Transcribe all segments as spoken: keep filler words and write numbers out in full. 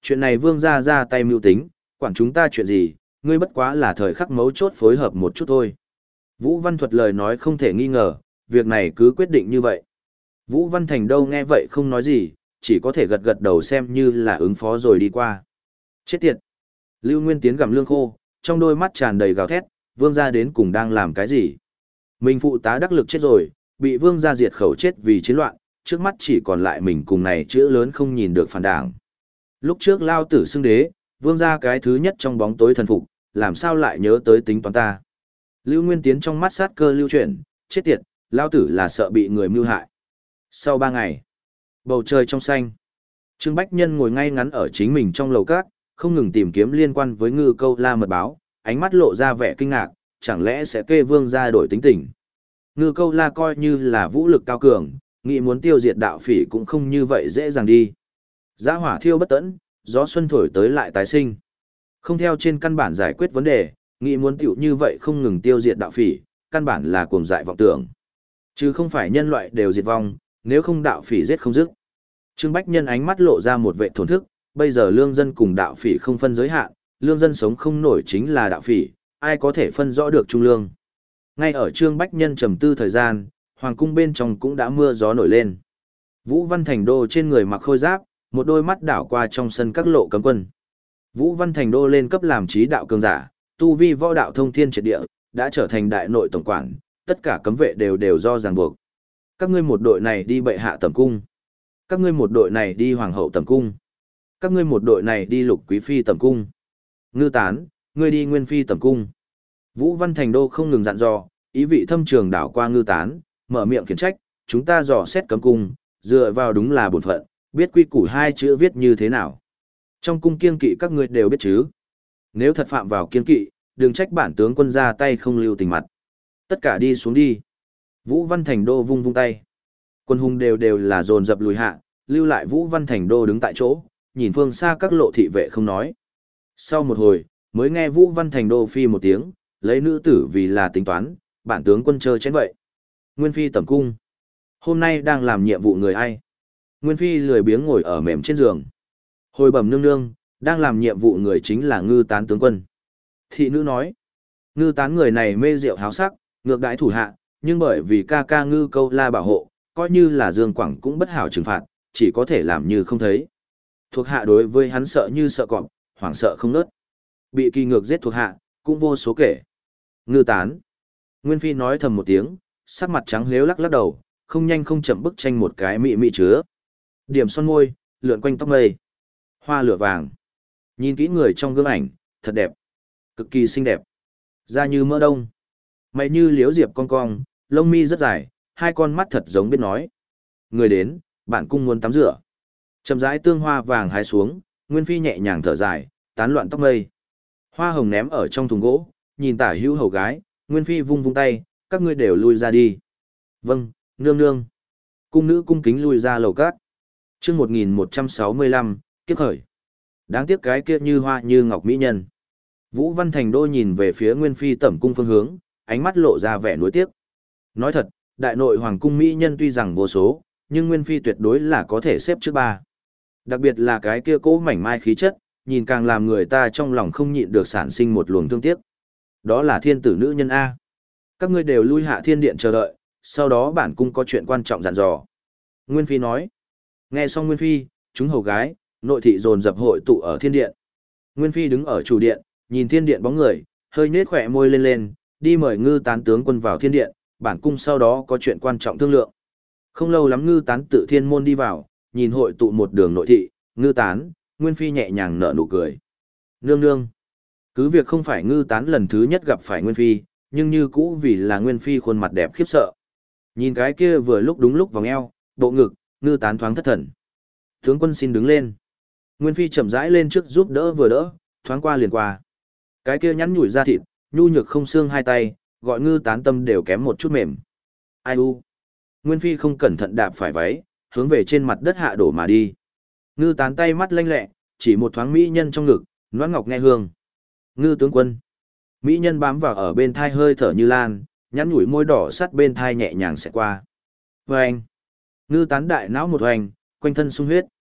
Chuyện này vương gia ra tay mưu tính, quản chúng ta chuyện gì, ngươi bất quá là thời khắc mấu chốt phối hợp một chút thôi. Vũ Văn Thuật lời nói không thể nghi ngờ, việc này cứ quyết định như vậy. Vũ Văn Thành đâu nghe vậy không nói gì, chỉ có thể gật gật đầu xem như là ứng phó rồi đi qua. Chết tiệt! Lưu Nguyên Tiến gặm lương khô, trong đôi mắt tràn đầy gào thét, vương gia đến cùng đang làm cái gì? Mình phụ tá đắc lực chết rồi, bị vương gia diệt khẩu chết vì chiến loạn, trước mắt chỉ còn lại mình cùng này chữ lớn không nhìn được phản đảng. Lúc trước lao tử xưng đế, vương gia cái thứ nhất trong bóng tối thần phục, làm sao lại nhớ tới tính toán ta? Lưu Nguyên Tiến trong mắt sát cơ lưu chuyển, chết tiệt, lao tử là sợ bị người mưu hại. Sau ba ngày, bầu trời trong xanh, Trương Bách Nhân ngồi ngay ngắn ở chính mình trong lầu cát, không ngừng tìm kiếm liên quan với Ngư Câu La mật báo, ánh mắt lộ ra vẻ kinh ngạc, chẳng lẽ sẽ kê vương gia đổi tính tình. Ngư Câu La coi như là vũ lực cao cường, nghĩ muốn tiêu diệt đạo phỉ cũng không như vậy dễ dàng đi. Giã hỏa thiêu bất tẫn, gió xuân thổi tới lại tái sinh. Không theo trên căn bản giải quyết vấn đề, nghĩ muốn tiểu như vậy không ngừng tiêu diệt đạo phỉ, căn bản là cuồng dại vọng tưởng. Chứ không phải nhân loại đều diệt vong, nếu không đạo phỉ giết không dứt. Trương Bách Nhân ánh mắt lộ ra một vệ thổn thức, bây giờ lương dân cùng đạo phỉ không phân giới hạn, lương dân sống không nổi chính là đạo phỉ, ai có thể phân rõ được trung lương. Ngay ở Trương Bách Nhân trầm tư thời gian, hoàng cung bên trong cũng đã mưa gió nổi lên. Vũ Văn Thành Đô trên người mặc khôi giáp, một đôi mắt đảo qua trong sân các lộ cấm quân. Vũ Văn Thành Đô lên cấp làm trí đạo cường giả, tu vi võ đạo thông thiên triệt địa, đã trở thành đại nội tổng quản, tất cả cấm vệ đều đều do ràng buộc. Các ngươi một đội này đi bệ hạ tẩm cung. Các ngươi một đội này đi hoàng hậu tẩm cung. Các ngươi một đội này đi lục quý phi tẩm cung. Ngư Tán, ngươi đi nguyên phi tẩm cung. Vũ Văn Thành Đô không ngừng dặn dò, ý vị thâm trường đảo qua Ngư Tán, mở miệng khiển trách, chúng ta dò xét cấm cung, dựa vào đúng là bổn phận, biết quy củ hai chữ viết như thế nào. Trong cung kiên kỵ các ngươi đều biết chứ. Nếu thật phạm vào kiên kỵ, đừng trách bản tướng quân ra tay không lưu tình mặt. Tất cả đi xuống đi. Vũ Văn Thành Đô vung vung tay. Quân hùng đều đều là dồn dập lùi hạ, lưu lại Vũ Văn Thành Đô đứng tại chỗ, nhìn phương xa các lộ thị vệ không nói. Sau một hồi, mới nghe Vũ Văn Thành Đô phi một tiếng, lấy nữ tử vì là tính toán, bản tướng quân chơi chén vậy. Nguyên phi tẩm cung. Hôm nay đang làm nhiệm vụ người ai? Nguyên phi lười biếng ngồi ở mềm trên giường. Hồi bẩm nương nương, đang làm nhiệm vụ người chính là Ngư Tán tướng quân. Thị nữ nói, Ngư Tán người này mê rượu háo sắc, ngược đãi thủ hạ, nhưng bởi vì ca ca Ngư Câu La bảo hộ, coi như là Dương Quảng cũng bất hảo trừng phạt, chỉ có thể làm như không thấy. Thuộc hạ đối với hắn sợ như sợ cọp, hoảng sợ không nớt. Bị kỳ ngược giết thuộc hạ, cũng vô số kể. Ngư Tán. Nguyên phi nói thầm một tiếng, sắc mặt trắng lếu lắc lắc đầu, không nhanh không chậm bức tranh một cái mị mị chứa. Điểm son môi, lượn quanh tóc mây. Hoa lửa vàng. Nhìn kỹ người trong gương ảnh, thật đẹp. Cực kỳ xinh đẹp. Da như mỡ đông. Mày như liếu diệp cong cong, lông mi rất dài, hai con mắt thật giống biết nói. Người đến, bạn cung muốn tắm rửa. Chậm rãi tương hoa vàng hái xuống, Nguyên phi nhẹ nhàng thở dài, tán loạn tóc mây. Hoa hồng ném ở trong thùng gỗ, nhìn tả hữu hầu gái, Nguyên phi vung vung tay, các ngươi đều lui ra đi. Vâng, nương nương. Cung nữ cung kính lui ra lầu cát. Chương một nghìn một trăm sáu mươi lăm, kiếp khởi. Đáng tiếc cái kia như hoa như ngọc mỹ nhân. Vũ Văn Thành Đô nhìn về phía Nguyên phi tẩm cung phương hướng, ánh mắt lộ ra vẻ nuối tiếc. Nói thật, đại nội hoàng cung mỹ nhân tuy rằng vô số, nhưng Nguyên phi tuyệt đối là có thể xếp trước ba. Đặc biệt là cái kia cố mảnh mai khí chất, nhìn càng làm người ta trong lòng không nhịn được sản sinh một luồng thương tiếc. Đó là thiên tử nữ nhân A. Các ngươi đều lui hạ thiên điện chờ đợi, sau đó bản cung có chuyện quan trọng dặn dò. Nguyên phi nói. Nghe xong Nguyên phi, chúng hầu gái, nội thị dồn dập hội tụ ở thiên điện. Nguyên phi đứng ở chủ điện, nhìn thiên điện bóng người, hơi nhếch khỏe môi lên lên, đi mời Ngư Tán tướng quân vào thiên điện, bản cung sau đó có chuyện quan trọng thương lượng. Không lâu lắm Ngư Tán tự thiên môn đi vào, nhìn hội tụ một đường nội thị, Ngư Tán, Nguyên phi nhẹ nhàng nở nụ cười. Nương nương. Cứ việc không phải Ngư Tán lần thứ nhất gặp phải Nguyên phi, nhưng như cũ vì là Nguyên phi khuôn mặt đẹp khiếp sợ. Nhìn cái kia vừa lúc đúng lúc vòng eo, bộ ngực, Ngư Tán thoáng thất thần. Tướng quân xin đứng lên. Nguyên phi chậm rãi lên trước giúp đỡ vừa đỡ, thoáng qua liền qua. Cái kia nhắn nhủi ra thịt, nhu nhược không xương hai tay, gọi Ngư Tán tâm đều kém một chút mềm. Ai u. Nguyên phi không cẩn thận đạp phải váy, hướng về trên mặt đất hạ đổ mà đi. Ngư Tán tay mắt lanh lẹ, chỉ một thoáng mỹ nhân trong ngực, noãn ngọc nghe hương. Ngư tướng quân. Mỹ nhân bám vào ở bên thai hơi thở như lan, nhắn nhủi môi đỏ sắt bên thai nhẹ nhàng sẽ qua. Vâng. Ngư Tán đại não một hoành, quanh thân sung huyết.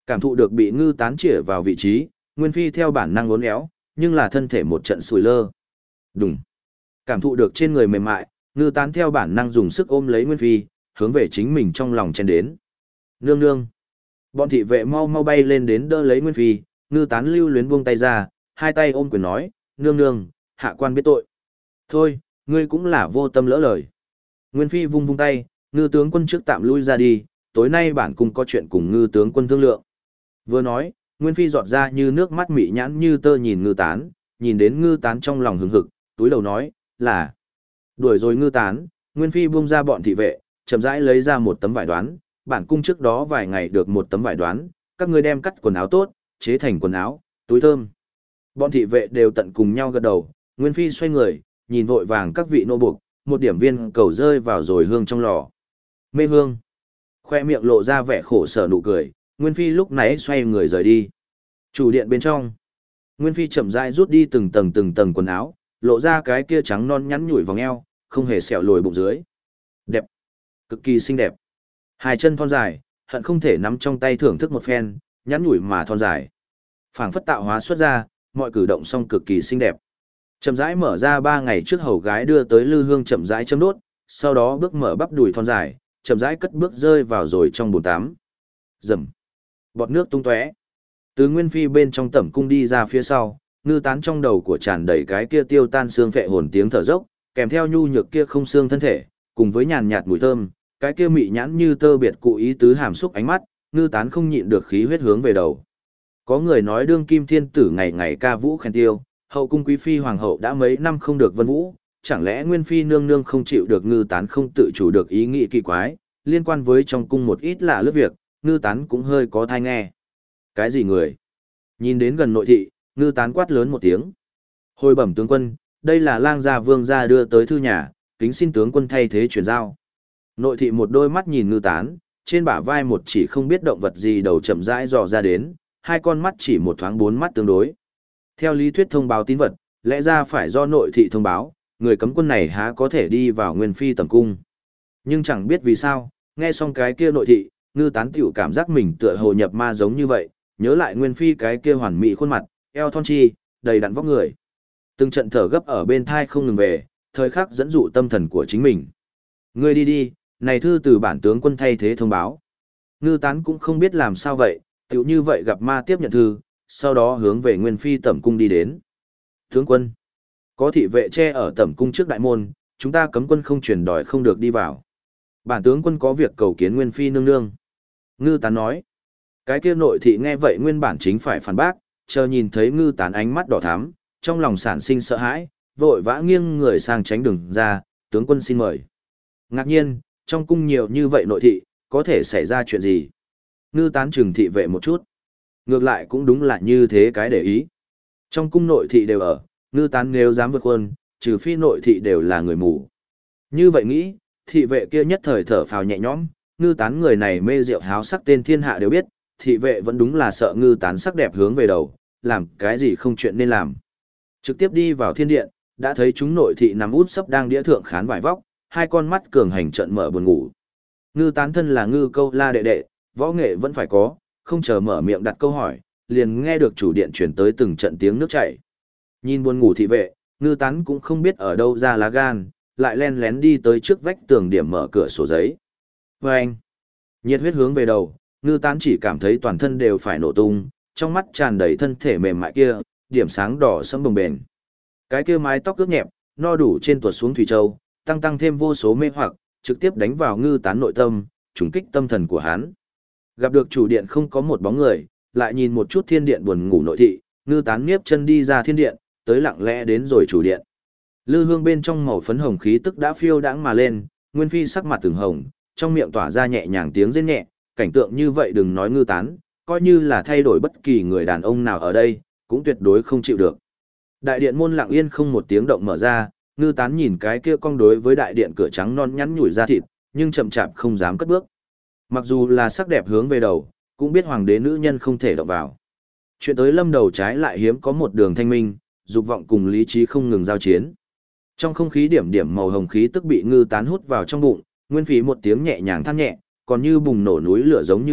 Cảm thụ được bị ngư tán chĩa vào vị trí, Nguyên Phi theo bản năng uốn éo, nhưng là thân thể một trận sùi lơ. Đùng. Cảm thụ được trên người mềm mại, ngư tán theo bản năng dùng sức ôm lấy Nguyên Phi, hướng về chính mình trong lòng chen đến. Nương nương. Bọn thị vệ mau mau bay lên đến đỡ lấy Nguyên Phi, ngư tán lưu luyến buông tay ra, hai tay ôm quyền nói, nương nương, hạ quan biết tội. Thôi, ngươi cũng là vô tâm lỡ lời. Nguyên Phi vung vung tay, ngư tướng quân trước tạm lui ra đi, tối nay bản cung có chuyện cùng ngư tướng quân thương lượng. Vừa nói, Nguyên Phi giọt ra như nước mắt mị nhãn như tơ nhìn ngư tán, nhìn đến ngư tán trong lòng hừng hực, túi đầu nói, là. Đuổi rồi ngư tán, Nguyên Phi buông ra bọn thị vệ, chậm rãi lấy ra một tấm vải đoán, bản cung trước đó vài ngày được một tấm vải đoán, các ngươi đem cắt quần áo tốt, chế thành quần áo, túi thơm. Bọn thị vệ đều tận cùng nhau gật đầu, Nguyên Phi xoay người, nhìn vội vàng các vị nô buộc, một điểm viên cầu rơi vào rồi hương trong lò. Mê hương. Khoe miệng lộ ra vẻ khổ sở nụ cười, Nguyên Phi lúc nãy xoay người rời đi. Chủ điện bên trong. Nguyên Phi chậm rãi rút đi từng tầng từng tầng quần áo, lộ ra cái kia trắng non nhắn nhủi vòng eo, không hề sẹo lồi bụng dưới. Đẹp. Cực kỳ xinh đẹp. Hai chân thon dài, hận không thể nắm trong tay thưởng thức một phen, nhắn nhủi mà thon dài. Phảng phất tạo hóa xuất ra, mọi cử động song cực kỳ xinh đẹp. Chậm rãi mở ra ba ngày trước hầu gái đưa tới lư hương chậm rãi châm đốt, sau đó bước mở bắp đùi thon dài, chậm rãi cất bước rơi vào rồi trong bồn tắm. Rầm. Bọt nước tung tóe. Từ Nguyên Phi bên trong tẩm cung đi ra phía sau, ngư tán trong đầu của tràn đầy cái kia tiêu tan xương phệ hồn tiếng thở dốc, kèm theo nhu nhược kia không xương thân thể, cùng với nhàn nhạt mùi thơm, cái kia mị nhãn như tơ biệt cụ ý tứ hàm xúc ánh mắt, ngư tán không nhịn được khí huyết hướng về đầu. Có người nói đương kim thiên tử ngày ngày ca vũ khen tiêu, hậu cung quý phi hoàng hậu đã mấy năm không được vân vũ, chẳng lẽ Nguyên Phi nương nương không chịu được ngư tán không tự chủ được ý nghĩ kỳ quái, liên quan với trong cung một ít lạ lướt việc, ngư tán cũng hơi có thai nghe. Cái gì người? Nhìn đến gần nội thị, ngư tán quát lớn một tiếng. Hồi bẩm tướng quân, đây là lang gia vương gia đưa tới thư nhà, kính xin tướng quân thay thế chuyển giao. Nội thị một đôi mắt nhìn ngư tán, trên bả vai một chỉ không biết động vật gì đầu chậm rãi dò ra đến, hai con mắt chỉ một thoáng bốn mắt tương đối. Theo lý thuyết thông báo tín vật, lẽ ra phải do nội thị thông báo, người cấm quân này há có thể đi vào Nguyên Phi tầm cung. Nhưng chẳng biết vì sao, nghe xong cái kia nội thị, ngư tán tiểu cảm giác mình tựa hồ nhập ma giống như vậy, nhớ lại Nguyên Phi cái kia hoàn mỹ khuôn mặt, eo thon chi, đầy đặn vóc người. Từng trận thở gấp ở bên thai không ngừng về, thời khắc dẫn dụ tâm thần của chính mình. Ngươi đi đi, này thư từ bản tướng quân thay thế thông báo. Ngư tán cũng không biết làm sao vậy, tiểu như vậy gặp ma tiếp nhận thư, sau đó hướng về Nguyên Phi tẩm cung đi đến. Tướng quân, có thị vệ che ở tẩm cung trước đại môn, chúng ta cấm quân không truyền đòi không được đi vào. Bản tướng quân có việc cầu kiến Nguyên Phi nương nương. Ngư tán nói. Cái kia nội thị nghe vậy nguyên bản chính phải phản bác, chờ nhìn thấy ngư tán ánh mắt đỏ thắm, trong lòng sản sinh sợ hãi, vội vã nghiêng người sang tránh đường ra, tướng quân xin mời. Ngạc nhiên, trong cung nhiều như vậy nội thị, có thể xảy ra chuyện gì? Ngư tán trừng thị vệ một chút. Ngược lại cũng đúng là như thế cái để ý. Trong cung nội thị đều ở, ngư tán nếu dám vượt quân, trừ phi nội thị đều là người mù. Như vậy nghĩ, thị vệ kia nhất thời thở phào nhẹ nhõm, ngư tán người này mê rượu háo sắc tên thiên hạ đều biết, thị vệ vẫn đúng là sợ ngư tán sắc đẹp hướng về đầu, làm cái gì không chuyện nên làm. Trực tiếp đi vào thiên điện, đã thấy chúng nội thị nằm út sấp đang đĩa thượng khán vải vóc, hai con mắt cường hành trận mở buồn ngủ. Ngư tán thân là ngư câu la đệ đệ, võ nghệ vẫn phải có, không chờ mở miệng đặt câu hỏi, liền nghe được chủ điện chuyển tới từng trận tiếng nước chảy. Nhìn buồn ngủ thị vệ, ngư tán cũng không biết ở đâu ra lá gan, lại len lén đi tới trước vách tường điểm mở cửa sổ giấy. Vâng! Nhiệt huyết hướng về đầu, ngư tán chỉ cảm thấy toàn thân đều phải nổ tung, trong mắt tràn đầy thân thể mềm mại kia, điểm sáng đỏ sẫm bồng bềnh. Cái kia mái tóc ướt nhẹp, no đủ trên tuột xuống thủy châu, tăng tăng thêm vô số mê hoặc, trực tiếp đánh vào ngư tán nội tâm, trùng kích tâm thần của hắn. Gặp được chủ điện không có một bóng người, lại nhìn một chút thiên điện buồn ngủ nội thị, ngư tán niếp chân đi ra thiên điện, tới lặng lẽ đến rồi chủ điện. Lư hương bên trong màu phấn hồng khí tức đã phiêu đãng mà lên, Nguyên Phi sắc mặt từng hồng, trong miệng tỏa ra nhẹ nhàng tiếng rên nhẹ, cảnh tượng như vậy đừng nói ngư tán, coi như là thay đổi bất kỳ người đàn ông nào ở đây, cũng tuyệt đối không chịu được. Đại điện môn lặng yên không một tiếng động mở ra, ngư tán nhìn cái kia cong đối với đại điện cửa trắng non nhắn nhủi ra thịt, nhưng chậm chạp không dám cất bước. Mặc dù là sắc đẹp hướng về đầu, cũng biết hoàng đế nữ nhân không thể động vào. Chuyện tới lâm đầu trái lại hiếm có một đường thanh minh, dục vọng cùng lý trí không ngừng giao chiến. Trong không khí điểm điểm màu hồng khí tức bị ngư tán hút vào trong bụng, Nguyên Phi một tiếng nhẹ nhàng than nhẹ, còn như bùng nổ núi lửa giống như vậy,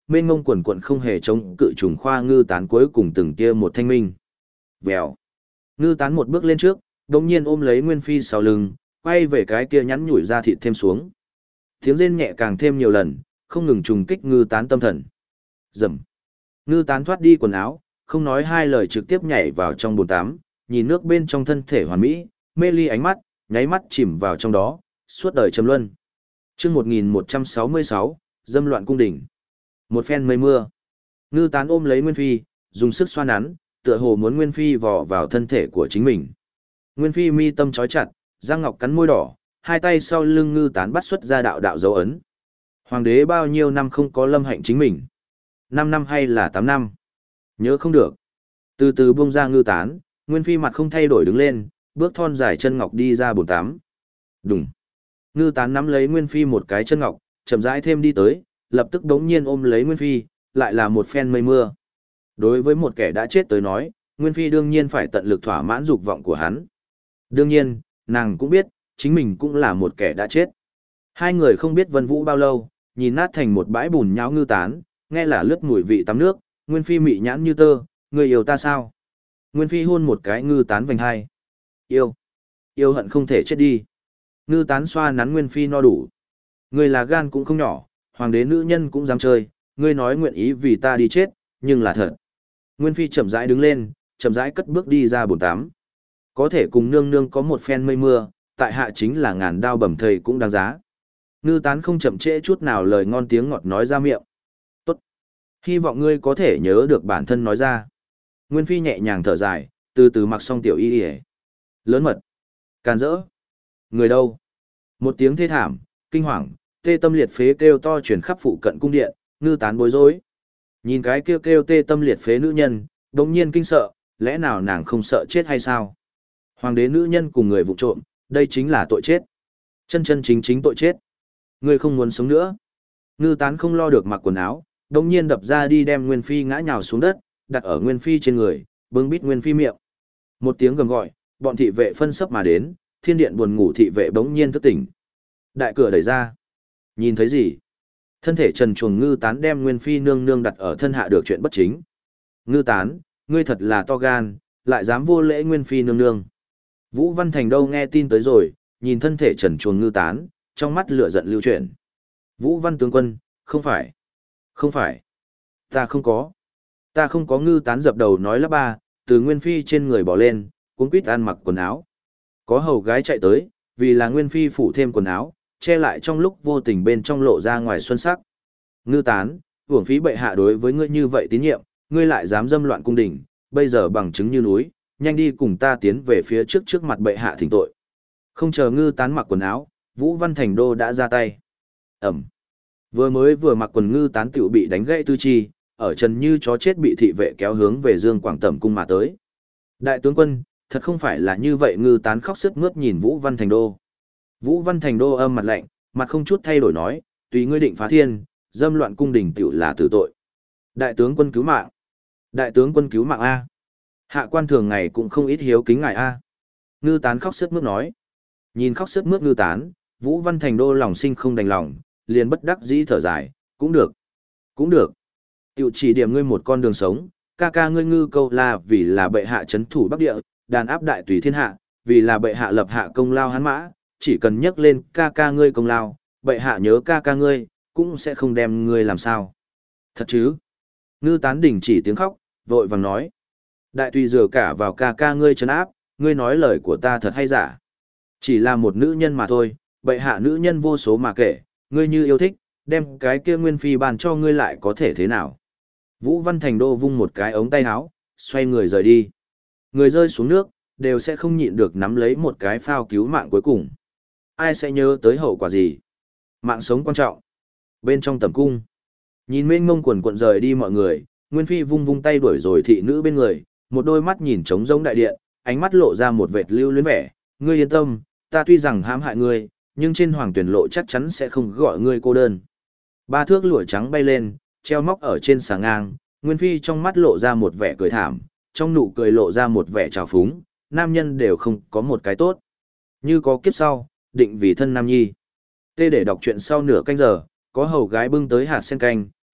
mênh mông quần quận không hề chống cự trùng khoa ngư tán cuối cùng từng tia một thanh minh. Vèo. Ngư tán một bước lên trước, đồng nhiên ôm lấy Nguyên Phi sau lưng, quay về cái kia nhắn nhủi ra thịt thêm xuống. Tiếng rên nhẹ càng thêm nhiều lần, không ngừng trùng kích ngư tán tâm thần. Rầm. Ngư tán thoát đi quần áo, không nói hai lời trực tiếp nhảy vào trong bồn tắm, nhìn nước bên trong thân thể hoàn mỹ, mê ly ánh mắt, nháy mắt chìm vào trong đó, suốt đời trầm luân. Chương một nghìn một trăm sáu mươi sáu, dâm loạn cung đỉnh. Một phen mây mưa. Ngư tán ôm lấy Nguyên Phi, dùng sức xoa nắn, tựa hồ muốn Nguyên Phi vò vào thân thể của chính mình. Nguyên Phi mi tâm trói chặt, răng ngọc cắn môi đỏ, hai tay sau lưng ngư tán bắt xuất ra đạo đạo dấu ấn. Hoàng đế bao nhiêu năm không có lâm hạnh chính mình? Năm năm hay là tám năm? Nhớ không được. Từ từ buông ra ngư tán, Nguyên Phi mặt không thay đổi đứng lên, bước thon dài chân ngọc đi ra bồn tắm. Đùng. Ngư tán nắm lấy Nguyên Phi một cái chân ngọc, chậm rãi thêm đi tới, lập tức đống nhiên ôm lấy Nguyên Phi, lại là một phen mây mưa. Đối với một kẻ đã chết tới nói, Nguyên Phi đương nhiên phải tận lực thỏa mãn dục vọng của hắn. Đương nhiên, nàng cũng biết, chính mình cũng là một kẻ đã chết. Hai người không biết vân vũ bao lâu, nhìn nát thành một bãi bùn nhão ngư tán, nghe là lướt mùi vị tắm nước, Nguyên Phi mị nhãn như tơ, người yêu ta sao? Nguyên Phi hôn một cái ngư tán vành hai. Yêu. Yêu hận không thể chết đi. Ngư tán xoa nắn Nguyên Phi no đủ. Người là gan cũng không nhỏ, hoàng đế nữ nhân cũng dám chơi, ngươi nói nguyện ý vì ta đi chết, nhưng là thật. Nguyên Phi chậm rãi đứng lên, chậm rãi cất bước đi ra bồn tắm. Có thể cùng nương nương có một phen mây mưa, tại hạ chính là ngàn đao bầm thầy cũng đáng giá. Ngư tán không chậm trễ chút nào lời ngon tiếng ngọt nói ra miệng. Tốt. Hy vọng ngươi có thể nhớ được bản thân nói ra. Nguyên Phi nhẹ nhàng thở dài, từ từ mặc xong tiểu y y. Lớn mật. Càn rỡ. Người đâu? Một tiếng thê thảm, kinh hoàng, tê tâm liệt phế kêu to truyền khắp phụ cận cung điện, ngư tán bối rối. Nhìn cái kêu kêu tê tâm liệt phế nữ nhân, đột nhiên kinh sợ, lẽ nào nàng không sợ chết hay sao? Hoàng đế nữ nhân cùng người vụ trộm, đây chính là tội chết. Chân chân chính chính tội chết. Ngươi không muốn sống nữa. Ngư tán không lo được mặc quần áo, đột nhiên đập ra đi đem Nguyên Phi ngã nhào xuống đất, đặt ở Nguyên Phi trên người, bưng bít Nguyên Phi miệng. Một tiếng gầm gọi, bọn thị vệ phân sấp mà đến, thiên điện buồn ngủ thị vệ bỗng nhiên thức tỉnh. Đại cửa đẩy ra. Nhìn thấy gì? Thân thể trần truồng ngư tán đem Nguyên Phi nương nương đặt ở thân hạ được chuyện bất chính. Ngư tán, ngươi thật là to gan, lại dám vô lễ Nguyên Phi nương nương. Vũ Văn Thành đâu nghe tin tới rồi, nhìn thân thể trần truồng ngư tán, trong mắt lửa giận lưu chuyển. Vũ Văn tướng quân, không phải. Không phải. Ta không có. Ta không có. Ngư tán dập đầu nói lắp ba, từ Nguyên Phi trên người bỏ lên, cuống quýt ăn mặc quần áo. Có hầu gái chạy tới, vì là Nguyên Phi phủ thêm quần áo, che lại trong lúc vô tình bên trong lộ ra ngoài xuân sắc. Ngư tán, hưởng phí bệ hạ đối với ngươi như vậy tín nhiệm, ngươi lại dám dâm loạn cung đình, bây giờ bằng chứng như núi, nhanh đi cùng ta tiến về phía trước trước mặt bệ hạ thỉnh tội. Không chờ ngư tán mặc quần áo, Vũ Văn Thành Đô đã ra tay. Ẩm. Vừa mới vừa mặc quần ngư tán tiểu bị đánh gãy tư chi, ở trần như chó chết bị thị vệ kéo hướng về Dương Quảng Tẩm cung mà tới. Đại tướng quân, thật không phải là như vậy. Ngư tán khóc sướt mướt nhìn Vũ Văn Thành Đô. Vũ Văn Thành Đô âm mặt lạnh, mặt không chút thay đổi nói, tùy ngươi định phá thiên, dâm loạn cung đình tiểu là tử tội. Đại tướng quân cứu mạng. Đại tướng quân cứu mạng A. Hạ quan thường ngày cũng không ít hiếu kính ngài A. Ngư tán khóc sướt mướt nói. Nhìn khóc sướt mướt ngư tán, Vũ Văn Thành Đô lòng sinh không đành lòng, liền bất đắc dĩ thở dài, cũng được. Cũng được. Tiểu chỉ điểm ngươi một con đường sống, ca ca ngươi ngư câu là vì là bệ hạ chấn thủ Bắc Địa, đàn áp đại tùy thiên hạ, vì là bệ hạ lập hạ công lao hán mã, chỉ cần nhắc lên ca ca ngươi công lao, bệ hạ nhớ ca ca ngươi, cũng sẽ không đem ngươi làm sao. Thật chứ? Ngư tán đình chỉ tiếng khóc, vội vàng nói. Đại tùy dừa cả vào ca ca ngươi trấn áp, ngươi nói lời của ta thật hay giả. Chỉ là một nữ nhân mà thôi, bệ hạ nữ nhân vô số mà kể, ngươi như yêu thích, đem cái kia Nguyên Phi bàn cho ngươi lại có thể thế nào. Vũ Văn Thành Đô vung một cái ống tay áo, xoay người rời đi. Người rơi xuống nước, đều sẽ không nhịn được nắm lấy một cái phao cứu mạng cuối cùng. Ai sẽ nhớ tới hậu quả gì? Mạng sống quan trọng. Bên trong tầm cung, nhìn mênh mông quần quận rời đi mọi người, Nguyên Phi vung vung tay đuổi rồi thị nữ bên người, một đôi mắt nhìn trống rỗng đại điện, ánh mắt lộ ra một vệt lưu luyến vẻ. Ngươi yên tâm, ta tuy rằng hãm hại ngươi, nhưng trên hoàng tuyển lộ chắc chắn sẽ không gọi ngươi cô đơn. Ba thước lụa trắng bay lên, treo móc ở trên xà ngang, Nguyên Phi trong mắt lộ ra một vẻ cười thảm, trong nụ cười lộ ra một vẻ trào phúng, nam nhân đều không có một cái tốt. Như có kiếp sau, định vì thân nam nhi. Tê để đọc truyện sau nửa canh giờ, có hầu gái bưng tới hạt sen canh,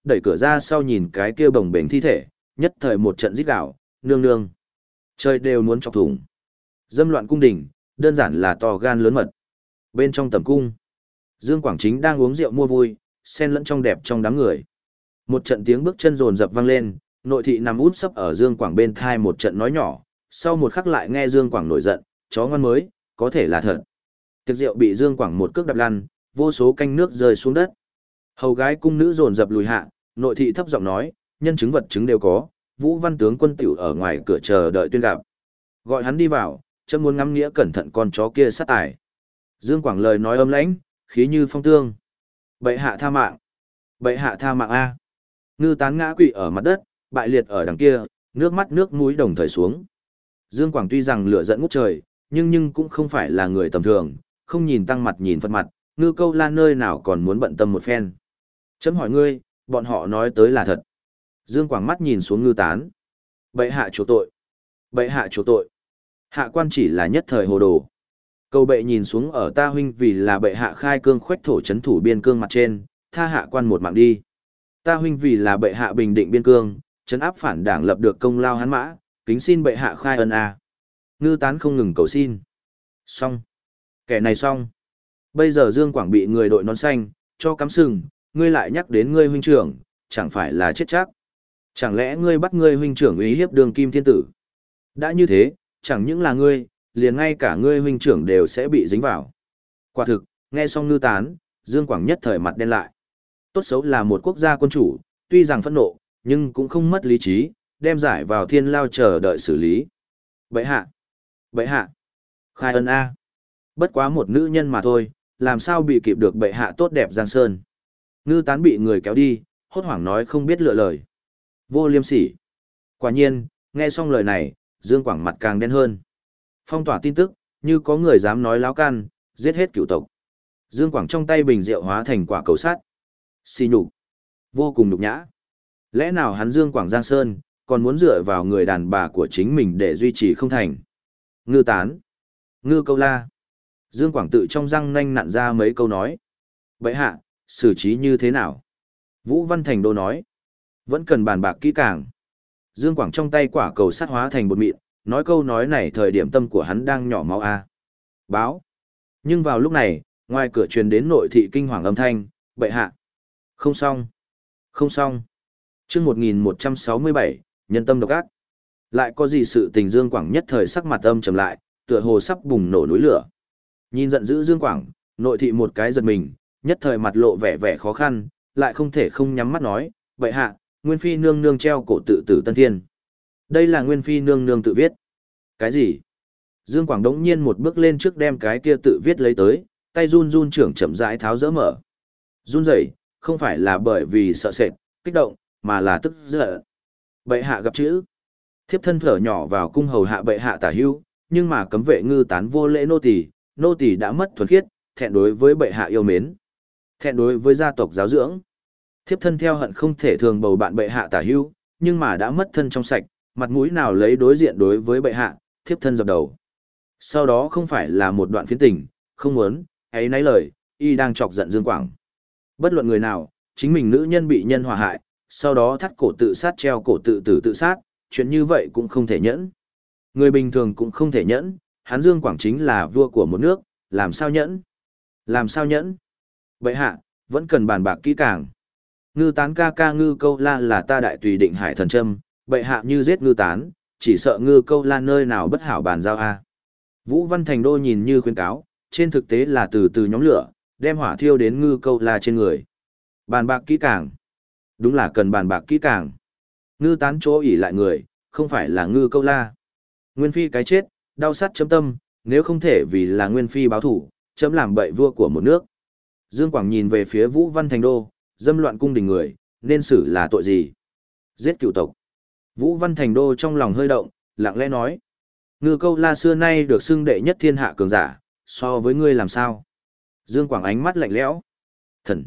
đẩy cửa ra sau nhìn cái kia bồng bềnh thi thể, nhất thời một trận rít gào, nương nương. Trời đều muốn chọc thủng. Dâm loạn cung đình, đơn giản là to gan lớn mật. Bên trong tầm cung, Dương Quảng Chính đang uống rượu mua vui, xen lẫn trong đẹp trong đám người. Một trận tiếng bước chân rồn rập vang lên, nội thị nằm út sấp ở Dương Quảng bên thai một trận nói nhỏ, sau một khắc lại nghe Dương Quảng nổi giận, chó ngoan mới, có thể là thật. Tiệc rượu bị Dương Quảng một cước đạp lăn, vô số canh nước rơi xuống đất. Hầu gái cung nữ rồn rập lùi hạ, nội thị thấp giọng nói, nhân chứng vật chứng đều có, Vũ Văn tướng quân tiểu ở ngoài cửa chờ đợi tuyên gặp. Gọi hắn đi vào, chấm muốn ngắm nghĩa cẩn thận con chó kia sát tài. Dương Quảng lời nói âm lãnh, khí như phong tương. Bệ hạ tha mạng. Bệ hạ tha mạng a. Ngư Tán ngã quỵ ở mặt đất, bại liệt ở đằng kia, nước mắt nước mũi đồng thời xuống. Dương Quảng tuy rằng lửa giận ngút trời, nhưng nhưng cũng không phải là người tầm thường, không nhìn tăng mặt nhìn phật mặt, Ngư Câu La nơi nào còn muốn bận tâm một phen. Chấm hỏi ngươi, bọn họ nói tới là thật. Dương Quảng mắt nhìn xuống Ngư Tán. Bệ hạ chủ tội. Bệ hạ chủ tội. Hạ quan chỉ là nhất thời hồ đồ. Cầu bệ nhìn xuống ở ta huynh vì là bệ hạ khai cương khoách thổ chấn thủ biên cương mặt trên, tha hạ quan một mạng đi. Ta huynh vì là bệ hạ bình định biên cương, trấn áp phản đảng lập được công lao hắn mã, kính xin bệ hạ khai ân a. Ngư Tán không ngừng cầu xin. Xong. Kẻ này xong. Bây giờ Dương Quảng bị người đội nón xanh, cho cắm sừng, ngươi lại nhắc đến ngươi huynh trưởng, chẳng phải là chết chắc. Chẳng lẽ ngươi bắt ngươi huynh trưởng uy hiếp đường kim thiên tử? Đã như thế, chẳng những là ngươi, liền ngay cả ngươi huynh trưởng đều sẽ bị dính vào. Quả thực, nghe xong Ngư Tán, Dương Quảng nhất thời mặt đen lại. Tốt xấu là một quốc gia quân chủ, tuy rằng phẫn nộ, nhưng cũng không mất lý trí, đem giải vào thiên lao chờ đợi xử lý. Bệ hạ! Bệ hạ! Khai ân A! Bất quá một nữ nhân mà thôi, làm sao bị kịp được bệ hạ tốt đẹp Giang Sơn. Ngư Tán bị người kéo đi, hốt hoảng nói không biết lựa lời. Vô liêm sỉ! Quả nhiên, nghe xong lời này, Dương Quảng mặt càng đen hơn. Phong tỏa tin tức, như có người dám nói láo can, giết hết cửu tộc. Dương Quảng trong tay bình rượu hóa thành quả cầu sắt. Xì nhục. Vô cùng nhục nhã. Lẽ nào hắn Dương Quảng Giang Sơn, còn muốn dựa vào người đàn bà của chính mình để duy trì không thành. Ngư Tán. Ngư Câu La. Dương Quảng tự trong răng nanh nặn ra mấy câu nói. Bệ hạ, xử trí như thế nào? Vũ Văn Thành Đô nói. Vẫn cần bàn bạc kỹ càng. Dương Quảng trong tay quả cầu sắt hóa thành bột mịn, nói câu nói này thời điểm tâm của hắn đang nhỏ máu a. Báo. Nhưng vào lúc này, ngoài cửa truyền đến nội thị kinh hoàng âm thanh, bệ hạ. Không xong. Không xong. Chương một nghìn một trăm sáu mươi bảy, nhân tâm độc ác. Lại có gì sự tình Dương Quảng nhất thời sắc mặt âm trầm lại, tựa hồ sắp bùng nổ núi lửa. Nhìn giận dữ Dương Quảng, nội thị một cái giật mình, nhất thời mặt lộ vẻ vẻ khó khăn, lại không thể không nhắm mắt nói, bệ hạ, Nguyên Phi nương nương treo cổ tự tử Tân Thiên. Đây là Nguyên Phi nương nương tự viết. Cái gì? Dương Quảng đống nhiên một bước lên trước đem cái kia tự viết lấy tới, tay run run trưởng chậm rãi tháo dỡ mở. Run rẩy, không phải là bởi vì sợ sệt, kích động, mà là tức giận. Bệ hạ gặp chữ. Thiếp thân thở nhỏ vào cung hầu hạ bệ hạ tả hữu, nhưng mà cấm vệ Ngư Tán vô lễ nô tỳ, nô tỳ đã mất thuần khiết, thẹn đối với bệ hạ yêu mến, thẹn đối với gia tộc giáo dưỡng. Thiếp thân theo hận không thể thường bầu bạn bệ hạ tả hữu, nhưng mà đã mất thân trong sạch, mặt mũi nào lấy đối diện đối với bệ hạ, thiếp thân dập đầu. Sau đó không phải là một đoạn phiến tình, không muốn, ấy nấy lời, y đang chọc giận Dương Quảng. Bất luận người nào, chính mình nữ nhân bị nhân hòa hại, sau đó thắt cổ tự sát treo cổ tự tử tự sát, chuyện như vậy cũng không thể nhẫn. Người bình thường cũng không thể nhẫn, hắn Dương Quảng chính là vua của một nước, làm sao nhẫn? Làm sao nhẫn? Bệ hạ, vẫn cần bàn bạc kỹ càng. Ngư Tán ca ca Ngư Câu La là ta đại tùy định hải thần châm, bệ hạ như giết Ngư Tán, chỉ sợ Ngư Câu La nơi nào bất hảo bàn giao a. Vũ Văn Thành Đô nhìn như khuyên cáo, trên thực tế là từ từ nhóm lửa, đem hỏa thiêu đến Ngư Câu La trên người. Bàn bạc kỹ càng. Đúng là cần bàn bạc kỹ càng. Ngư Tán chỗ ỉ lại người, không phải là Ngư Câu La. Nguyên Phi cái chết, đau sát chấm tâm, nếu không thể vì là Nguyên Phi báo thủ, chấm làm bậy vua của một nước. Dương Quảng nhìn về phía Vũ Văn Thành Đô, dâm loạn cung đình người, nên xử là tội gì? Giết cựu tộc. Vũ Văn Thành Đô trong lòng hơi động, lặng lẽ nói. Ngư Câu La xưa nay được xưng đệ nhất thiên hạ cường giả, so với ngươi làm sao? Dương Quảng ánh mắt lạnh lẽo. Thần.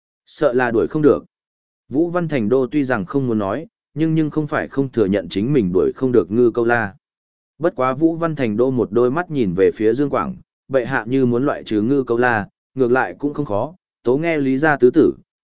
Sợ là đuổi không được. Vũ Văn Thành Đô tuy rằng không muốn nói, nhưng nhưng không phải không thừa nhận chính mình đuổi không được Ngư Câu La. Bất quá Vũ Văn Thành Đô một đôi mắt nhìn về phía Dương Quảng, bệ hạ như muốn loại trừ Ngư Câu La, ngược lại cũng không khó, tố nghe lý gia tứ tử,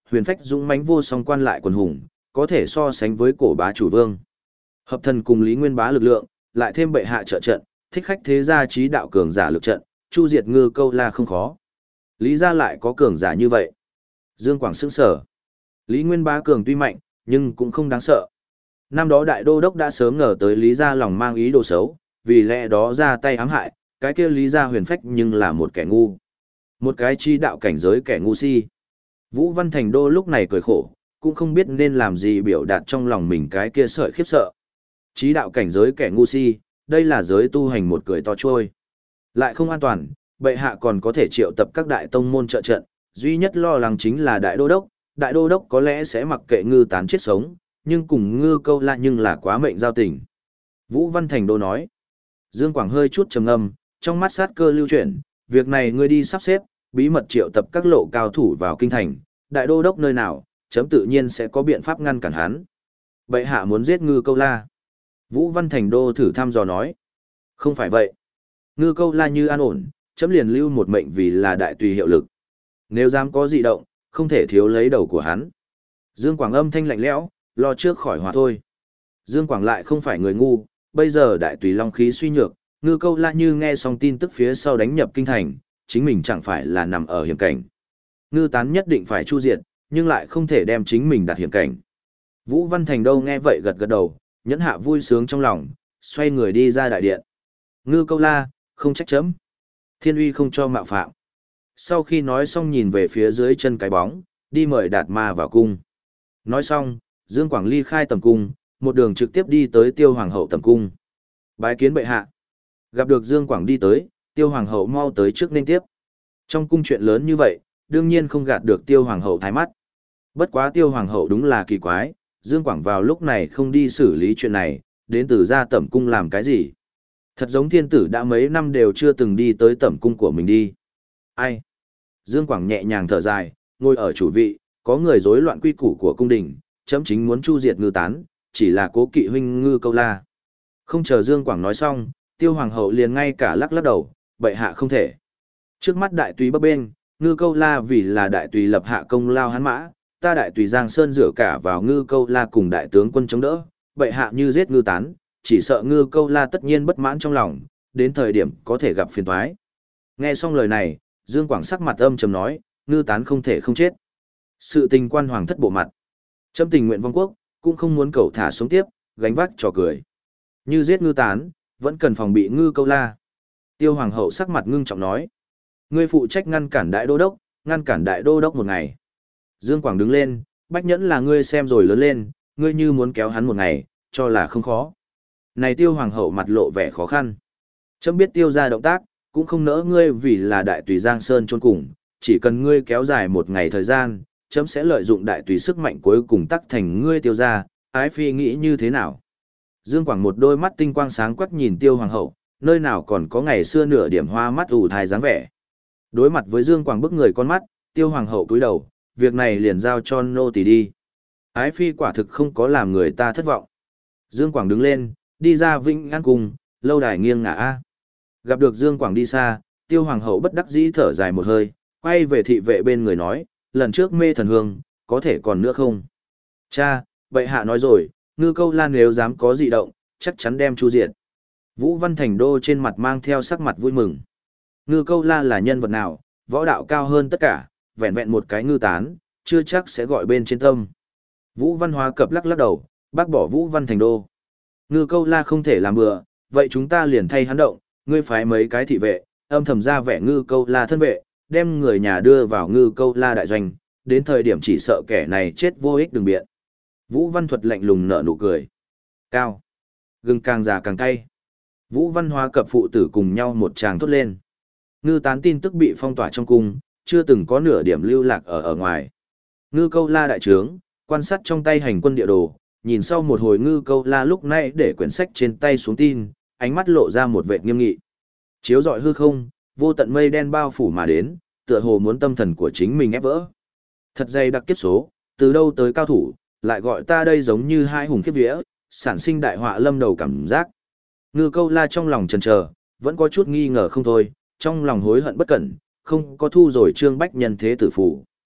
huyền phách dũng mãnh vô song quan lại quần hùng, có thể so sánh với cổ bá chủ vương. Hợp thần cùng Lý Nguyên Bá lực lượng, lại thêm bệ hạ trợ trận, thích khách thế gia trí đạo cường giả lực trận, chu diệt Ngư Câu La không khó. Lý gia lại có cường giả như vậy. Dương Quảng sững sở. Lý Nguyên Bá cường tuy mạnh, nhưng cũng không đáng sợ. Năm đó đại đô đốc đã sớm ngờ tới Lý gia lòng mang ý đồ xấu, vì lẽ đó ra tay ám hại, cái kia Lý gia huyền phách nhưng là một kẻ ngu. Một cái chi đạo cảnh giới kẻ ngu si. Vũ Văn Thành Đô lúc này cười khổ, cũng không biết nên làm gì biểu đạt trong lòng mình cái kia sợi khiếp sợ. Chí đạo cảnh giới kẻ ngu si, đây là giới tu hành một cười to trôi. Lại không an toàn, bệ hạ còn có thể triệu tập các đại tông môn trợ trận, duy nhất lo lắng chính là đại đô đốc, đại đô đốc có lẽ sẽ mặc kệ Ngư Tán chết sống, nhưng cùng Ngư Câu La nhưng là quá mệnh giao tình. Vũ Văn Thành Đô nói. Dương Quảng hơi chút trầm ngâm, trong mắt sát cơ lưu chuyển, việc này ngươi đi sắp xếp, bí mật triệu tập các lộ cao thủ vào kinh thành, đại đô đốc nơi nào, chấm tự nhiên sẽ có biện pháp ngăn cản hắn. Bệ hạ muốn giết Ngư Câu La. Vũ Văn Thành Đô thử thăm dò nói. Không phải vậy. Ngư Câu La như an ổn, chấm liền lưu một mệnh vì là đại tùy hiệu lực. Nếu dám có dị động, không thể thiếu lấy đầu của hắn. Dương Quảng âm thanh lạnh lẽo, lo trước khỏi hòa thôi. Dương Quảng lại không phải người ngu, bây giờ đại tùy long khí suy nhược, Ngư Câu La như nghe xong tin tức phía sau đánh nhập kinh thành, chính mình chẳng phải là nằm ở hiểm cảnh. Ngư Tán nhất định phải chu diệt, nhưng lại không thể đem chính mình đặt hiểm cảnh. Vũ Văn Thành Đô nghe vậy gật gật đầu, nhẫn hạ vui sướng trong lòng, xoay người đi ra đại điện. Ngư Câu La, không trách chấm. Thiên uy không cho mạo phạm. Sau khi nói xong nhìn về phía dưới chân cái bóng, đi mời Đạt Ma vào cung. Nói xong, Dương Quảng ly khai tầm cung, một đường trực tiếp đi tới Tiêu Hoàng hậu tầm cung. Bái kiến bệ hạ. Gặp được Dương Quảng đi tới, Tiêu Hoàng hậu mau tới trước nên tiếp. Trong cung chuyện lớn như vậy, đương nhiên không gạt được Tiêu Hoàng hậu thái mắt. Bất quá Tiêu Hoàng hậu đúng là kỳ quái, Dương Quảng vào lúc này không đi xử lý chuyện này, đến từ ra tẩm cung làm cái gì. Thật giống thiên tử đã mấy năm đều chưa từng đi tới tẩm cung của mình đi. Ai? Dương Quảng nhẹ nhàng thở dài, ngồi ở chủ vị, có người rối loạn quy củ của cung đình, chấm chính muốn chu diệt Ngư Tán, chỉ là cố kỵ huynh Ngư Câu La. Không chờ Dương Quảng nói xong, Tiêu Hoàng hậu liền ngay cả lắc lắc đầu, bệ hạ không thể. Trước mắt đại tùy bấp bênh, Ngư Câu La vì là đại tùy lập hạ công lao hắn mã, ta đại tùy Giang Sơn dựa cả vào Ngư Câu La cùng đại tướng quân chống đỡ, bệ hạ như giết Ngư Tán, chỉ sợ Ngư Câu La tất nhiên bất mãn trong lòng, đến thời điểm có thể gặp phiền toái. Nghe xong lời này, Dương Quảng sắc mặt âm trầm nói, Ngư Tán không thể không chết. Sự tình quan hoàng thất bộ mặt. Chấm tình nguyện vong quốc, cũng không muốn cầu thả sống tiếp, gánh vác trò cười. Như giết Ngư Tán, vẫn cần phòng bị Ngư Câu La. Tiêu Hoàng hậu sắc mặt ngưng trọng nói. Ngươi phụ trách ngăn cản đại đô đốc, ngăn cản đại đô đốc một ngày. Dương Quảng đứng lên, Bách Nhẫn là ngươi xem rồi lớn lên, ngươi như muốn kéo hắn một ngày, cho là không khó. Này Tiêu Hoàng hậu mặt lộ vẻ khó khăn. Chấm biết Tiêu ra động tác, cũng không nỡ ngươi vì là đại tùy Giang Sơn chôn cùng, chỉ cần ngươi kéo dài một ngày thời gian, chấm sẽ lợi dụng đại tùy sức mạnh cuối cùng tắc thành ngươi Tiêu ra, ái phi nghĩ như thế nào. Dương Quảng một đôi mắt tinh quang sáng quắc nhìn Tiêu Hoàng hậu, nơi nào còn có ngày xưa nửa điểm hoa mắt ủ thai dáng vẻ. Đối mặt với Dương Quảng bức người con mắt, Tiêu Hoàng hậu cúi đầu, việc này liền giao cho nô tỳ đi. Ái phi quả thực không có làm người ta thất vọng. Dương Quảng đứng lên, đi ra Vĩnh An cung, lâu đài nghiêng ngả a. Gặp được Dương Quảng đi xa, Tiêu Hoàng hậu bất đắc dĩ thở dài một hơi, quay về thị vệ bên người nói, lần trước mê thần hương, có thể còn nữa không? Cha, bệ hạ nói rồi, Ngư Câu La nếu dám có dị động, chắc chắn đem chu diệt. Vũ Văn Thành Đô trên mặt mang theo sắc mặt vui mừng. Ngư Câu La là nhân vật nào, võ đạo cao hơn tất cả, vẹn vẹn một cái Ngư Tán, chưa chắc sẽ gọi bên trên tâm. Vũ Văn Hóa cập lắc lắc đầu, bác bỏ Vũ Văn Thành Đô. Ngư Câu La không thể làm bừa, vậy chúng ta liền thay hắn động, ngươi phái mấy cái thị vệ, âm thầm ra vẻ Ngư Câu La thân vệ, đem người nhà đưa vào Ngư Câu La đại doanh, đến thời điểm chỉ sợ kẻ này chết vô ích đừng biện. Vũ Văn Thuật lạnh lùng nở nụ cười. Cao. Gừng càng già càng cay. Vũ Văn Hóa cập phụ tử cùng nhau một tràng thốt lên. Ngư Tán tin tức bị phong tỏa trong cung, chưa từng có nửa điểm lưu lạc ở ở ngoài. Ngư Câu La đại trướng, quan sát trong tay hành quân địa đồ, nhìn sau một hồi Ngư Câu La lúc nãy để quyển sách trên tay xuống tin, ánh mắt lộ ra một vẻ nghiêm nghị. Chiếu rọi hư không, vô tận mây đen bao phủ mà đến, tựa hồ muốn tâm thần của chính mình ép vỡ. Thật dày đặc kiếp số, từ đâu tới cao thủ, lại gọi ta đây giống như hai hùng kiếp vía, sản sinh đại họa lâm đầu cảm giác. Ngư Câu La trong lòng chần chờ, vẫn có chút nghi ngờ không thôi, trong lòng hối hận bất cẩn, không có thu rồi Trương Bách Nhân thế tử phủ.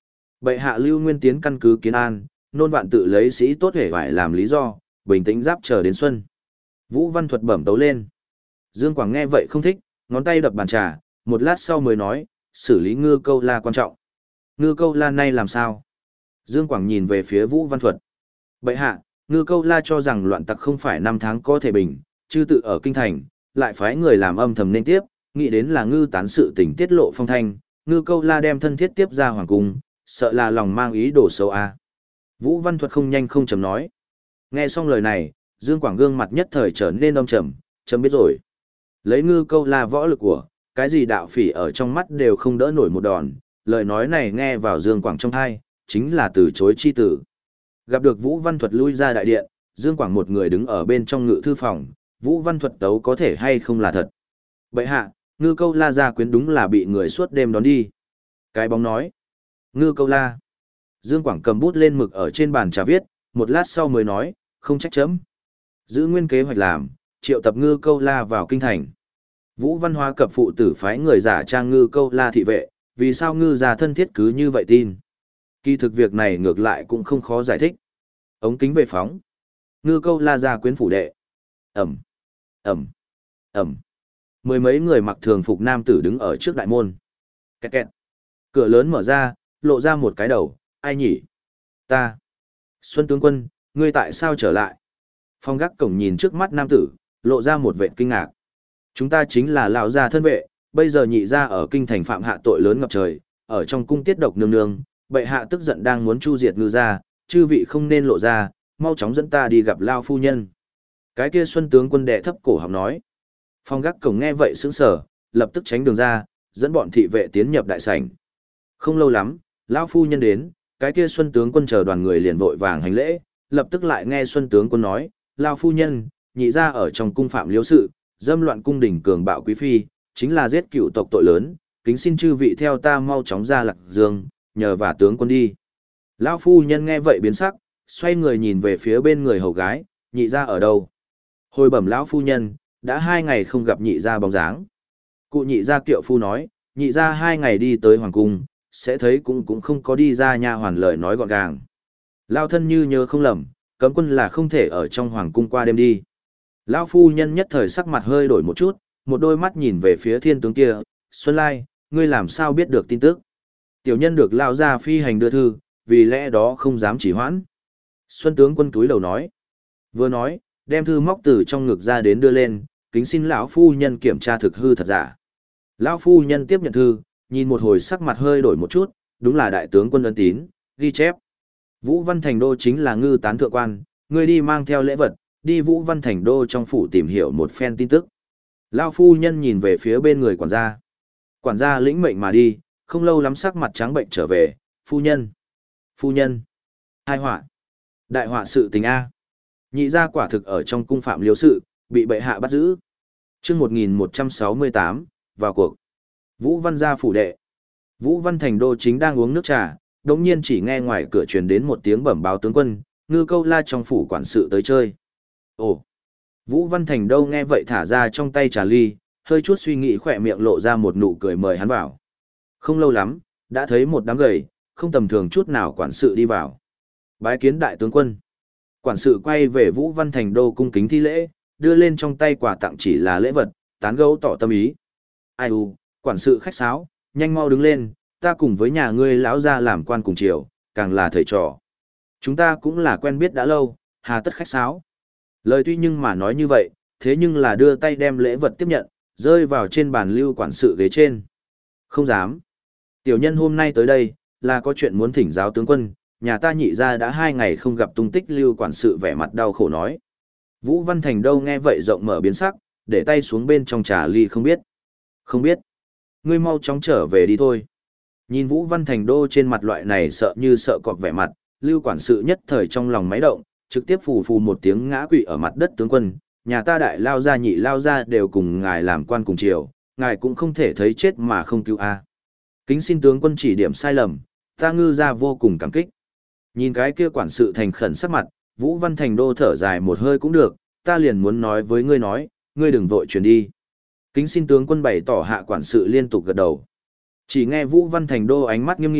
Bệ hạ Lưu Nguyên tiến căn cứ Kiến An, nôn vạn tự lấy sĩ tốt hể vải làm lý do, bình tĩnh giáp chờ đến xuân. Vũ Văn Thuật bẩm tấu lên. Dương Quảng nghe vậy không thích, ngón tay đập bàn trà, một lát sau mới nói, xử lý ngư câu la quan trọng. Ngư câu la nay làm sao? Dương Quảng nhìn về phía Vũ Văn Thuật. Bệ hạ, ngư câu la cho rằng loạn tặc không phải năm tháng có thể bình, chư tự ở kinh thành, lại phái người làm âm thầm nên tiếp, nghĩ đến là ngư tán sự tình tiết lộ phong thanh, ngư câu la đem thân thiết tiếp ra hoàng cung, sợ là lòng mang ý đồ xấu a. Vũ Văn Thuật không nhanh không chậm nói. Nghe xong lời này, Dương Quảng gương mặt nhất thời trở nên âm trầm, chấm biết rồi. Lấy ngư câu la võ lực của, cái gì đạo phỉ ở trong mắt đều không đỡ nổi một đòn, lời nói này nghe vào Dương Quảng trong thai, chính là từ chối chi tử. Gặp được Vũ Văn Thuật lui ra đại điện, Dương Quảng một người đứng ở bên trong ngự thư phòng, Vũ Văn Thuật tấu có thể hay không là thật. Bệ hạ, ngư câu la gia quyến đúng là bị người suốt đêm đón đi. Cái bóng nói. Ngư câu la. Dương Quảng cầm bút lên mực ở trên bàn trà viết, một lát sau mới nói, không trách chấm. Giữ nguyên kế hoạch làm, triệu tập ngư câu la vào kinh thành. Vũ Văn Hóa cập phụ tử phái người giả trang ngư câu la thị vệ, vì sao ngư gia thân thiết cứ như vậy tin. Kỳ thực việc này ngược lại cũng không khó giải thích. Ống kính về phóng. Ngư câu la gia quyến phủ đệ. Ẩm, Ẩm, Ẩm. Mười mấy người mặc thường phục nam tử đứng ở trước đại môn. Kẹt kẹt. Cửa lớn mở ra, lộ ra một cái đầu, ai nhỉ? Ta. Xuân tướng quân, ngươi tại sao trở lại? Phong gác cổng nhìn trước mắt nam tử, lộ ra một vẻ kinh ngạc. Chúng ta chính là lão gia thân vệ, bây giờ nhị gia ở kinh thành phạm hạ tội lớn ngập trời, ở trong cung tiết độc nương nương, bệ hạ tức giận đang muốn chu diệt ngư gia, chư vị không nên lộ ra, mau chóng dẫn ta đi gặp lao phu nhân. Cái kia Xuân tướng quân đệ thấp cổ họng nói. Phong gác cổng nghe vậy sững sờ, lập tức tránh đường ra, dẫn bọn thị vệ tiến nhập đại sảnh. Không lâu lắm, lão phu nhân đến, cái kia Xuân tướng quân chờ đoàn người liền vội vàng hành lễ, lập tức lại nghe Xuân tướng quân nói, lão phu nhân, nhị gia ở trong cung phạm liếu sự, dâm loạn cung đình cường bạo quý phi, chính là giết cựu tộc tội lớn, kính xin chư vị theo ta mau chóng ra Lạc Dương, nhờ vả tướng quân đi. Lão phu nhân nghe vậy biến sắc, xoay người nhìn về phía bên người hầu gái, nhị gia ở đâu? Hồi bẩm lão phu nhân, đã hai ngày không gặp nhị gia bóng dáng. Cụ nhị gia kiệu phu nói, nhị gia hai ngày đi tới hoàng cung, sẽ thấy cũng cũng không có đi ra nha hoàn lời nói gọn gàng. Lão thân như nhớ không lầm, cấm quân là không thể ở trong hoàng cung qua đêm đi. Lão phu nhân nhất thời sắc mặt hơi đổi một chút, một đôi mắt nhìn về phía thiên tướng kia, Xuân Lai, ngươi làm sao biết được tin tức? Tiểu nhân được lão gia phi hành đưa thư, vì lẽ đó không dám chỉ hoãn. Xuân tướng quân túi đầu nói. Vừa nói, đem thư móc từ trong ngực ra đến đưa lên, kính xin lão phu nhân kiểm tra thực hư thật giả. Lão phu nhân tiếp nhận thư, nhìn một hồi sắc mặt hơi đổi một chút, đúng là đại tướng quân ân tín, ghi chép. Vũ Văn Thành Đô chính là ngư tán thượng quan, ngươi đi mang theo lễ vật, đi Vũ Văn Thành Đô trong phủ tìm hiểu một phen tin tức. Lão phu nhân nhìn về phía bên người quản gia. Quản gia lĩnh mệnh mà đi, không lâu lắm sắc mặt trắng bệnh trở về, phu nhân. Phu nhân. Hai họa. Đại họa sự tình A. Nhị gia quả thực ở trong cung phạm liếu sự, bị bệ hạ bắt giữ. Chương một nghìn một trăm sáu mươi tám, vào cuộc. Vũ Văn gia phủ đệ. Vũ Văn Thành Đô chính đang uống nước trà, đột nhiên chỉ nghe ngoài cửa truyền đến một tiếng bẩm báo tướng quân, ngư câu la trong phủ quản sự tới chơi. Ồ. Vũ Văn Thành Đô nghe vậy thả ra trong tay trà ly, hơi chút suy nghĩ khỏe miệng lộ ra một nụ cười mời hắn vào. Không lâu lắm, đã thấy một đám gầy, không tầm thường chút nào quản sự đi vào. Bái kiến đại tướng quân. Quản sự quay về Vũ Văn Thành Đô cung kính thi lễ, đưa lên trong tay quà tặng chỉ là lễ vật, tán gẫu tỏ tâm ý. Ai u, quản sự khách sáo, nhanh mau đứng lên, ta cùng với nhà ngươi lão gia làm quan cùng triều, càng là thầy trò. Chúng ta cũng là quen biết đã lâu, hà tất khách sáo. Lời tuy nhưng mà nói như vậy, thế nhưng là đưa tay đem lễ vật tiếp nhận, rơi vào trên bàn lưu quản sự ghế trên. Không dám. Tiểu nhân hôm nay tới đây, là có chuyện muốn thỉnh giáo tướng quân, nhà ta nhị ra đã hai ngày không gặp tung tích lưu quản sự vẻ mặt đau khổ nói. Vũ Văn Thành Đô nghe vậy rộng mở biến sắc, để tay xuống bên trong trà ly không biết. Không biết. Ngươi mau chóng trở về đi thôi. Nhìn Vũ Văn Thành Đô trên mặt loại này sợ như sợ cọp vẻ mặt, lưu quản sự nhất thời trong lòng máy động, trực tiếp phù phù một tiếng ngã quỵ ở mặt đất tướng quân, nhà ta đại lao gia nhị lao gia đều cùng ngài làm quan cùng triều, ngài cũng không thể thấy chết mà không cứu a. Kính xin tướng quân chỉ điểm sai lầm, ta ngư ra vô cùng cảm kích. Nhìn cái kia quản sự thành khẩn sắc mặt, Vũ Văn Thành Đô thở dài một hơi cũng được, ta liền muốn nói với ngươi nói, ngươi đừng vội chuyển đi. Kính xin tướng quân bày tỏ hạ quản sự liên tục gật đầu. Chỉ nghe Vũ Văn Thành Đô ánh mắt nghiêm nghị,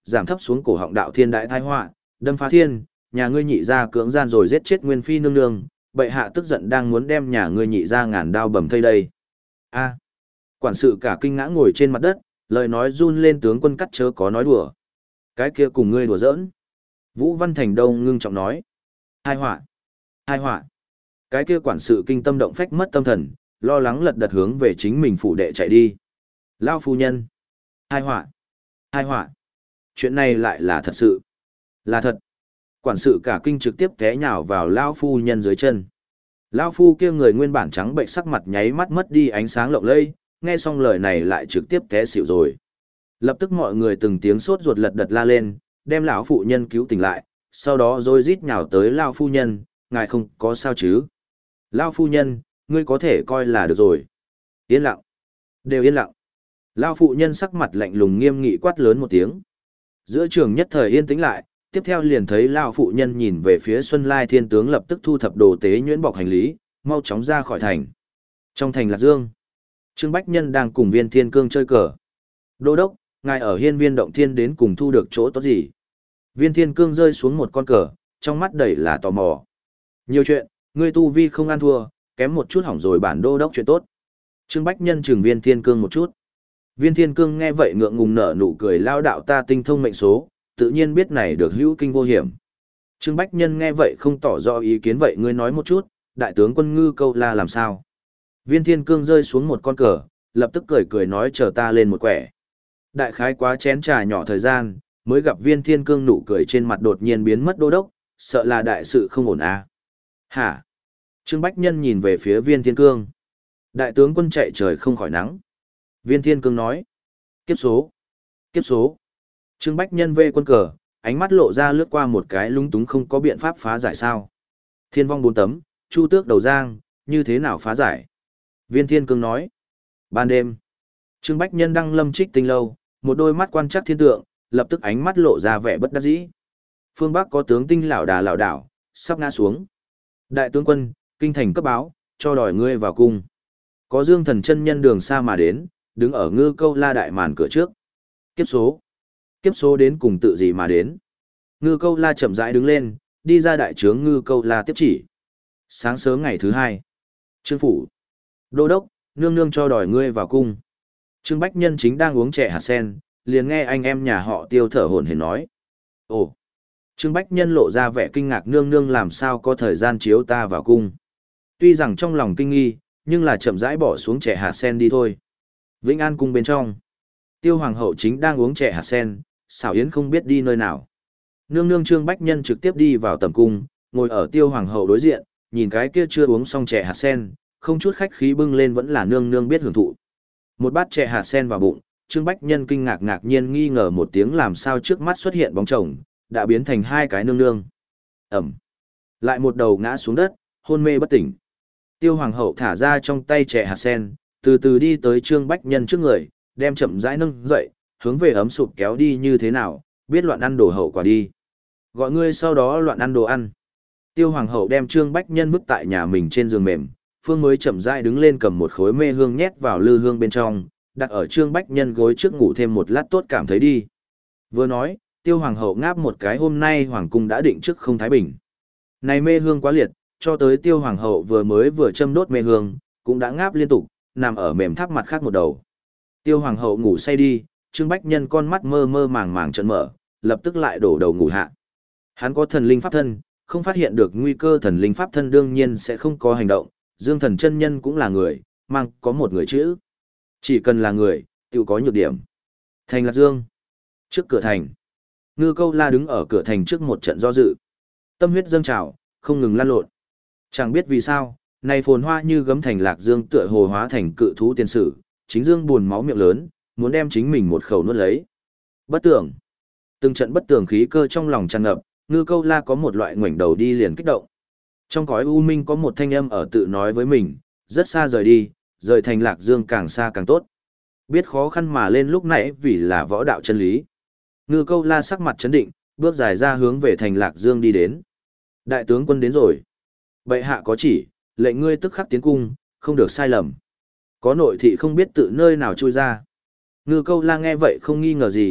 giảm thấp xuống cổ họng đạo thiên đại tai họa, đâm phá thiên, nhà ngươi nhị gia cưỡng gian rồi giết chết nguyên phi nương nương, bệ hạ tức giận đang muốn đem nhà ngươi nhị gia ngàn đao bầm thây đây. A. Quản sự cả kinh ngã ngồi trên mặt đất, lời nói run lên tướng quân cắt chớ có nói đùa. Cái kia cùng ngươi đùa giỡn. Vũ Văn Thành Đông ngưng trọng nói. Hai họa. Hai họa. Cái kia quản sự kinh tâm động phách mất tâm thần, lo lắng lật đật hướng về chính mình phủ đệ chạy đi. Lao phu nhân. Hai họa. Hai họa. Chuyện này lại là thật sự. Là thật. Quản sự cả kinh trực tiếp té nhào vào Lao phu nhân dưới chân. Lao phu kia người nguyên bản trắng bệnh sắc mặt nháy mắt mất đi ánh sáng lộng lẫy, nghe xong lời này lại trực tiếp té xỉu rồi. Lập tức mọi người từng tiếng sốt ruột lật đật la lên, đem lão phụ nhân cứu tỉnh lại, sau đó rồi rít nhào tới Lao phu nhân, ngài không có sao chứ? Lao phu nhân, ngươi có thể coi là được rồi. Yên lặng. Đều yên lặng. Lao phụ nhân sắc mặt lạnh lùng nghiêm nghị quát lớn một tiếng. Giữa trường nhất thời yên tĩnh lại, tiếp theo liền thấy Lao phụ nhân nhìn về phía Xuân Lai Thiên tướng lập tức thu thập đồ tế nhuyễn bọc hành lý, mau chóng ra khỏi thành. Trong thành Lạc Dương, Trương Bách Nhân đang cùng Viên Thiên Cương chơi cờ. Đô đốc, ngài ở hiên viên động thiên đến cùng thu được chỗ tốt gì? Viên Thiên Cương rơi xuống một con cờ, trong mắt đầy là tò mò. Nhiều chuyện, ngươi tu vi không ăn thua, kém một chút hỏng rồi bản đô đốc chuyện tốt. Trương Bách Nhân chừng Viên Thiên Cương một chút. Viên Thiên Cương nghe vậy ngượng ngùng nở nụ cười lao đạo ta tinh thông mệnh số, tự nhiên biết này được hữu kinh vô hiểm. Trương Bách Nhân nghe vậy không tỏ rõ ý kiến vậy ngươi nói một chút, đại tướng quân Ngư Câu La làm sao? Viên Thiên Cương rơi xuống một con cờ, lập tức cười cười nói chờ ta lên một quẻ. Đại khái quá chén trà nhỏ thời gian, mới gặp Viên Thiên Cương nụ cười trên mặt đột nhiên biến mất đô đốc, sợ là đại sự không ổn à. Hả? Trương Bách Nhân nhìn về phía Viên Thiên Cương. Đại tướng quân chạy trời không khỏi nắng. Viên Thiên Cương nói. Kiếp số. Kiếp số. Trương Bách Nhân vê quân cờ, ánh mắt lộ ra lướt qua một cái lúng túng không có biện pháp phá giải sao. Thiên vong bốn tấm, chu tước đầu giang, như thế nào phá giải? Viên Thiên Cương nói. Ban đêm. Trương Bách Nhân đăng lâm trích tinh lâu, một đôi mắt quan trắc thiên tượng, lập tức ánh mắt lộ ra vẻ bất đắc dĩ. Phương Bắc có tướng tinh lão đà lão đảo, sắp ngã xuống. Đại tướng quân, kinh thành cấp báo, cho đòi ngươi vào cung. Có Dương Thần chân nhân đường xa mà đến, đứng ở Ngư Câu La đại màn cửa trước. Kiếp số. Kiếp số đến cùng tự gì mà đến. Ngư Câu La chậm rãi đứng lên, đi ra đại trướng Ngư Câu La tiếp chỉ. Sáng sớm ngày thứ hai. Trương phủ. Đô đốc, nương nương cho đòi ngươi vào cung. Trương Bách Nhân chính đang uống chè hạt sen, liền nghe anh em nhà họ Tiêu thở hổn hển nói. Ồ. Trương Bách Nhân lộ ra vẻ kinh ngạc nương nương làm sao có thời gian chiếu ta vào cung. Tuy rằng trong lòng kinh nghi, nhưng là chậm rãi bỏ xuống chè hạt sen đi thôi. Vĩnh An cung bên trong. Tiêu Hoàng hậu chính đang uống chè hạt sen, xảo yến không biết đi nơi nào. Nương nương Trương Bách Nhân trực tiếp đi vào tầm cung, ngồi ở Tiêu Hoàng hậu đối diện, nhìn cái kia chưa uống xong chè hạt sen, không chút khách khí bưng lên vẫn là nương nương biết hưởng thụ. Một bát chè hạt sen vào bụng, Trương Bách Nhân kinh ngạc ngạc nhiên nghi ngờ một tiếng làm sao trước mắt xuất hiện bóng chồng, đã biến thành hai cái nương nương. Ẩm. Lại một đầu ngã xuống đất, hôn mê bất tỉnh. Tiêu Hoàng hậu thả ra trong tay chè hạt sen, từ từ đi tới Trương Bách Nhân trước người, đem chậm rãi nâng dậy, hướng về ấm sụp kéo đi như thế nào, biết loạn ăn đồ hậu quả đi. Gọi ngươi sau đó loạn ăn đồ ăn. Tiêu Hoàng hậu đem Trương Bách Nhân vứt tại nhà mình trên giường mềm, Phương mới chậm rãi đứng lên cầm một khối mê hương nhét vào lư hương bên trong, đặt ở Trương Bách Nhân gối trước ngủ thêm một lát tốt cảm thấy đi. Vừa nói, Tiêu Hoàng hậu ngáp một cái hôm nay Hoàng cung đã định trước không thái bình. Này mê hương quá liệt, cho tới Tiêu Hoàng hậu vừa mới vừa châm đốt mê hương, cũng đã ngáp liên tục, nằm ở mềm tháp mặt khác một đầu. Tiêu Hoàng hậu ngủ say đi, Trương Bách Nhân con mắt mơ mơ màng màng trợn mở, lập tức lại đổ đầu ngủ hạ. Hắn có thần linh pháp thân, không phát hiện được nguy cơ thần linh pháp thân đương nhiên sẽ không có hành động, Dương Thần chân nhân cũng là người, mang có một người chữ. Chỉ cần là người, tự có nhược điểm. Thành Lạc Dương. Trước cửa thành. Ngư Câu La đứng ở cửa thành trước một trận do dự. Tâm huyết dâng trào, không ngừng lan lộn. Chẳng biết vì sao, này phồn hoa như gấm thành Lạc Dương tựa hồ hóa thành cự thú tiên sử, chính dương buồn máu miệng lớn, muốn đem chính mình một khẩu nuốt lấy. Bất tưởng. Từng trận bất tường khí cơ trong lòng tràn ngập, Ngư Câu La có một loại ngoảnh đầu đi liền kích động. Trong cõi u minh có một thanh âm ở tự nói với mình, rất xa rời đi, rời thành Lạc Dương càng xa càng tốt. Biết khó khăn mà lên lúc nãy vì là võ đạo chân lý. Ngư Câu La sắc mặt chấn định, bước dài ra hướng về thành Lạc Dương đi đến. Đại tướng quân đến rồi. Bệ hạ có chỉ, lệnh ngươi tức khắc tiến cung, không được sai lầm. Có nội thị không biết tự nơi nào chui ra. Ngư Câu La nghe vậy không nghi ngờ gì,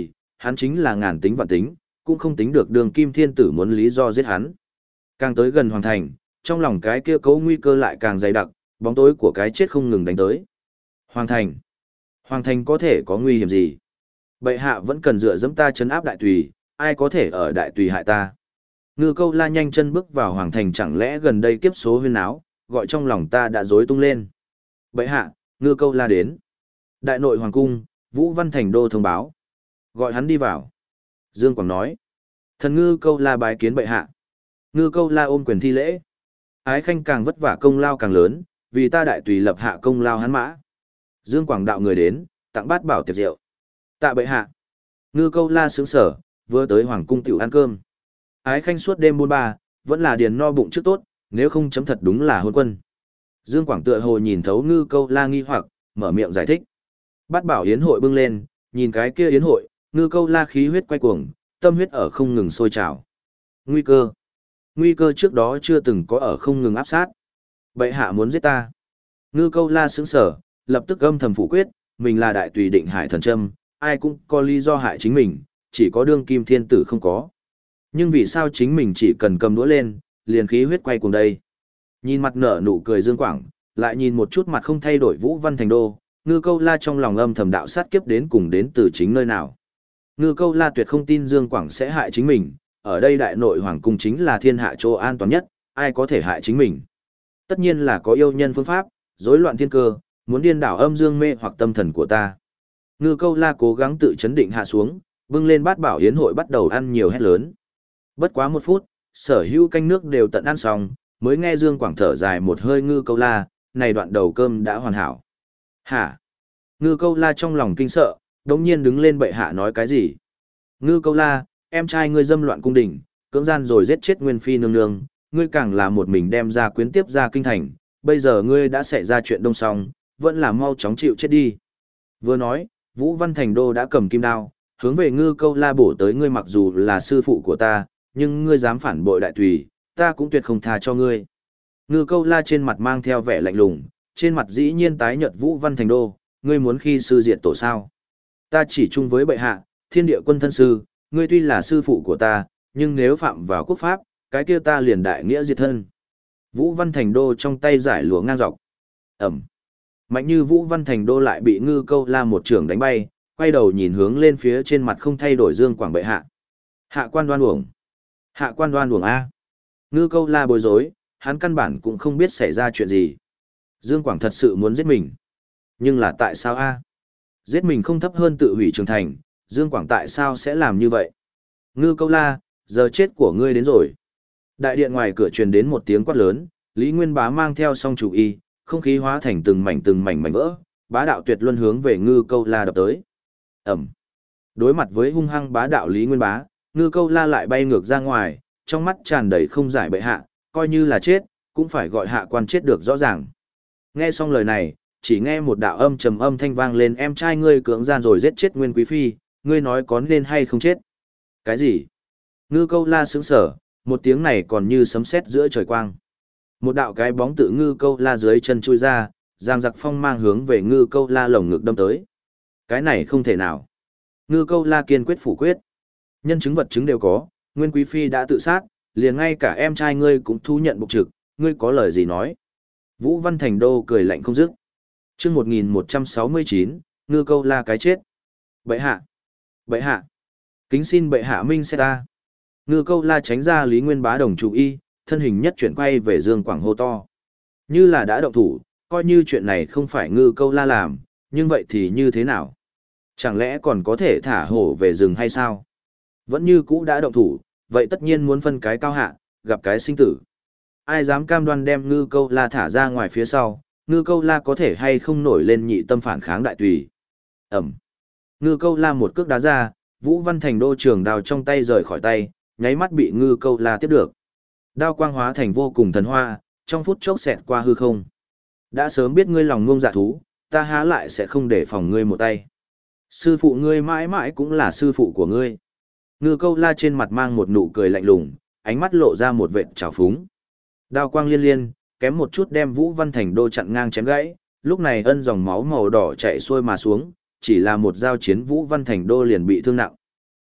hắn chính là ngàn tính vạn tính, cũng không tính được đường kim thiên tử muốn lý do giết hắn. Càng tới gần hoàng thành, trong lòng cái kia cấu nguy cơ lại càng dày đặc, bóng tối của cái chết không ngừng đánh tới. Hoàng thành. Hoàng thành có thể có nguy hiểm gì? Bệ hạ vẫn cần dựa dẫm ta trấn áp đại tùy, ai có thể ở đại tùy hại ta? Ngư Câu La nhanh chân bước vào hoàng thành, chẳng lẽ gần đây kiếp số huyên áo, gọi trong lòng ta đã rối tung lên. Bệ hạ, Ngư Câu La đến. Đại nội hoàng cung, Vũ Văn Thành Đô thông báo. Gọi hắn đi vào. Dương Quảng nói. Thần Ngư Câu La bái kiến bệ hạ. Ngư Câu La ôm quyền thi lễ. Ái khanh càng vất vả công lao càng lớn, vì ta đại tùy lập hạ công lao hắn mã. Dương Quảng đạo người đến, tặng bát bảo tiệc rượu. Tạ bệ hạ. Ngư Câu La sướng sở, vừa tới hoàng cung tiểu ăn cơm. Ái khanh suốt đêm buôn ba, vẫn là điền no bụng trước tốt, nếu không chấm thật đúng là hôn quân. Dương Quảng tựa hồ nhìn thấu Ngư Câu La nghi hoặc, mở miệng giải thích. Bát bảo yến hội bưng lên, nhìn cái kia yến hội, Ngư Câu La khí huyết quay cuồng, tâm huyết ở không ngừng sôi trào. Nguy cơ. Nguy cơ trước đó chưa từng có ở không ngừng áp sát. Bệ hạ muốn giết ta. Ngư Câu La sững sở, lập tức âm thầm phủ quyết, mình là đại tùy định hải thần châm, ai cũng có lý do hại chính mình, chỉ có đương kim thiên tử không có. Nhưng vì sao chính mình chỉ cần cầm đũa lên, liền khí huyết quay cuồng đây? Nhìn mặt nở nụ cười Dương Quảng, lại nhìn một chút mặt không thay đổi Vũ Văn Thành Đô, Ngư Câu La trong lòng âm thầm đạo sát kiếp đến cùng đến từ chính nơi nào. Ngư Câu La tuyệt không tin Dương Quảng sẽ hại chính mình, ở đây đại nội hoàng cung chính là thiên hạ chỗ an toàn nhất, ai có thể hại chính mình. Tất nhiên là có yêu nhân phương pháp, rối loạn thiên cơ, muốn điên đảo âm dương mê hoặc tâm thần của ta. Ngư Câu La cố gắng tự chấn định hạ xuống, bưng lên bát bảo yến hội bắt đầu ăn nhiều hét lớn. Bất quá một phút, sở hữu canh nước đều tận ăn xong, mới nghe Dương Quảng thở dài một hơi. Ngư Câu La, này đoạn đầu cơm đã hoàn hảo. Hả? Ngư Câu La trong lòng kinh sợ, đống nhiên đứng lên. Bệ hạ nói cái gì? Ngư Câu La, em trai ngươi dâm loạn cung đình, cưỡng gian rồi giết chết nguyên phi nương nương, ngươi càng là một mình đem ra quyến tiếp ra kinh thành, bây giờ ngươi đã xảy ra chuyện đông xong, vẫn là mau chóng chịu chết đi. Vừa nói, Vũ Văn Thành Đô đã cầm kim đao, hướng về Ngư Câu La bổ tới. Ngươi mặc dù là sư phụ của ta, nhưng ngươi dám phản bội đại tùy, ta cũng tuyệt không tha cho ngươi. Ngư Câu La trên mặt mang theo vẻ lạnh lùng, trên mặt dĩ nhiên tái nhợt. Vũ Văn Thành Đô, ngươi muốn khi sư diệt tổ sao? Ta chỉ chung với bệ hạ, thiên địa quân thân sư, ngươi tuy là sư phụ của ta, nhưng nếu phạm vào quốc pháp, cái kia ta liền đại nghĩa diệt thân. Vũ Văn Thành Đô trong tay giải lụa ngang dọc. Ẩm. Mạnh như Vũ Văn Thành Đô lại bị Ngư Câu La một trưởng đánh bay, quay đầu nhìn hướng lên phía trên mặt không thay đổi Dương Quảng. Bệ hạ. Hạ quan đoan uổng. Hạ quan đoan uổng A. Ngư Câu La bối rối, hắn căn bản cũng không biết xảy ra chuyện gì. Dương Quảng thật sự muốn giết mình. Nhưng là tại sao A? Giết mình không thấp hơn tự hủy trường thành, Dương Quảng tại sao sẽ làm như vậy? Ngư Câu La, giờ chết của ngươi đến rồi. Đại điện ngoài cửa truyền đến một tiếng quát lớn, Lý Nguyên Bá mang theo song chủ y, không khí hóa thành từng mảnh từng mảnh mảnh vỡ, bá đạo tuyệt luân hướng về Ngư Câu La đập tới. Ẩm. Đối mặt với hung hăng bá đạo Lý Nguyên Bá, Ngư Câu La lại bay ngược ra ngoài, trong mắt tràn đầy không giải. Bệ hạ, coi như là chết, cũng phải gọi hạ quan chết được rõ ràng. Nghe xong lời này, chỉ nghe một đạo âm trầm âm thanh vang lên. Em trai ngươi cưỡng gian rồi giết chết Nguyên Quý Phi, ngươi nói có nên hay không chết? Cái gì? Ngư Câu La sững sở, một tiếng này còn như sấm sét giữa trời quang. Một đạo cái bóng tự Ngư Câu La dưới chân chui ra, giang giặc phong mang hướng về Ngư Câu La lồng ngực đâm tới. Cái này không thể nào. Ngư Câu La kiên quyết phủ quyết. Nhân chứng vật chứng đều có, Nguyên Quý Phi đã tự sát, liền ngay cả em trai ngươi cũng thu nhận bục trực, ngươi có lời gì nói? Vũ Văn Thành Đô cười lạnh không dứt. Chương một nghìn một trăm sáu mươi chín, Ngư Câu La cái chết. Bệ hạ. Bệ hạ. Kính xin bệ hạ minh xét ta. Ngư Câu La tránh ra Lý Nguyên Bá đồng chủ y, thân hình nhất chuyển quay về Dương Quảng hô to. Như là đã động thủ, coi như chuyện này không phải Ngư Câu La làm, nhưng vậy thì như thế nào? Chẳng lẽ còn có thể thả hổ về rừng hay sao? Vẫn như cũ đã động thủ, vậy tất nhiên muốn phân cái cao hạ, gặp cái sinh tử. Ai dám cam đoan đem Ngư Câu La thả ra ngoài phía sau, Ngư Câu La có thể hay không nổi lên nhị tâm phản kháng đại tùy. Ẩm. Ngư Câu La một cước đá ra, Vũ Văn Thành Đô trường đao trong tay rời khỏi tay, nháy mắt bị Ngư Câu La tiếp được. Đao quang hóa thành vô cùng thần hoa, trong phút chốc xẹt qua hư không. Đã sớm biết ngươi lòng ngông dạ thú, ta há lại sẽ không để phòng ngươi một tay. Sư phụ ngươi mãi mãi cũng là sư phụ của ngươi. Ngư Câu La trên mặt mang một nụ cười lạnh lùng, ánh mắt lộ ra một vệt trào phúng. Đao quang liên liên, kém một chút đem Vũ Văn Thành Đô chặn ngang chém gãy, lúc này ân dòng máu màu đỏ chảy xuôi mà xuống, chỉ là một giao chiến Vũ Văn Thành Đô liền bị thương nặng.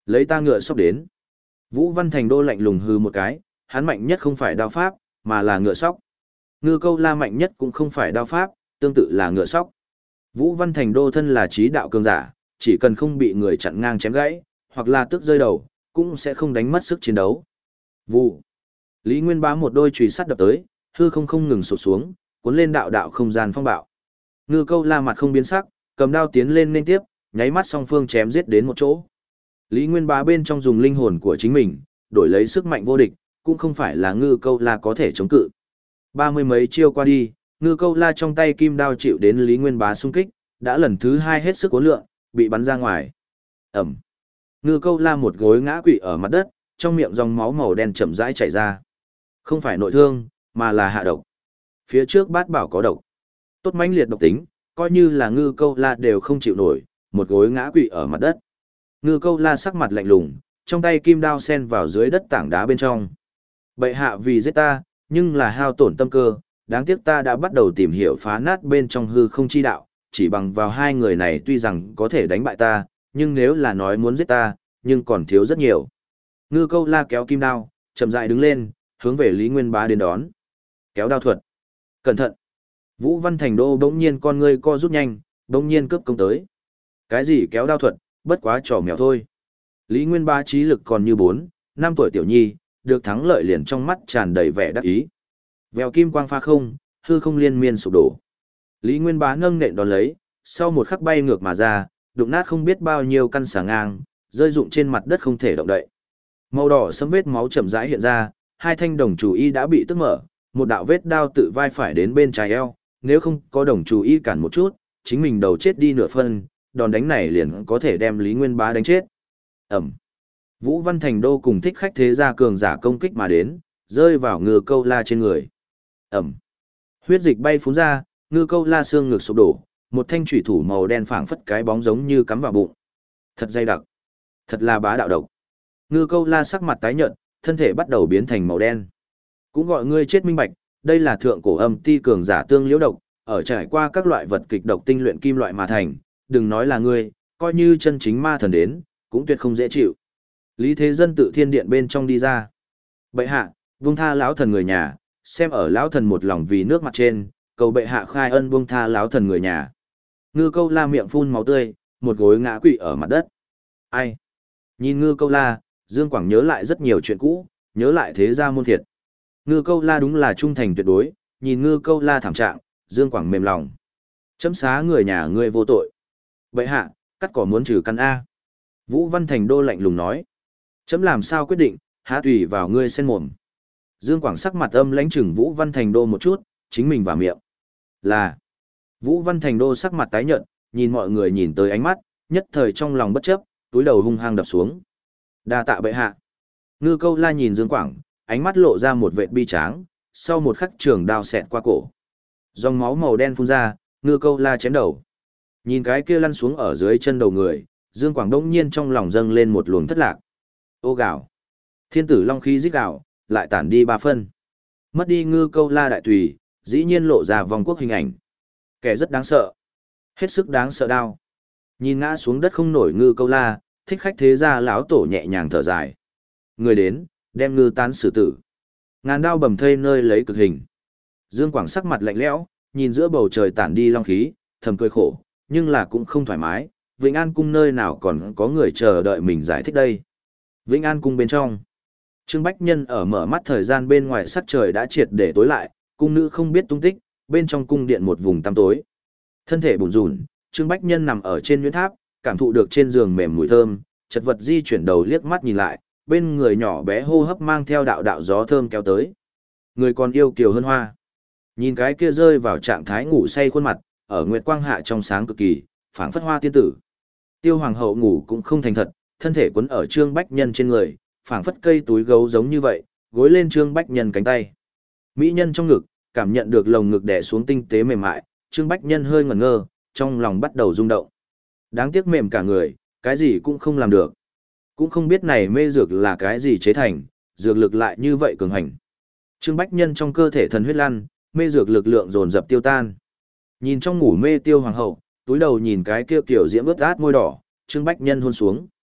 Lấy ta ngựa sóc đến. Vũ Văn Thành Đô lạnh lùng hừ một cái, hắn mạnh nhất không phải đao pháp, mà là ngựa sóc. Ngư Câu La mạnh nhất cũng không phải đao pháp, tương tự là ngựa sóc. Vũ Văn Thành Đô thân là trí đạo cường giả, chỉ cần không bị người chặn ngang chém gãy, hoặc là tước rơi đầu, cũng sẽ không đánh mất sức chiến đấu. Vụ. Lý Nguyên Bá một đôi chùy sắt đập tới, hư không không ngừng sụp xuống, cuốn lên đạo đạo không gian phong bạo. Ngư Câu La mặt không biến sắc, cầm đao tiến lên liên tiếp, nháy mắt song phương chém giết đến một chỗ. Lý Nguyên Bá bên trong dùng linh hồn của chính mình, đổi lấy sức mạnh vô địch, cũng không phải là Ngư Câu La có thể chống cự. Ba mươi mấy chiêu qua đi, Ngư Câu La trong tay kim đao chịu đến Lý Nguyên Bá xung kích, đã lần thứ hai hết sức cuốn lượng, bị bắn ra ngoài. Ẩm. Ngư Câu La một gối ngã quỵ ở mặt đất, trong miệng dòng máu màu đen chậm rãi chảy ra. Không phải nội thương, mà là hạ độc. Phía trước bát bảo có độc. Tốt mãnh liệt độc tính, coi như là Ngư Câu La đều không chịu nổi, một gối ngã quỵ ở mặt đất. Ngư Câu La sắc mặt lạnh lùng, trong tay kim đao sen vào dưới đất tảng đá bên trong. Bệ hạ vì giết ta, nhưng là hao tổn tâm cơ, đáng tiếc ta đã bắt đầu tìm hiểu phá nát bên trong hư không chi đạo, chỉ bằng vào hai người này tuy rằng có thể đánh bại ta, nhưng nếu là nói muốn giết ta, nhưng còn thiếu rất nhiều. Ngư Câu La kéo kim đao, chậm rãi đứng lên, hướng về Lý Nguyên Bá đến đón. Kéo đao thuật. Cẩn thận. Vũ Văn Thành Đô bỗng nhiên con ngươi co rút nhanh, bỗng nhiên cướp công tới. Cái gì kéo đao thuật, bất quá trò mèo thôi. Lý Nguyên Bá trí lực còn như bốn, năm tuổi tiểu nhi, được thắng lợi liền trong mắt tràn đầy vẻ đắc ý. Vèo kim quang pha không, hư không liên miên sụp đổ. Lý Nguyên Bá nâng nện đón lấy, sau một khắc bay ngược mà ra, đụng nát không biết bao nhiêu căn xà ngang, rơi rụng trên mặt đất không thể động đậy. Màu đỏ sẫm vết máu chậm rãi hiện ra, hai thanh đồng chủ y đã bị tức mở, một đạo vết đao tự vai phải đến bên trái eo, nếu không có đồng chủ y cản một chút, chính mình đầu chết đi nửa phân, đòn đánh này liền có thể đem Lý Nguyên Bá đánh chết. Ẩm. Vũ Văn Thành Đô cùng thích khách thế gia cường giả công kích mà đến, rơi vào Ngư Câu La trên người. Ẩm. Huyết dịch bay phún ra, Ngư Câu La xương ngực sụp đổ, một thanh chủy thủ màu đen phảng phất cái bóng giống như cắm vào bụng. Thật dày đặc. Thật là bá đạo độc. Ngư Câu La sắc mặt tái nhợt, thân thể bắt đầu biến thành màu đen. Cũng gọi ngươi chết minh bạch, đây là thượng cổ âm ti cường giả tương liễu độc, ở trải qua các loại vật kịch độc tinh luyện kim loại mà thành, đừng nói là ngươi, coi như chân chính ma thần đến, cũng tuyệt không dễ chịu. Lý Thế Dân tự thiên điện bên trong đi ra. Bệ hạ, buông tha lão thần người nhà, xem ở lão thần một lòng vì nước mặt trên, cầu bệ hạ khai ân buông tha lão thần người nhà. Ngư Câu La miệng phun máu tươi, một gối ngã quỵ ở mặt đất. Ai? Nhìn Ngư Câu La, Dương Quảng nhớ lại rất nhiều chuyện cũ, nhớ lại thế gia môn thiệt. Ngư Câu La đúng là trung thành tuyệt đối, nhìn Ngư Câu La thảm trạng, Dương Quảng mềm lòng. Chấm xá người nhà ngươi vô tội. Bệ hạ, cắt cỏ muốn trừ căn A. Vũ Văn Thành Đô lạnh lùng nói. Chấm làm sao quyết định, há tùy vào ngươi sen mồm. Dương Quảng sắc mặt âm lãnh chừng Vũ Văn Thành Đô một chút, chính mình vào miệng. Là. Vũ Văn Thành Đô sắc mặt tái nhợt, nhìn mọi người nhìn tới ánh mắt, nhất thời trong lòng bất chấp, túi đầu hung hăng đập xuống. Đa tạ bệ hạ. Ngư Câu La nhìn Dương Quảng, ánh mắt lộ ra một vệt bi tráng, sau một khắc trường đao xẹt qua cổ. Dòng máu màu đen phun ra, Ngư Câu La chém đầu. Nhìn cái kia lăn xuống ở dưới chân đầu người, Dương Quảng đông nhiên trong lòng dâng lên một luồng thất lạc. Ô gạo. Thiên tử long khí rít gạo, lại tản đi ba phân. Mất đi Ngư Câu La đại tùy, dĩ nhiên lộ ra vòng quốc hình ảnh. Kẻ rất đáng sợ. Hết sức đáng sợ đao. Nhìn ngã xuống đất không nổi Ngư Câu La, thích khách thế gia lão tổ nhẹ nhàng thở dài. Người đến, đem ngư tán xử tử. Ngàn đao bầm thây nơi lấy cực hình. Dương Quảng sắc mặt lạnh lẽo, nhìn giữa bầu trời tản đi long khí, thầm cười khổ, nhưng là cũng không thoải mái. Vĩnh An cung nơi nào còn có người chờ đợi mình giải thích đây. Vĩnh An cung bên trong. Trương Bách Nhân ở mở mắt thời gian bên ngoài sắc trời đã triệt để tối lại, cung nữ không biết tung tích, bên trong cung điện một vùng tăm tối. Thân thể bủn rủn, Trương Bách Nhân nằm ở trên nhuyễn tháp, cảm thụ được trên giường mềm mùi thơm, chật vật di chuyển đầu liếc mắt nhìn lại, bên người nhỏ bé hô hấp mang theo đạo đạo gió thơm kéo tới. Người còn yêu kiều hơn hoa. Nhìn cái kia rơi vào trạng thái ngủ say khuôn mặt, ở nguyệt quang hạ trong sáng cực kỳ, phảng phất hoa tiên tử. Tiêu hoàng hậu ngủ cũng không thành thật, thân thể quấn ở Trương Bách Nhân trên người, phảng phất cây túi gấu giống như vậy, gối lên Trương Bách Nhân cánh tay. Mỹ nhân trong ngực, cảm nhận được lồng ngực đè xuống tinh tế mềm mại, Trương Bách Nhân hơi ngẩn ngơ, trong lòng bắt đầu rung động. Đáng tiếc mềm cả người, cái gì cũng không làm được. Cũng không biết này mê dược là cái gì chế thành, dược lực lại như vậy cường hành. Trương Bách Nhân trong cơ thể thần huyết lăn, mê dược lực lượng dồn dập tiêu tan. Nhìn trong ngủ mê Tiêu hoàng hậu, túi đầu nhìn cái kia kiểu diễm ướt át môi đỏ, Trương Bách Nhân hôn xuống.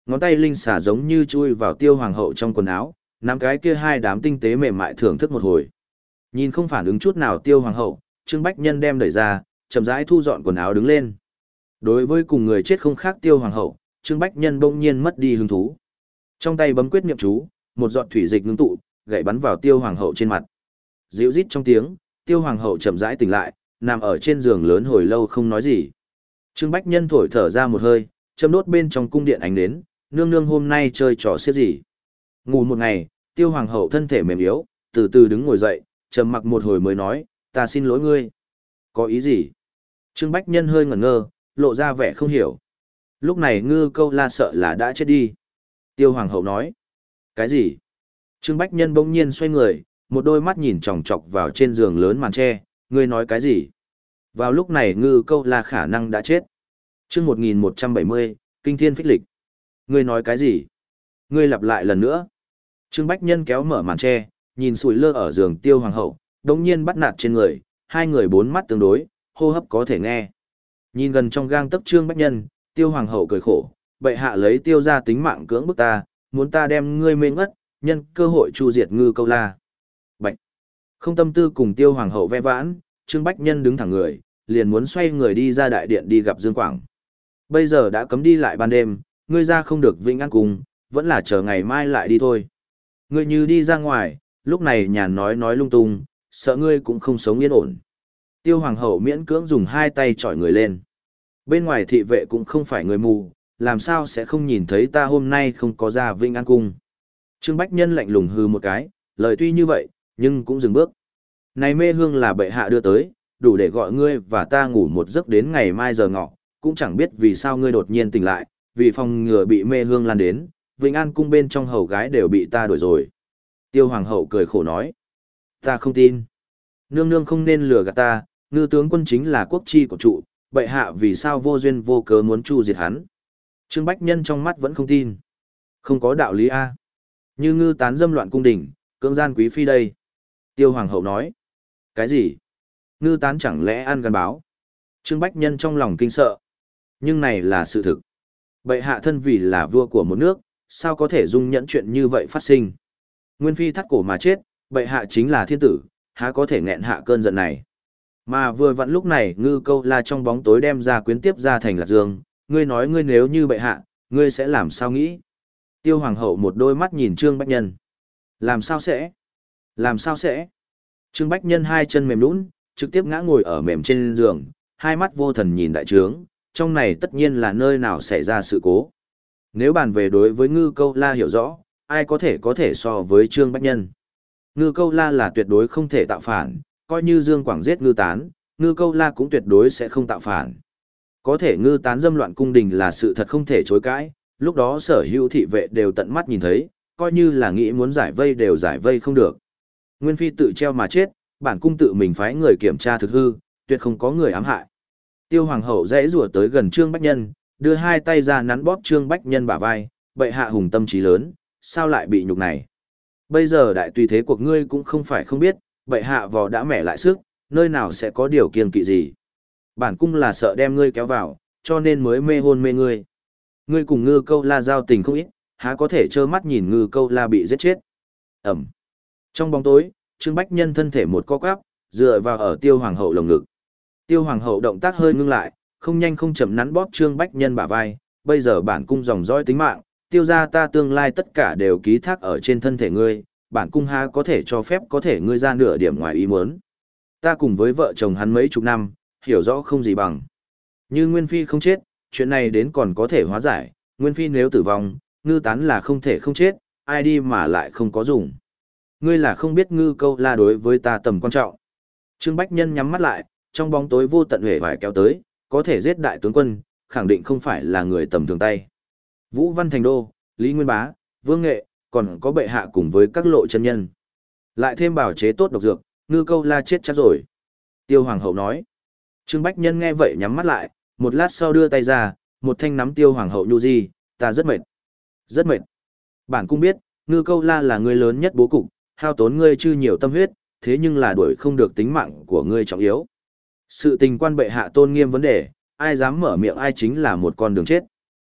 Ngón tay linh xà giống như chui vào tiêu hoàng hậu trong quần áo, nắm cái kia hai đám tinh tế mềm mại thưởng thức một hồi. Nhìn không phản ứng chút nào tiêu hoàng hậu, Trương Bách Nhân đem đẩy ra, chậm rãi thu dọn quần áo đứng lên. Đối với cùng người chết không khác tiêu hoàng hậu, Trương Bách Nhân bỗng nhiên mất đi hứng thú. Trong tay bấm quyết niệm chú, một giọt thủy dịch ngưng tụ, gậy bắn vào tiêu hoàng hậu trên mặt. Dịu rít trong tiếng, tiêu hoàng hậu chậm rãi tỉnh lại, nằm ở trên giường lớn hồi lâu không nói gì. Trương Bách Nhân thổi thở ra một hơi, châm đốt bên trong cung điện ánh nến, nương nương hôm nay chơi trò xiết gì. Ngủ một ngày, tiêu hoàng hậu thân thể mềm yếu, từ từ đứng ngồi dậy, trầm mặc một hồi mới nói, ta xin lỗi ngươi. Có ý gì? Trương Bách Nhân hơi ngẩn ngơ, lộ ra vẻ không hiểu. Lúc này Ngư Câu La sợ là đã chết đi. Tiêu hoàng hậu nói. Cái gì? Trương Bách Nhân bỗng nhiên xoay người, một đôi mắt nhìn chòng chọc vào trên giường lớn màn tre, ngươi nói cái gì? Vào lúc này Ngư Câu La khả năng đã chết. Chương một nghìn một trăm bảy mươi, Kinh Thiên Phích Lịch. Ngươi nói cái gì? Ngươi lặp lại lần nữa. Trương Bách Nhân kéo mở màn tre, nhìn sủi lơ ở giường Tiêu hoàng hậu, đống nhiên bắt nạt trên người, hai người bốn mắt tương đối, hô hấp có thể nghe. Nhìn gần trong gang tấc Trương Bách Nhân, Tiêu hoàng hậu cười khổ, bệ hạ lấy Tiêu ra tính mạng cưỡng bức ta, muốn ta đem ngươi mê ngất, nhân cơ hội chu diệt Ngư Câu La. Bạch. Không tâm tư cùng Tiêu hoàng hậu ve vãn, Trương Bách Nhân đứng thẳng người, liền muốn xoay người đi ra đại điện đi gặp Dương Quảng. Bây giờ đã cấm đi lại ban đêm, ngươi ra không được Vĩnh An Cung, vẫn là chờ ngày mai lại đi thôi. Ngươi như đi ra ngoài, lúc này nhàn nói nói lung tung, sợ ngươi cũng không sống yên ổn. Tiêu hoàng hậu miễn cưỡng dùng hai tay chọi người lên. Bên ngoài thị vệ cũng không phải người mù, làm sao sẽ không nhìn thấy ta hôm nay không có ra Vĩnh An Cung. Trương Bách Nhân lạnh lùng hư một cái, lời tuy như vậy, nhưng cũng dừng bước. Này mê hương là bệ hạ đưa tới, đủ để gọi ngươi và ta ngủ một giấc đến ngày mai giờ ngọ, cũng chẳng biết vì sao ngươi đột nhiên tỉnh lại, vì phòng ngừa bị mê hương lan đến, Vĩnh An Cung bên trong hầu gái đều bị ta đuổi rồi. Tiêu hoàng hậu cười khổ nói, ta không tin. Nương nương không nên lừa gạt ta, Ngư tướng quân chính là quốc chi của trụ, bệ hạ vì sao vô duyên vô cớ muốn chu diệt hắn. Trương Bách Nhân trong mắt vẫn không tin. Không có đạo lý a. Như Ngư tán dâm loạn cung đình, cưỡng gian quý phi đây. Tiêu hoàng hậu nói, cái gì? Ngư tán chẳng lẽ ăn gan báo? Trương Bách Nhân trong lòng kinh sợ. Nhưng này là sự thực. Bệ hạ thân vì là vua của một nước, sao có thể dung nhẫn chuyện như vậy phát sinh? Nguyên phi thắt cổ mà chết, bệ hạ chính là thiên tử, há có thể nghẹn hạ cơn giận này. Mà vừa vặn lúc này Ngư Câu La trong bóng tối đem ra quyến tiếp ra thành Lạc Dương, ngươi nói ngươi nếu như bệ hạ, ngươi sẽ làm sao nghĩ? Tiêu hoàng hậu một đôi mắt nhìn Trương Bách Nhân. Làm sao sẽ? Làm sao sẽ? Trương Bách Nhân hai chân mềm nhũn, trực tiếp ngã ngồi ở mềm trên giường, hai mắt vô thần nhìn đại trướng, trong này tất nhiên là nơi nào xảy ra sự cố. Nếu bàn về đối với Ngư Câu La hiểu rõ, ai có thể có thể so với Trương Bách Nhân. Ngư Câu La là tuyệt đối không thể tạo phản, coi như Dương Quảng giết Ngư Tán, Ngư Câu La cũng tuyệt đối sẽ không tạo phản. Có thể Ngư Tán dâm loạn cung đình là sự thật không thể chối cãi, lúc đó sở hữu thị vệ đều tận mắt nhìn thấy, coi như là nghĩ muốn giải vây đều giải vây không được. Nguyên phi tự treo mà chết, bản cung tự mình phái người kiểm tra thực hư, tuyệt không có người ám hại. Tiêu hoàng hậu dãy rủa tới gần Trương Bách Nhân, đưa hai tay ra nắn bóp Trương Bách Nhân bả vai, bệ hạ hùng tâm trí lớn, sao lại bị nhục này? Bây giờ đại tùy thế của ngươi cũng không phải không biết, bệ hạ vò đã mẻ lại sức, nơi nào sẽ có điều kiêng kỵ gì? Bản cung là sợ đem ngươi kéo vào, cho nên mới mê hôn mê ngươi. Ngươi cùng Ngư Câu La giao tình không ít, há có thể trơ mắt nhìn Ngư Câu La bị giết chết. Ẩm. Trong bóng tối, Trương Bách Nhân thân thể một co quắp, dựa vào ở Tiêu hoàng hậu lồng ngực. Tiêu hoàng hậu động tác hơi ngưng lại, không nhanh không chậm nắn bóp Trương Bách Nhân bả vai, bây giờ bản cung dòng dõi tính mạng, tiêu gia ta tương lai tất cả đều ký thác ở trên thân thể ngươi, bản cung há có thể cho phép có thể ngươi ra nửa điểm ngoài ý muốn. Ta cùng với vợ chồng hắn mấy chục năm, hiểu rõ không gì bằng. Như Nguyên Phi không chết, chuyện này đến còn có thể hóa giải, Nguyên Phi nếu tử vong, Ngư Tán là không thể không chết, ai đi mà lại không có dùng. Ngươi là không biết Ngư Câu La đối với ta tầm quan trọng. Trương Bách Nhân nhắm mắt lại, trong bóng tối vô tận huệ vải kéo tới, có thể giết đại tướng quân, khẳng định không phải là người tầm thường tay. Vũ Văn Thành Đô, Lý Nguyên Bá, Vương Nghệ, còn có bệ hạ cùng với các lộ chân nhân. Lại thêm bảo chế tốt độc dược, Ngư Câu La chết chắc rồi. Tiêu hoàng hậu nói. Trương Bách Nhân nghe vậy nhắm mắt lại, một lát sau đưa tay ra, một thanh nắm Tiêu hoàng hậu nhu di, ta rất mệt. Rất mệt. Bản cung biết, Ngư Câu La là người lớn nhất bố cục, hao tốn ngươi chư nhiều tâm huyết, thế nhưng là đuổi không được tính mạng của ngươi trọng yếu. Sự tình quan bệ hạ tôn nghiêm vấn đề, ai dám mở miệng ai chính là một con đường chết.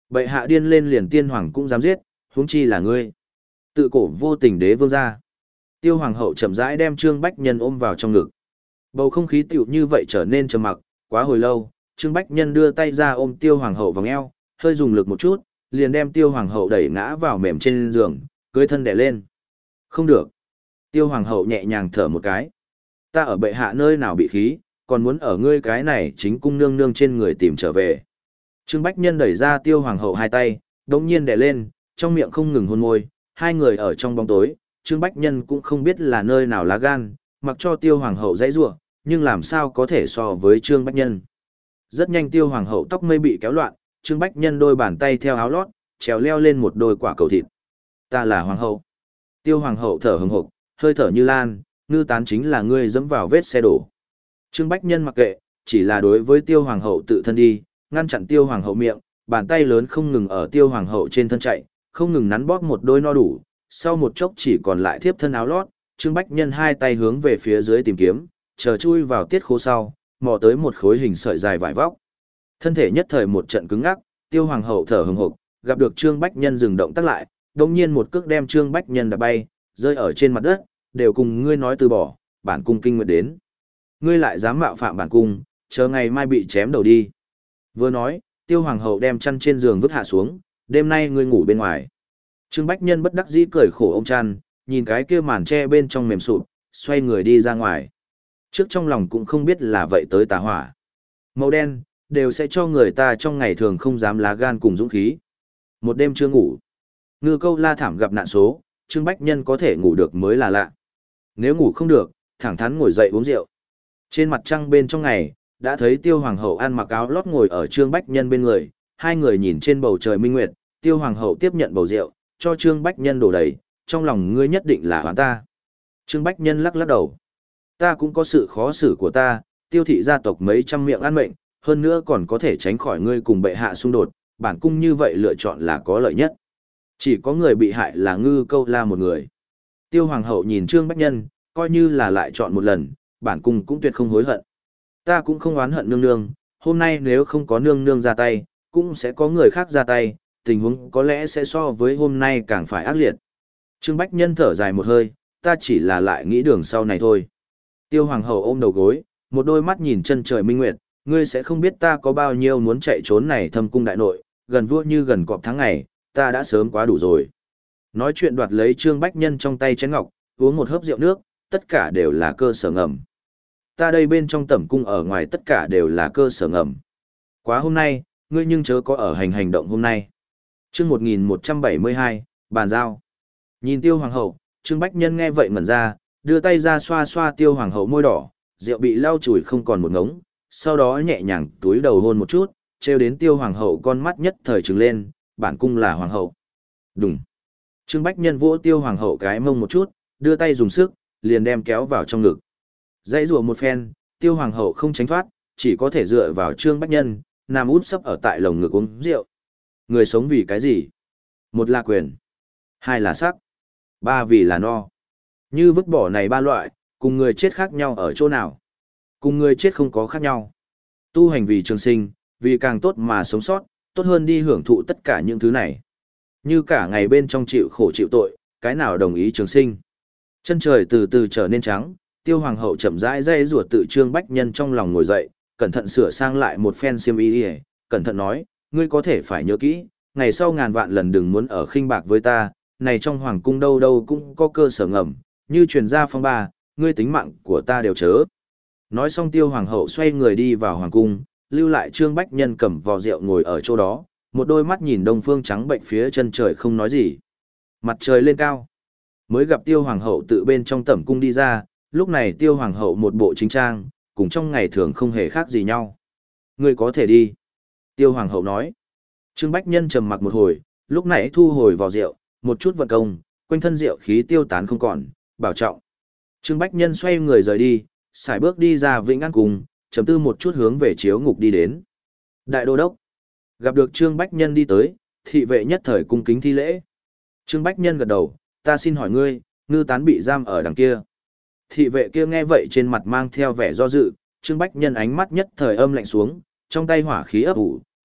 Bệ hạ điên lên liền tiên hoàng cũng dám giết, huống chi là ngươi. Tự cổ vô tình đế vương gia. Tiêu hoàng hậu chậm rãi đem Trương Bách Nhân ôm vào trong ngực. Bầu không khí tựu như vậy trở nên trầm mặc, quá hồi lâu, Trương Bách Nhân đưa tay ra ôm Tiêu hoàng hậu vòng eo, hơi dùng lực một chút, liền đem Tiêu hoàng hậu đẩy ngã vào mềm trên giường, cưới thân đè lên. Không được. Tiêu hoàng hậu nhẹ nhàng thở một cái. Ta ở bệ hạ nơi nào bị khí, còn muốn ở ngươi cái này chính cung nương nương trên người tìm trở về. Trương Bách Nhân đẩy ra Tiêu hoàng hậu hai tay, đống nhiên đè lên, trong miệng không ngừng hôn môi, hai người ở trong bóng tối, Trương Bách Nhân cũng không biết là nơi nào lá gan, mặc cho Tiêu hoàng hậu dãy rủa, nhưng làm sao có thể so với Trương Bách Nhân. Rất nhanh Tiêu hoàng hậu tóc mây bị kéo loạn, Trương Bách Nhân đôi bàn tay theo áo lót, trèo leo lên một đôi quả cầu thịt. Ta là hoàng hậu. Tiêu hoàng hậu thở hừng hực, hơi thở như lan, ngư tán chính là ngươi dẫm vào vết xe đổ. Trương Bách Nhân mặc kệ, chỉ là đối với Tiêu hoàng hậu tự thân đi, ngăn chặn Tiêu hoàng hậu miệng, bàn tay lớn không ngừng ở Tiêu hoàng hậu trên thân chạy, không ngừng nắn bóp một đôi no đủ, sau một chốc chỉ còn lại thiếp thân áo lót, Trương Bách Nhân hai tay hướng về phía dưới tìm kiếm, chờ chui vào tiết khố sau, mò tới một khối hình sợi dài vải vóc. Thân thể nhất thời một trận cứng ngắc, Tiêu hoàng hậu thở hừng hực, gặp được Trương Bách Nhân dừng động tác lại, đột nhiên một cước đem Trương Bách Nhân đạp bay, rơi ở trên mặt đất, đều cùng ngươi nói từ bỏ, bản cung kinh nguyện đến. Ngươi lại dám mạo phạm bản cung, chờ ngày mai bị chém đầu đi. Vừa nói, Tiêu hoàng hậu đem chăn trên giường vứt hạ xuống, đêm nay ngươi ngủ bên ngoài. Trương Bách Nhân bất đắc dĩ cười khổ ôm chăn, nhìn cái kia màn tre bên trong mềm sụp, xoay người đi ra ngoài. Trước trong lòng cũng không biết là vậy tới tà hỏa. Màu đen, đều sẽ cho người ta trong ngày thường không dám lá gan cùng dũng khí. Một đêm chưa ngủ. Ngư câu la thảm gặp nạn số, Trương Bách Nhân có thể ngủ được mới là lạ. Nếu ngủ không được, thẳng thắn ngồi dậy uống rượu. Trên mặt trăng bên trong ngày, đã thấy Tiêu hoàng hậu ăn mặc áo lót ngồi ở Trương Bách Nhân bên người, hai người nhìn trên bầu trời minh nguyệt, Tiêu hoàng hậu tiếp nhận bầu rượu, cho Trương Bách Nhân đổ đầy, trong lòng ngươi nhất định là hoán ta. Trương Bách Nhân lắc lắc đầu. Ta cũng có sự khó xử của ta, Tiêu thị gia tộc mấy trăm miệng ăn mệnh, hơn nữa còn có thể tránh khỏi ngươi cùng bệ hạ xung đột, bản cung như vậy lựa chọn là có lợi nhất. Chỉ có người bị hại là Ngư Câu La một người. Tiêu hoàng hậu nhìn Trương Bách Nhân, coi như là lại chọn một lần, bản cung cũng tuyệt không hối hận. Ta cũng không oán hận nương nương, hôm nay nếu không có nương nương ra tay, cũng sẽ có người khác ra tay, tình huống có lẽ sẽ so với hôm nay càng phải ác liệt. Trương Bách Nhân thở dài một hơi, ta chỉ là lại nghĩ đường sau này thôi. Tiêu hoàng hậu ôm đầu gối, một đôi mắt nhìn chân trời minh nguyệt, ngươi sẽ không biết ta có bao nhiêu muốn chạy trốn này thâm cung đại nội, gần vua như gần cọp tháng ngày, ta đã sớm quá đủ rồi. Nói chuyện đoạt lấy Trương Bách Nhân trong tay chén ngọc, uống một hớp rượu nước, tất cả đều là cơ sở ngầm. Ta đây bên trong tẩm cung ở ngoài tất cả đều là cơ sở ngầm. Quá hôm nay, ngươi nhưng chớ có ở hành hành động hôm nay. Chương một nghìn một trăm bảy mươi hai, bàn giao. Nhìn Tiêu hoàng hậu, Trương Bách Nhân nghe vậy ngẩn ra, đưa tay ra xoa xoa Tiêu hoàng hậu môi đỏ, rượu bị lau chùi không còn một ngống, sau đó nhẹ nhàng túi đầu hôn một chút, trêu đến Tiêu hoàng hậu con mắt nhất thời trừng lên, bản cung là hoàng hậu. Đùng. Trương Bách Nhân vỗ Tiêu hoàng hậu cái mông một chút, đưa tay dùng sức, liền đem kéo vào trong ngực. Dãy rủa một phen, Tiêu hoàng hậu không tránh thoát, chỉ có thể dựa vào Trương Bách Nhân, nằm úp sấp ở tại lồng ngực uống rượu. Người sống vì cái gì? Một là quyền, hai là sắc, ba vì là no. Như vứt bỏ này ba loại, cùng người chết khác nhau ở chỗ nào? Cùng người chết không có khác nhau. Tu hành vì trường sinh, vì càng tốt mà sống sót, tốt hơn đi hưởng thụ tất cả những thứ này. Như cả ngày bên trong chịu khổ chịu tội, cái nào đồng ý trường sinh? Chân trời từ từ trở nên trắng, Tiêu hoàng hậu chậm rãi dây rủa tự Trương Bách Nhân trong lòng ngồi dậy, cẩn thận sửa sang lại một phen xiêm y, cẩn thận nói, ngươi có thể phải nhớ kỹ, ngày sau ngàn vạn lần đừng muốn ở khinh bạc với ta, này trong hoàng cung đâu đâu cũng có cơ sở ngầm, như truyền ra phong ba, ngươi tính mạng của ta đều chớ. Nói xong Tiêu hoàng hậu xoay người đi vào hoàng cung, lưu lại Trương Bách Nhân cầm vò rượu ngồi ở chỗ đó, một đôi mắt nhìn đông phương trắng bệnh phía chân trời không nói gì. Mặt trời lên cao, mới gặp Tiêu hoàng hậu tự bên trong tẩm cung đi ra, lúc này Tiêu hoàng hậu một bộ chính trang, cùng trong ngày thường không hề khác gì nhau. Ngươi có thể đi. Tiêu hoàng hậu nói. Trương Bách Nhân trầm mặc một hồi, lúc nãy thu hồi vò rượu, một chút vận công, quanh thân rượu khí tiêu tán không còn, bảo trọng. Trương Bách Nhân xoay người rời đi, sải bước đi ra Vĩnh An Cung, chấm tư một chút hướng về chiếu ngục đi đến. Đại đô đốc. Gặp được Trương Bách Nhân đi tới, thị vệ nhất thời cung kính thi lễ. Trương Bách Nhân gật đầu, ta xin hỏi ngươi, Ngư Tán bị giam ở đằng kia. Thị vệ kia nghe vậy trên mặt mang theo vẻ do dự, Trương Bách Nhân ánh mắt nhất thời âm lạnh xuống, trong tay hỏa khí ấp ủ,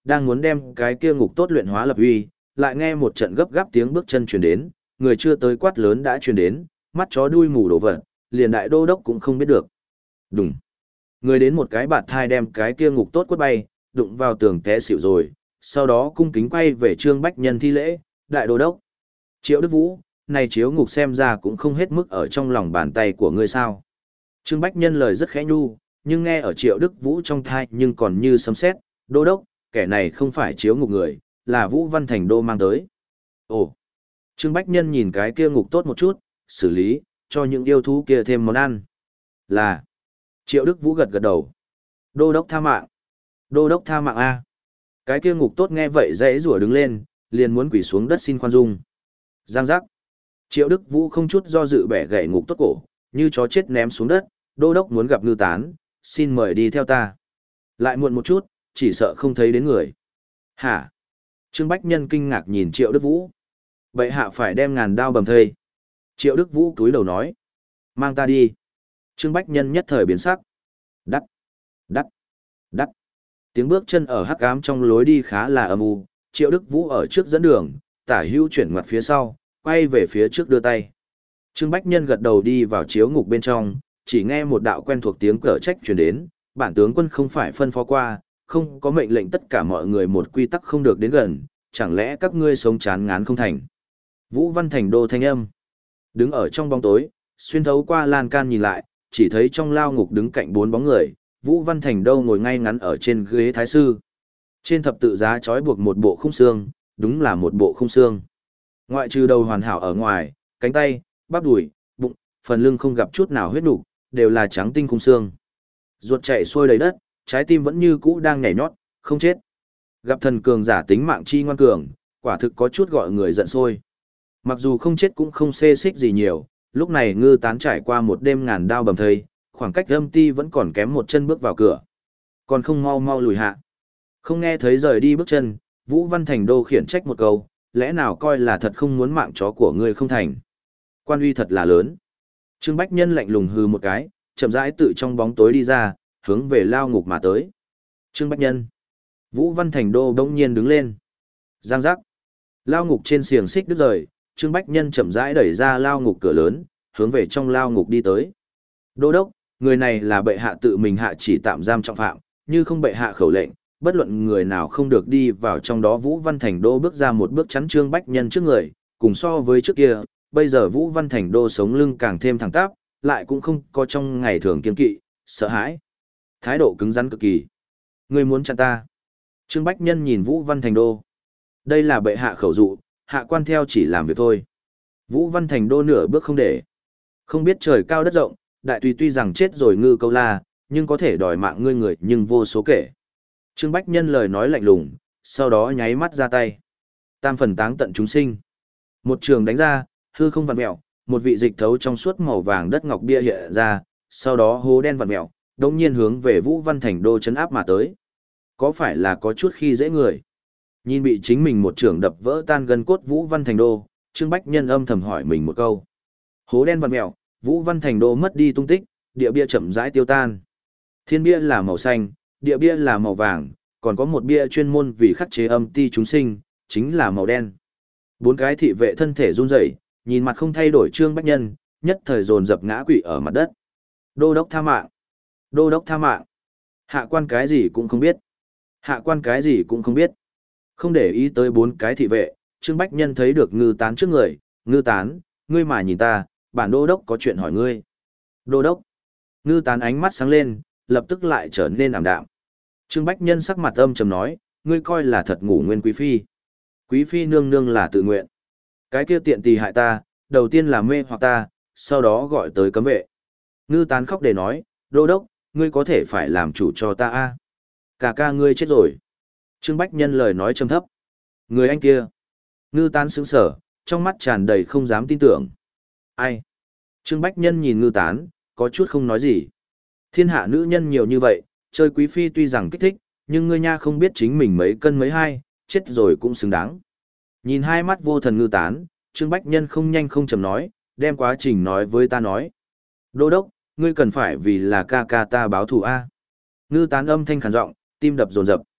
đang muốn đem cái kia ngục tốt luyện hóa lập uy, lại nghe một trận gấp gáp tiếng bước chân truyền đến, người chưa tới quát lớn đã truyền đến, mắt chó đuôi mù đổ vật, liền đại đô đốc cũng không biết được. Đùng. Người đến một cái bạt thai đem cái kia ngục tốt quất bay, đụng vào tường té xỉu rồi, sau đó cung kính quay về Trương Bách Nhân thi lễ, đại đô đốc. Triệu Đức Vũ, này chiếu ngục xem ra cũng không hết mức ở trong lòng bàn tay của ngươi sao. Trương Bách Nhân lời rất khẽ nhu, nhưng nghe ở Triệu Đức Vũ trong thai nhưng còn như sấm sét, đô đốc, kẻ này không phải chiếu ngục người, là Vũ Văn Thành Đô mang tới. Ồ. Trương Bách Nhân nhìn cái kia ngục tốt một chút, xử lý, cho những yêu thú kia thêm món ăn. Là. Triệu Đức Vũ gật gật đầu. Đô đốc tha mạng. Đô đốc tha mạng A. Cái kia ngục tốt nghe vậy dãy rủa đứng lên, liền muốn quỳ xuống đất xin khoan dung. Giang giác. Triệu Đức Vũ không chút do dự bẻ gãy ngục tốt cổ, như chó chết ném xuống đất, đô đốc muốn gặp Ngư Tán, xin mời đi theo ta. Lại muộn một chút, chỉ sợ không thấy đến người. Hả? Trương Bách Nhân kinh ngạc nhìn Triệu Đức Vũ. Vậy hạ phải đem ngàn đao bầm thây. Triệu Đức Vũ cúi đầu nói. Mang ta đi. Trương Bách Nhân nhất thời biến sắc. Đắt, đắt, đắt. Tiếng bước chân ở hắc ám trong lối đi khá là âm u, Triệu Đức Vũ ở trước dẫn đường, tả hữu chuyển ngoặt phía sau, quay về phía trước đưa tay. Trương Bách Nhân gật đầu đi vào chiếu ngục bên trong, chỉ nghe một đạo quen thuộc tiếng cở trách truyền đến, bản tướng quân không phải phân phó qua, không có mệnh lệnh tất cả mọi người một quy tắc không được đến gần, chẳng lẽ các ngươi sống chán ngán không thành. Vũ Văn Thành Đô thanh âm. Đứng ở trong bóng tối, xuyên thấu qua lan can nhìn lại, chỉ thấy trong lao ngục đứng cạnh bốn bóng người, Vũ Văn Thành Đô ngồi ngay ngắn ở trên ghế thái sư. Trên thập tự giá trói buộc một bộ khung xương, đúng là một bộ khung xương. Ngoại trừ đầu hoàn hảo ở ngoài, cánh tay, bắp đùi, bụng, phần lưng không gặp chút nào huyết nục, đều là trắng tinh khung xương. Ruột chảy xuôi đầy đất, trái tim vẫn như cũ đang nhảy nhót, không chết. Gặp thần cường giả tính mạng chi ngoan cường, quả thực có chút gọi người giận sôi. Mặc dù không chết cũng không xê xích gì nhiều, lúc này Ngư Tán trải qua một đêm ngàn đao bầm thây, khoảng cách âm ti vẫn còn kém một chân bước vào cửa. Còn không mau mau lùi hạ. Không nghe thấy rời đi bước chân, Vũ Văn Thành Đô khiển trách một câu, lẽ nào coi là thật không muốn mạng chó của ngươi không thành. Quan uy thật là lớn. Trương Bách Nhân lạnh lùng hừ một cái, chậm rãi tự trong bóng tối đi ra, hướng về lao ngục mà tới. Trương Bách Nhân. Vũ Văn Thành Đô bỗng nhiên đứng lên. Giang giác. Lao ngục trên xiềng xích đứt rời, Trương Bách Nhân chậm rãi đẩy ra lao ngục cửa lớn, hướng về trong lao ngục đi tới. Đô đốc, người này là bệ hạ tự mình hạ chỉ tạm giam trọng phạm, như không bệ hạ khẩu lệnh, bất luận người nào không được đi vào trong đó. Vũ Văn Thành Đô bước ra một bước chắn Trương Bách Nhân trước người, cùng so với trước kia, bây giờ Vũ Văn Thành Đô sống lưng càng thêm thẳng tắp, lại cũng không có trong ngày thường kiên kỵ, sợ hãi. Thái độ cứng rắn cực kỳ. Ngươi muốn chặn ta? Trương Bách Nhân nhìn Vũ Văn Thành Đô. Đây là bệ hạ khẩu dụ, hạ quan theo chỉ làm việc thôi. Vũ Văn Thành Đô nửa bước không để. Không biết trời cao đất rộng, đại tùy tuy rằng chết rồi Ngư Câu La, nhưng có thể đòi mạng ngươi người nhưng vô số kể. Trương Bách Nhân lời nói lạnh lùng, sau đó nháy mắt ra tay. Tam phần táng tận chúng sinh. Một trường đánh ra, hư không vặn mèo, một vị dịch thấu trong suốt màu vàng đất ngọc bia hiện ra, sau đó hố đen vặn mèo, đồng nhiên hướng về Vũ Văn Thành Đô chấn áp mà tới. Có phải là có chút khi dễ người? Nhìn bị chính mình một trường đập vỡ tan gân cốt Vũ Văn Thành Đô, Trương Bách Nhân âm thầm hỏi mình một câu. Hố đen vặn mèo, Vũ Văn Thành Đô mất đi tung tích, địa bia chậm rãi tiêu tan. Thiên bia là màu xanh, địa bia là màu vàng, còn có một bia chuyên môn vì khắc chế âm ti chúng sinh, chính là màu đen. Bốn cái thị vệ thân thể run rẩy, nhìn mặt không thay đổi Trương Bách Nhân, nhất thời dồn dập ngã quỵ ở mặt đất. Đô đốc tha mạng! Đô đốc tha mạng! Hạ quan cái gì cũng không biết. Hạ quan cái gì cũng không biết. Không để ý tới bốn cái thị vệ, Trương Bách Nhân thấy được Ngư Tán trước người. Ngư Tán, ngươi mà nhìn ta, bản đô đốc có chuyện hỏi ngươi. Đô đốc! Ngư Tán ánh mắt sáng lên, lập tức lại trở nên ảm đạm. Trương Bách Nhân sắc mặt âm trầm nói, ngươi coi là thật ngủ nguyên quý phi. Quý phi nương nương là tự nguyện. Cái kia tiện tì hại ta, đầu tiên là mê hoặc ta, sau đó gọi tới cấm vệ. Ngư Tán khóc để nói, đô đốc, ngươi có thể phải làm chủ cho ta a. Cả ca ngươi chết rồi. Trương Bách Nhân lời nói trầm thấp. Người anh kia. Ngư Tán sững sờ, trong mắt tràn đầy không dám tin tưởng. Ai? Trương Bách Nhân nhìn Ngư Tán, có chút không nói gì. Thiên hạ nữ nhân nhiều như vậy, chơi quý phi tuy rằng kích thích, nhưng ngươi nha không biết chính mình mấy cân mấy hai, chết rồi cũng xứng đáng. Nhìn hai mắt vô thần Ngư Tán, Trương Bách Nhân không nhanh không chậm nói, đem quá trình nói với ta nói. Đô đốc, ngươi cần phải vì là ca ca ta báo thù a. Ngư Tán âm thanh khàn giọng, tim đập dồn dập.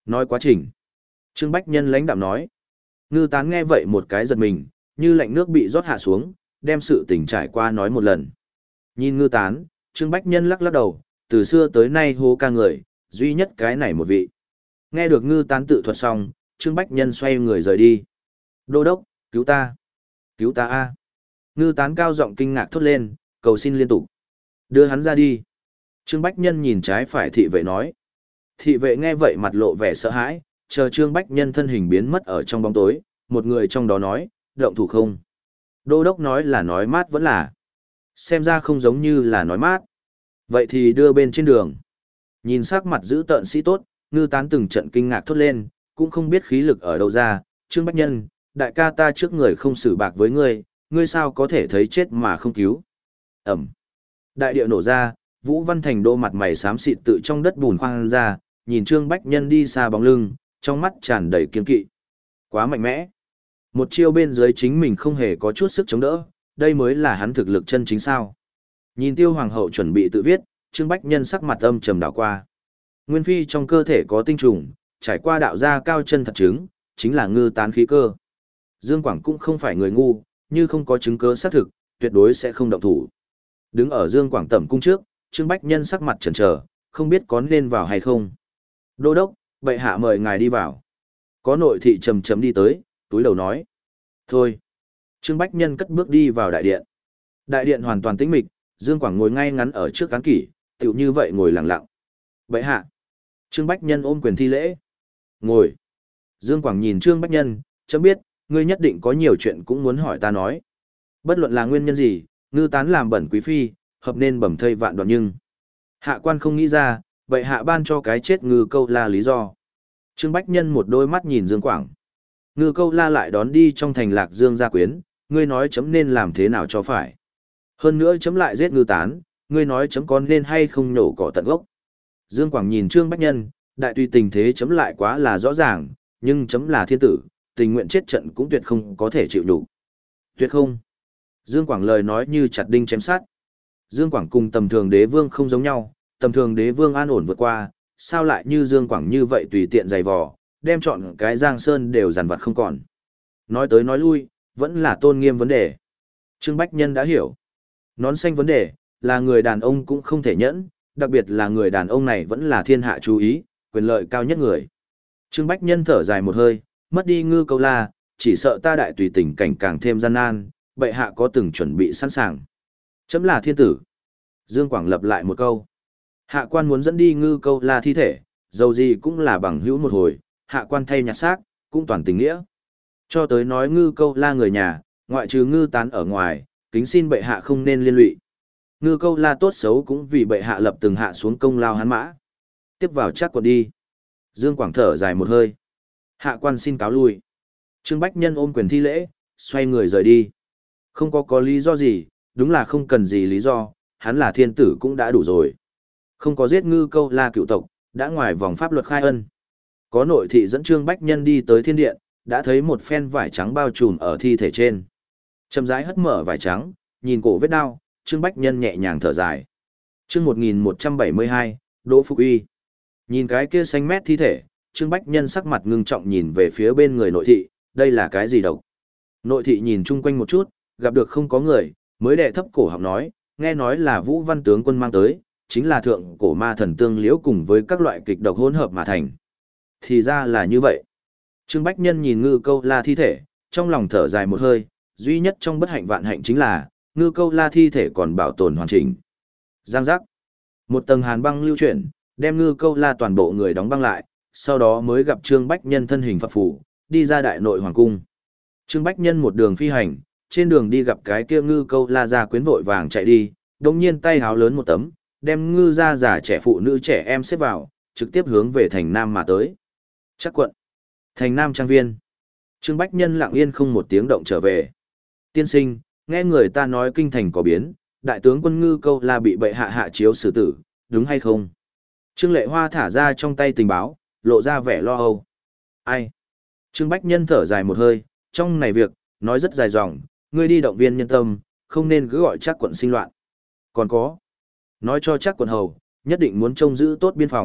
Nói quá trình. Trương Bách Nhân lãnh đạm nói. Ngư tán nghe vậy một cái giật mình, như lạnh nước bị rót hạ xuống, đem sự tình trải qua nói một lần. Nhìn ngư tán, Trương Bách Nhân lắc lắc đầu, từ xưa tới nay hô ca người, duy nhất cái này một vị. Nghe được ngư tán tự thuật xong, Trương Bách Nhân xoay người rời đi. Đô đốc, cứu ta! Cứu ta a! Ngư tán cao giọng kinh ngạc thốt lên, cầu xin liên tục. Đưa hắn ra đi. Trương Bách Nhân nhìn trái phải thị vệ nói. Thị vệ nghe vậy mặt lộ vẻ sợ hãi, chờ Trương Bách Nhân thân hình biến mất ở trong bóng tối, một người trong đó nói, động thủ không. Đô đốc nói là nói mát vẫn là. Xem ra không giống như là nói mát. Vậy thì đưa bên trên đường. Nhìn sắc mặt giữ tợn sĩ tốt, ngư tán từng trận kinh ngạc thốt lên, cũng không biết khí lực ở đâu ra. Trương Bách Nhân, đại ca ta trước người không xử bạc với ngươi, ngươi sao có thể thấy chết mà không cứu. Ẩm. Đại địa nổ ra, Vũ Văn Thành đô mặt mày xám xịt tự trong đất bùn khoang ra, nhìn Trương Bách Nhân đi xa bóng lưng, trong mắt tràn đầy kiên kỵ. Quá mạnh mẽ. Một chiêu bên dưới chính mình không hề có chút sức chống đỡ, đây mới là hắn thực lực chân chính sao. Nhìn Tiêu Hoàng hậu chuẩn bị tự viết, Trương Bách Nhân sắc mặt âm trầm đảo qua. Nguyên phi trong cơ thể có tinh trùng, trải qua đạo gia cao chân thật chứng, chính là ngư tán khí cơ. Dương Quảng cũng không phải người ngu, như không có chứng cứ xác thực, tuyệt đối sẽ không động thủ. Đứng ở Dương Quảng tẩm cung trước, Trương Bách Nhân sắc mặt chần chờ, không biết có nên vào hay không. Đô đốc, bệ hạ mời ngài đi vào. Có nội thị trầm trầm đi tới, túi đầu nói. Thôi. Trương Bách Nhân cất bước đi vào đại điện. Đại điện hoàn toàn tĩnh mịch, Dương Quảng ngồi ngay ngắn ở trước cán kỷ, tựu như vậy ngồi lặng lặng. Bệ hạ. Trương Bách Nhân ôm quyền thi lễ. Ngồi. Dương Quảng nhìn Trương Bách Nhân, chấm biết, ngươi nhất định có nhiều chuyện cũng muốn hỏi ta nói. Bất luận là nguyên nhân gì, ngư tán làm bẩn quý phi, hợp nên bẩm thây vạn đoạn nhưng. Hạ quan không nghĩ ra, bệ hạ ban cho cái chết ngư câu la lý do. Trương Bách Nhân một đôi mắt nhìn Dương Quảng. Ngư câu la lại đón đi trong thành lạc Dương gia quyến, ngươi nói chấm nên làm thế nào cho phải. Hơn nữa chấm lại giết ngư tán, ngươi nói chấm có nên hay không nhổ cỏ tận gốc. Dương Quảng nhìn Trương Bách Nhân, đại tùy tình thế chấm lại quá là rõ ràng, nhưng chấm là thiên tử, tình nguyện chết trận cũng tuyệt không có thể chịu đủ. Tuyệt không. Dương Quảng lời nói như chặt đinh chém sát. Dương Quảng cùng tầm thường đế vương không giống nhau, tầm thường đế vương an ổn vượt qua, sao lại như Dương Quảng như vậy tùy tiện giày vò, đem chọn cái Giang Sơn đều giàn vặt không còn. Nói tới nói lui, vẫn là tôn nghiêm vấn đề. Trương Bách Nhân đã hiểu. Nón xanh vấn đề, là người đàn ông cũng không thể nhẫn, đặc biệt là người đàn ông này vẫn là thiên hạ chú ý, quyền lợi cao nhất người. Trương Bách Nhân thở dài một hơi, mất đi ngư câu la, chỉ sợ ta đại tùy tình cảnh càng thêm gian nan, bệ hạ có từng chuẩn bị sẵn sàng. Chấm là thiên tử. Dương Quảng lập lại một câu. Hạ quan muốn dẫn đi ngư câu la thi thể, dầu gì cũng là bằng hữu một hồi, hạ quan thay nhặt xác, cũng toàn tình nghĩa. Cho tới nói ngư câu la người nhà, ngoại trừ ngư tán ở ngoài, kính xin bệ hạ không nên liên lụy. Ngư câu la tốt xấu cũng vì bệ hạ lập từng hạ xuống công lao hắn mã. Tiếp vào chắc quận đi. Dương Quảng thở dài một hơi. Hạ quan xin cáo lui. Trương Bách Nhân ôm quyền thi lễ, xoay người rời đi. Không có có lý do gì, đúng là không cần gì lý do, hắn là thiên tử cũng đã đủ rồi. Không có giết ngư câu la cựu tộc, đã ngoài vòng pháp luật khai ân. Có nội thị dẫn Trương Bách Nhân đi tới thiên điện, đã thấy một phen vải trắng bao trùm ở thi thể trên. Chậm rãi hất mở vải trắng, nhìn cổ vết đao, Trương Bách Nhân nhẹ nhàng thở dài. Chương một nghìn một trăm bảy mươi hai, Đỗ Phục Uy. Nhìn cái kia xanh mét thi thể, Trương Bách Nhân sắc mặt ngưng trọng nhìn về phía bên người nội thị, đây là cái gì độc? Nội thị nhìn chung quanh một chút, gặp được không có người, mới đệ thấp cổ họng nói, nghe nói là Vũ Văn tướng quân mang tới, chính là thượng cổ ma thần tương liễu cùng với các loại kịch độc hỗn hợp mà thành. Thì ra là như vậy. Trương Bách Nhân nhìn ngư câu la thi thể, trong lòng thở dài một hơi, duy nhất trong bất hạnh vạn hạnh chính là, ngư câu la thi thể còn bảo tồn hoàn chỉnh. Giang giác. Một tầng hàn băng lưu chuyển, đem ngư câu la toàn bộ người đóng băng lại, sau đó mới gặp Trương Bách Nhân thân hình phập phù, đi ra đại nội hoàng cung. Trương Bách Nhân một đường phi hành, trên đường đi gặp cái kia ngư câu la gia quyến vội vàng chạy đi, đồng nhiên tay háo lớn một tấm, đem ngư gia già trẻ phụ nữ trẻ em xếp vào, trực tiếp hướng về thành Nam mà tới. Chắc quận. Thành Nam trang viên. Trương Bách Nhân lặng yên không một tiếng động trở về. Tiên sinh, nghe người ta nói kinh thành có biến, đại tướng quân ngư câu la bị bệ hạ hạ chiếu xử tử, đúng hay không? Trương Lệ Hoa thả ra trong tay tình báo, lộ ra vẻ lo âu. Ai? Trương Bách Nhân thở dài một hơi, trong này việc, nói rất dài dòng, ngươi đi động viên nhân tâm, không nên cứ gọi chắc quận sinh loạn. Còn có, nói cho chắc quận hầu, nhất định muốn trông giữ tốt biên phòng,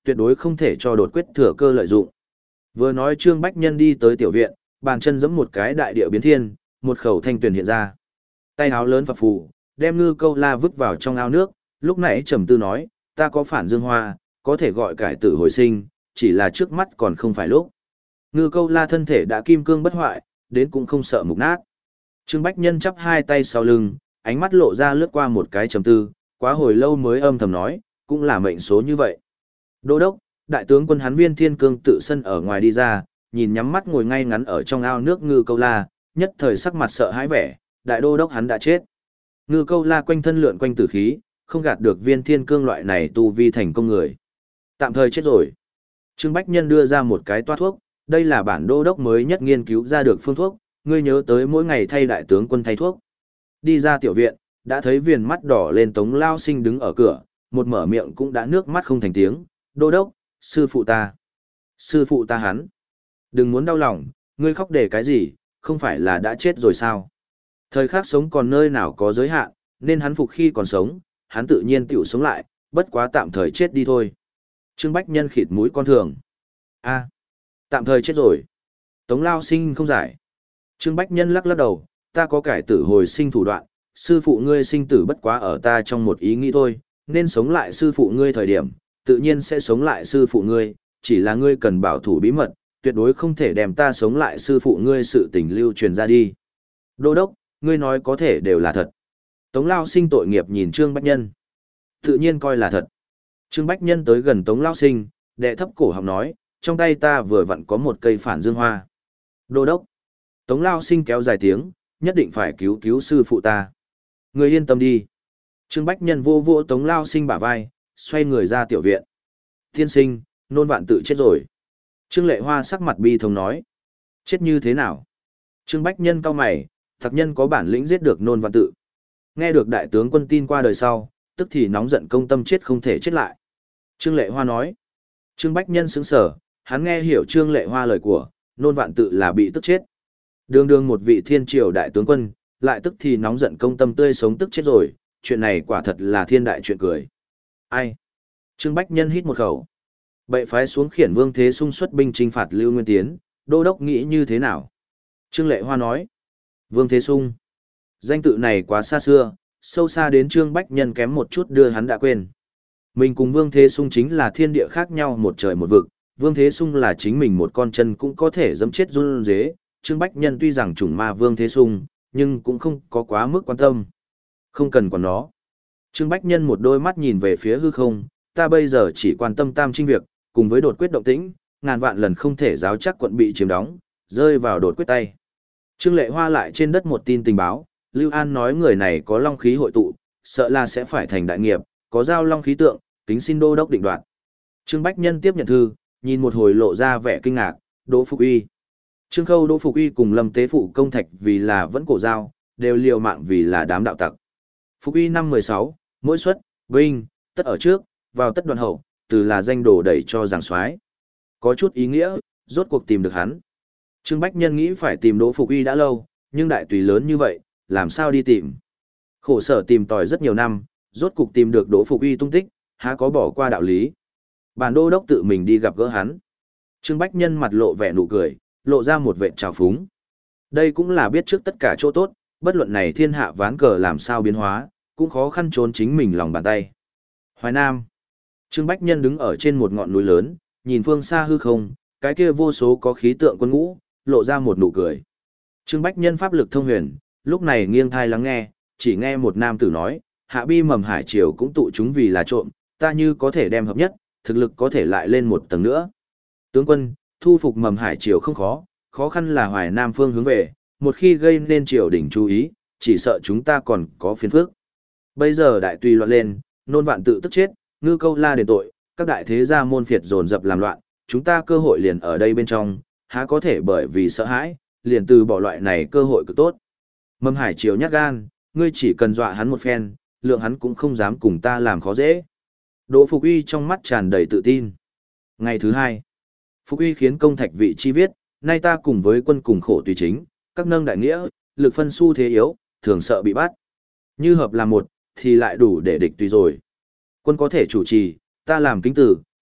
tuyệt đối không thể cho đột quyết thừa cơ lợi dụng. Vừa nói Trương Bách Nhân đi tới tiểu viện, bàn chân giẫm một cái đại địa biến thiên, một khẩu thanh tuyển hiện ra. Tay áo lớn phập phù, đem ngư câu la vứt vào trong ao nước, lúc nãy trầm tư nói, ta có phản dương hoa, có thể gọi cải tử hồi sinh, chỉ là trước mắt còn không phải lúc. Ngư câu la thân thể đã kim cương bất hoại, đến cũng không sợ mục nát. Trương Bách Nhân chắp hai tay sau lưng, ánh mắt lộ ra lướt qua một cái trầm tư, quá hồi lâu mới âm thầm nói, cũng là mệnh số như vậy. Đô đốc, đại tướng quân hắn Viên Thiên Cương tự sân ở ngoài đi ra, nhìn nhắm mắt ngồi ngay ngắn ở trong ao nước ngư câu la, nhất thời sắc mặt sợ hãi vẻ, đại đô đốc hắn đã chết. Ngư câu la quanh thân lượn quanh tử khí, không gạt được Viên Thiên Cương loại này tu vi thành công người. Tạm thời chết rồi. Trương Bách Nhân đưa ra một cái toa thuốc, đây là bản đô đốc mới nhất nghiên cứu ra được phương thuốc, ngươi nhớ tới mỗi ngày thay đại tướng quân thay thuốc. Đi ra tiểu viện, đã thấy viền mắt đỏ lên Tống Lao Sinh đứng ở cửa, một mở miệng cũng đã nước mắt không thành tiếng, đô đốc, sư phụ ta. Sư phụ ta hắn. Đừng muốn đau lòng, ngươi khóc để cái gì, không phải là đã chết rồi sao? Thời khắc sống còn nơi nào có giới hạn, nên hắn phục khi còn sống, hắn tự nhiên tiểu sống lại, bất quá tạm thời chết đi thôi. Trương Bách Nhân khịt mũi con thường. A, tạm thời chết rồi. Tống Lao Sinh không giải. Trương Bách Nhân lắc lắc đầu, ta có cải tử hồi sinh thủ đoạn, sư phụ ngươi sinh tử bất quá ở ta trong một ý nghĩ thôi, nên sống lại sư phụ ngươi thời điểm, tự nhiên sẽ sống lại sư phụ ngươi, chỉ là ngươi cần bảo thủ bí mật, tuyệt đối không thể đem ta sống lại sư phụ ngươi sự tình lưu truyền ra đi. Đô đốc, ngươi nói có thể đều là thật. Tống Lao Sinh tội nghiệp nhìn Trương Bách Nhân. Tự nhiên coi là thật. Trương Bách Nhân tới gần Tống Lao Sinh, đệ thấp cổ họng nói, trong tay ta vừa vặn có một cây phản dương hoa. Đô đốc. Tống Lao Sinh kéo dài tiếng, nhất định phải cứu cứu sư phụ ta. Ngươi yên tâm đi. Trương Bách Nhân vô vô Tống Lao Sinh bả vai, xoay người ra tiểu viện. Tiên sinh, nôn vạn tự chết rồi. Trương Lệ Hoa sắc mặt bi thống nói. Chết như thế nào? Trương Bách Nhân cau mày, thật nhân có bản lĩnh giết được nôn vạn tự. Nghe được đại tướng quân tin qua đời sau, tức thì nóng giận công tâm chết không thể chết lại. Trương Lệ Hoa nói. Trương Bách Nhân sững sờ, hắn nghe hiểu Trương Lệ Hoa lời của, nôn vạn tự là bị tức chết. Đường đường một vị thiên triều đại tướng quân, lại tức thì nóng giận công tâm tươi sống tức chết rồi, chuyện này quả thật là thiên đại chuyện cười. Ai? Trương Bách Nhân hít một khẩu. Bệ phái xuống khiển Vương Thế Sung xuất binh chinh phạt Lưu Nguyên Tiến, đô đốc nghĩ như thế nào? Trương Lệ Hoa nói. Vương Thế Sung. Danh tự này quá xa xưa, sâu xa đến Trương Bách Nhân kém một chút đưa hắn đã quên. Mình cùng Vương Thế Sung chính là thiên địa khác nhau một trời một vực, Vương Thế Sung là chính mình một con chân cũng có thể dẫm chết run rế. Trương Bách Nhân tuy rằng chủng ma Vương Thế Sung, nhưng cũng không có quá mức quan tâm. Không cần quản nó. Trương Bách Nhân một đôi mắt nhìn về phía hư không, ta bây giờ chỉ quan tâm tam trinh việc, cùng với đột quyết động tĩnh, ngàn vạn lần không thể giáo chắc quận bị chiếm đóng, rơi vào đột quyết tay. Trương Lệ Hoa lại trên đất một tin tình báo, Lưu An nói người này có long khí hội tụ, sợ là sẽ phải thành đại nghiệp, có giao long khí tượng, kính xin đô đốc định đoạt. Trương Bách Nhân tiếp nhận thư, nhìn một hồi lộ ra vẻ kinh ngạc, Đỗ Phục Uy. Trương Khâu Đỗ Phục Uy cùng Lâm Tế Phụ công thạch vì là vẫn cổ giao, đều liều mạng vì là đám đạo tặc. Phục Uy năm mười sáu, mỗi suất, vinh, tất ở trước, vào tất đoàn hậu, từ là danh đồ đẩy cho giảng soái. Có chút ý nghĩa, rốt cuộc tìm được hắn. Trương Bách Nhân nghĩ phải tìm Đỗ Phục Uy đã lâu, nhưng đại tùy lớn như vậy, làm sao đi tìm? Khổ sở tìm tòi rất nhiều năm, rốt cuộc tìm được Đỗ Phục Uy tung tích, há có bỏ qua đạo lý. Bản đô đốc tự mình đi gặp gỡ hắn. Trương Bách Nhân mặt lộ vẻ nụ cười, lộ ra một vệt trào phúng. Đây cũng là biết trước tất cả chỗ tốt, bất luận này thiên hạ ván cờ làm sao biến hóa, cũng khó khăn trốn chính mình lòng bàn tay. Hoài Nam. Trương Bách Nhân đứng ở trên một ngọn núi lớn, nhìn phương xa hư không, cái kia vô số có khí tượng quân ngũ, lộ ra một nụ cười. Trương Bách Nhân pháp lực thông huyền, lúc này nghiêng thai lắng nghe, chỉ nghe một nam tử nói, hạ bi mầm hải triều cũng tụ chúng vì là trộm, ta như có thể đem hợp nhất, thực lực có thể lại lên một tầng nữa. Tướng quân, thu phục mầm hải triều không khó, khó khăn là Hoài Nam phương hướng về, một khi gây nên triều đình chú ý, chỉ sợ chúng ta còn có phiền phức. Bây giờ đại tùy loạn lên, nôn vạn tự tức chết, ngư câu la đền tội, các đại thế gia môn phiệt dồn dập làm loạn, chúng ta cơ hội liền ở đây bên trong, há có thể bởi vì sợ hãi, liền từ bỏ loại này cơ hội cực tốt. Mầm hải triều nhát gan, ngươi chỉ cần dọa hắn một phen, lượng hắn cũng không dám cùng ta làm khó dễ. Đỗ Phục Uy trong mắt tràn đầy tự tin. Ngày thứ hai, Phục Uy khiến công thạch vị chi viết, nay ta cùng với quân cùng khổ tùy chính, các nâng đại nghĩa, lực phân xu thế yếu, thường sợ bị bắt. Như hợp làm một, thì lại đủ để địch tùy rồi. Quân có thể chủ trì, ta làm kính tử,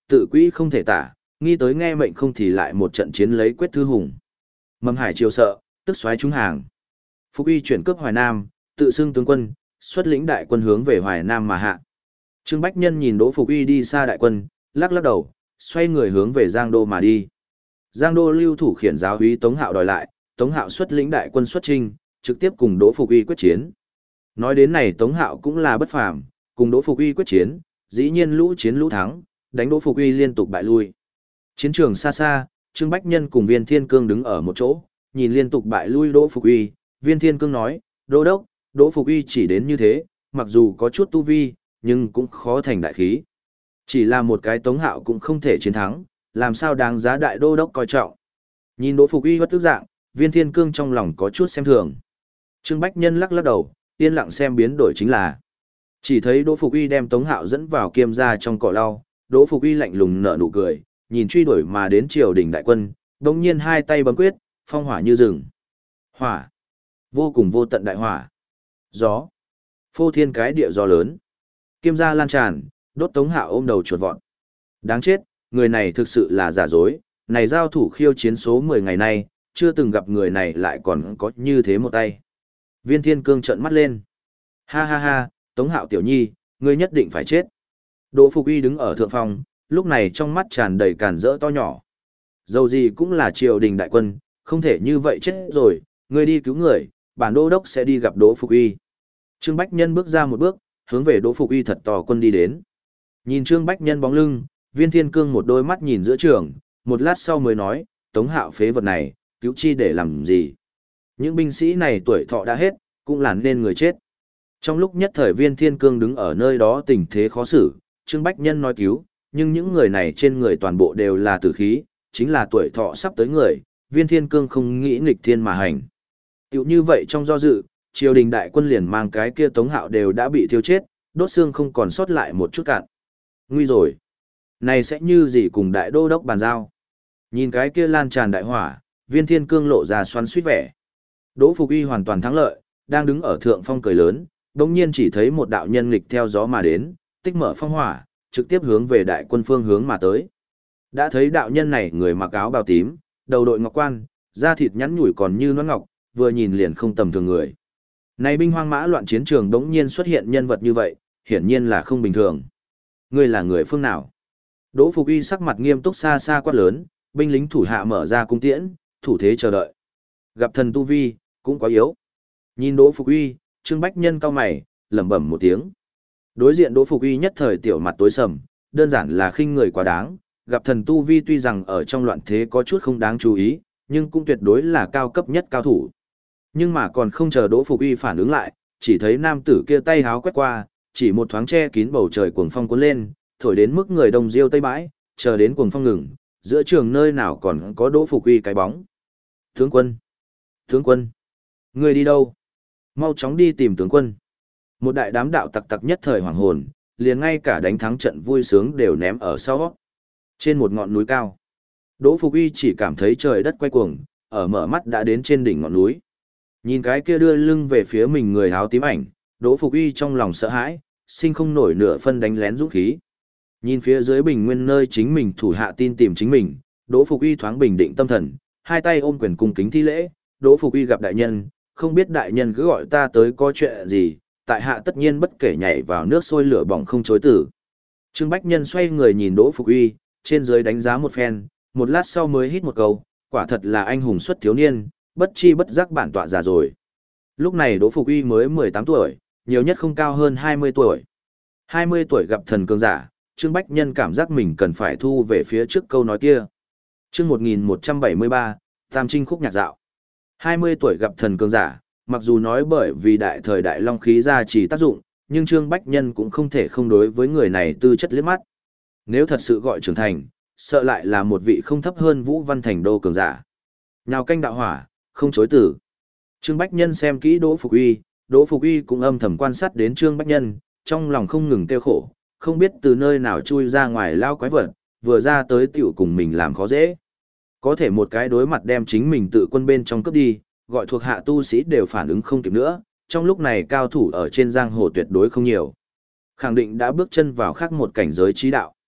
tự quỹ không thể tả, nghĩ tới nghe mệnh không thì lại một trận chiến lấy quyết thư hùng. Mầm Hải triều sợ, tức xoáy trúng hàng. Phục Uy chuyển cướp Hoài Nam, tự xưng tướng quân, xuất lĩnh đại quân hướng về Hoài Nam mà hạ. Trương Bách Nhân nhìn Đỗ Phục Uy đi xa đại quân, lắc lắc đầu, xoay người hướng về Giang Đô mà đi. Giang Đô lưu thủ khiển giáo úy Tống Hạo đòi lại, Tống Hạo xuất lĩnh đại quân xuất chinh, trực tiếp cùng Đỗ Phục Uy quyết chiến. Nói đến này Tống Hạo cũng là bất phàm, cùng Đỗ Phục Uy quyết chiến, dĩ nhiên lũ chiến lũ thắng, đánh Đỗ Phục Uy liên tục bại lui. Chiến trường xa xa, Trương Bách Nhân cùng Viên Thiên Cương đứng ở một chỗ, nhìn liên tục bại lui Đỗ Phục Uy, Viên Thiên Cương nói, Đô đốc, Đỗ Phục Uy chỉ đến như thế, mặc dù có chút tu vi, nhưng cũng khó thành đại khí. Chỉ là một cái Tống Hạo cũng không thể chiến thắng, làm sao đáng giá đại đô đốc coi trọng. Nhìn Đỗ Phục Uy bất tức dạng, Viên Thiên Cương trong lòng có chút xem thường. Trương Bách Nhân lắc lắc đầu, yên lặng xem biến đổi chính là. Chỉ thấy Đỗ Phục Uy đem Tống Hạo dẫn vào kiêm gia trong cỏ lau, Đỗ Phục Uy lạnh lùng nở nụ cười, nhìn truy đuổi mà đến triều đình đại quân, đống nhiên hai tay bấm quyết, phong hỏa như rừng. Hỏa, vô cùng vô tận đại hỏa. Gió, phô thiên cái địa gió lớn. Kiêm gia lan tràn, đốt Tống Hạo ôm đầu chuột vọt. Đáng chết, người này thực sự là giả dối, này giao thủ khiêu chiến số mười ngày nay, chưa từng gặp người này lại còn có như thế một tay. Viên Thiên Cương trợn mắt lên. Ha ha ha, Tống Hạo tiểu nhi, ngươi nhất định phải chết. Đỗ Phục Uy đứng ở thượng phòng, lúc này trong mắt tràn đầy càn rỡ to nhỏ. Dầu gì cũng là triều đình đại quân, không thể như vậy chết rồi, ngươi đi cứu người, bản đô đốc sẽ đi gặp Đỗ Phục Uy. Trương Bách Nhân bước ra một bước, hướng về Đỗ Phục Uy thật to quân đi đến. Nhìn Trương Bách Nhân bóng lưng, Viên Thiên Cương một đôi mắt nhìn giữa trường, một lát sau mới nói, Tống Hạo phế vật này, cứu chi để làm gì? Những binh sĩ này tuổi thọ đã hết, cũng là nên người chết. Trong lúc nhất thời Viên Thiên Cương đứng ở nơi đó tình thế khó xử, Trương Bách Nhân nói cứu, nhưng những người này trên người toàn bộ đều là tử khí, chính là tuổi thọ sắp tới người, Viên Thiên Cương không nghĩ nghịch thiên mà hành. Tiểu như vậy trong do dự, triều đình đại quân liền mang cái kia Tống Hạo đều đã bị thiêu chết, đốt xương không còn sót lại một chút cạn. Nguy rồi. Này sẽ như gì cùng đại đô đốc bàn giao. Nhìn cái kia lan tràn đại hỏa, Viên Thiên Cương lộ ra xoắn suýt vẻ. Đỗ Phục Uy hoàn toàn thắng lợi, đang đứng ở thượng phong cười lớn, đồng nhiên chỉ thấy một đạo nhân nghịch theo gió mà đến, tích mở phong hỏa, trực tiếp hướng về đại quân phương hướng mà tới. Đã thấy đạo nhân này người mặc áo bào tím, đầu đội ngọc quan, da thịt nhắn nhủi còn như nón ngọc, vừa nhìn liền không tầm thường người. Này binh hoang mã loạn chiến trường đống nhiên xuất hiện nhân vật như vậy, hiển nhiên là không bình thường. Ngươi là người phương nào? Đỗ Phục Uy sắc mặt nghiêm túc xa xa quát lớn, binh lính thủ hạ mở ra cung tiễn, thủ thế chờ đợi. Gặp thần tu vi, cũng quá yếu. Nhìn Đỗ Phục Uy, Trương Bách Nhân cau mày, lẩm bẩm một tiếng. Đối diện Đỗ Phục Uy nhất thời tiểu mặt tối sầm, đơn giản là khinh người quá đáng, gặp thần tu vi tuy rằng ở trong loạn thế có chút không đáng chú ý, nhưng cũng tuyệt đối là cao cấp nhất cao thủ. Nhưng mà còn không chờ Đỗ Phục Uy phản ứng lại, chỉ thấy nam tử kia tay háo quét qua, chỉ một thoáng che kín bầu trời cuồng phong cuốn lên, thổi đến mức người đông diêu tây bãi, chờ đến cuồng phong ngừng, giữa trường nơi nào còn có Đỗ Phục Uy cái bóng. Tướng quân! Tướng quân! Người đi đâu? Mau chóng đi tìm tướng quân. Một đại đám đạo tặc tặc nhất thời hoàng hồn, liền ngay cả đánh thắng trận vui sướng đều ném ở sau. Trên một ngọn núi cao, Đỗ Phục Uy chỉ cảm thấy trời đất quay cuồng, ở mở mắt đã đến trên đỉnh ngọn núi. Nhìn cái kia đưa lưng về phía mình người áo tím ảnh, Đỗ Phục Uy trong lòng sợ hãi, sinh không nổi nửa phân đánh lén dũng khí. Nhìn phía dưới bình nguyên nơi chính mình thủ hạ tin tìm chính mình, Đỗ Phục Uy thoáng bình định tâm thần, hai tay ôm quyền cung kính thi lễ, Đỗ Phục Uy gặp đại nhân, không biết đại nhân cứ gọi ta tới có chuyện gì, tại hạ tất nhiên bất kể nhảy vào nước sôi lửa bỏng không chối từ. Trương Bách Nhân xoay người nhìn Đỗ Phục Uy, trên dưới đánh giá một phen, một lát sau mới hít một câu, quả thật là anh hùng xuất thiếu niên, bất chi bất giác bản tọa già rồi. Lúc này Đỗ Phục Uy mới mười tám tuổi, nhiều nhất không cao hơn hai mươi tuổi. hai mươi tuổi gặp thần cường giả, Trương Bách Nhân cảm giác mình cần phải thu về phía trước câu nói kia. Chương một nghìn một trăm bảy mươi ba, Tam Trinh khúc nhạc dạo. hai mươi tuổi gặp thần cường giả, mặc dù nói bởi vì đại thời đại long khí gia trì tác dụng, nhưng Trương Bách Nhân cũng không thể không đối với người này tư chất liếc mắt. Nếu thật sự gọi trưởng thành, sợ lại là một vị không thấp hơn Vũ Văn Thành đô cường giả. Nhào canh đạo hỏa, không chối từ. Trương Bách Nhân xem kỹ Đỗ Phục Uy, Đỗ Phục Uy cũng âm thầm quan sát đến Trương Bách Nhân, trong lòng không ngừng tiêu khổ, không biết từ nơi nào chui ra ngoài lao quái vật, vừa ra tới tiểu cùng mình làm khó dễ. Có thể một cái đối mặt đem chính mình tự quân bên trong cướp đi, gọi thuộc hạ tu sĩ đều phản ứng không kịp nữa, trong lúc này cao thủ ở trên giang hồ tuyệt đối không nhiều. Khẳng định đã bước chân vào khác một cảnh giới trí đạo.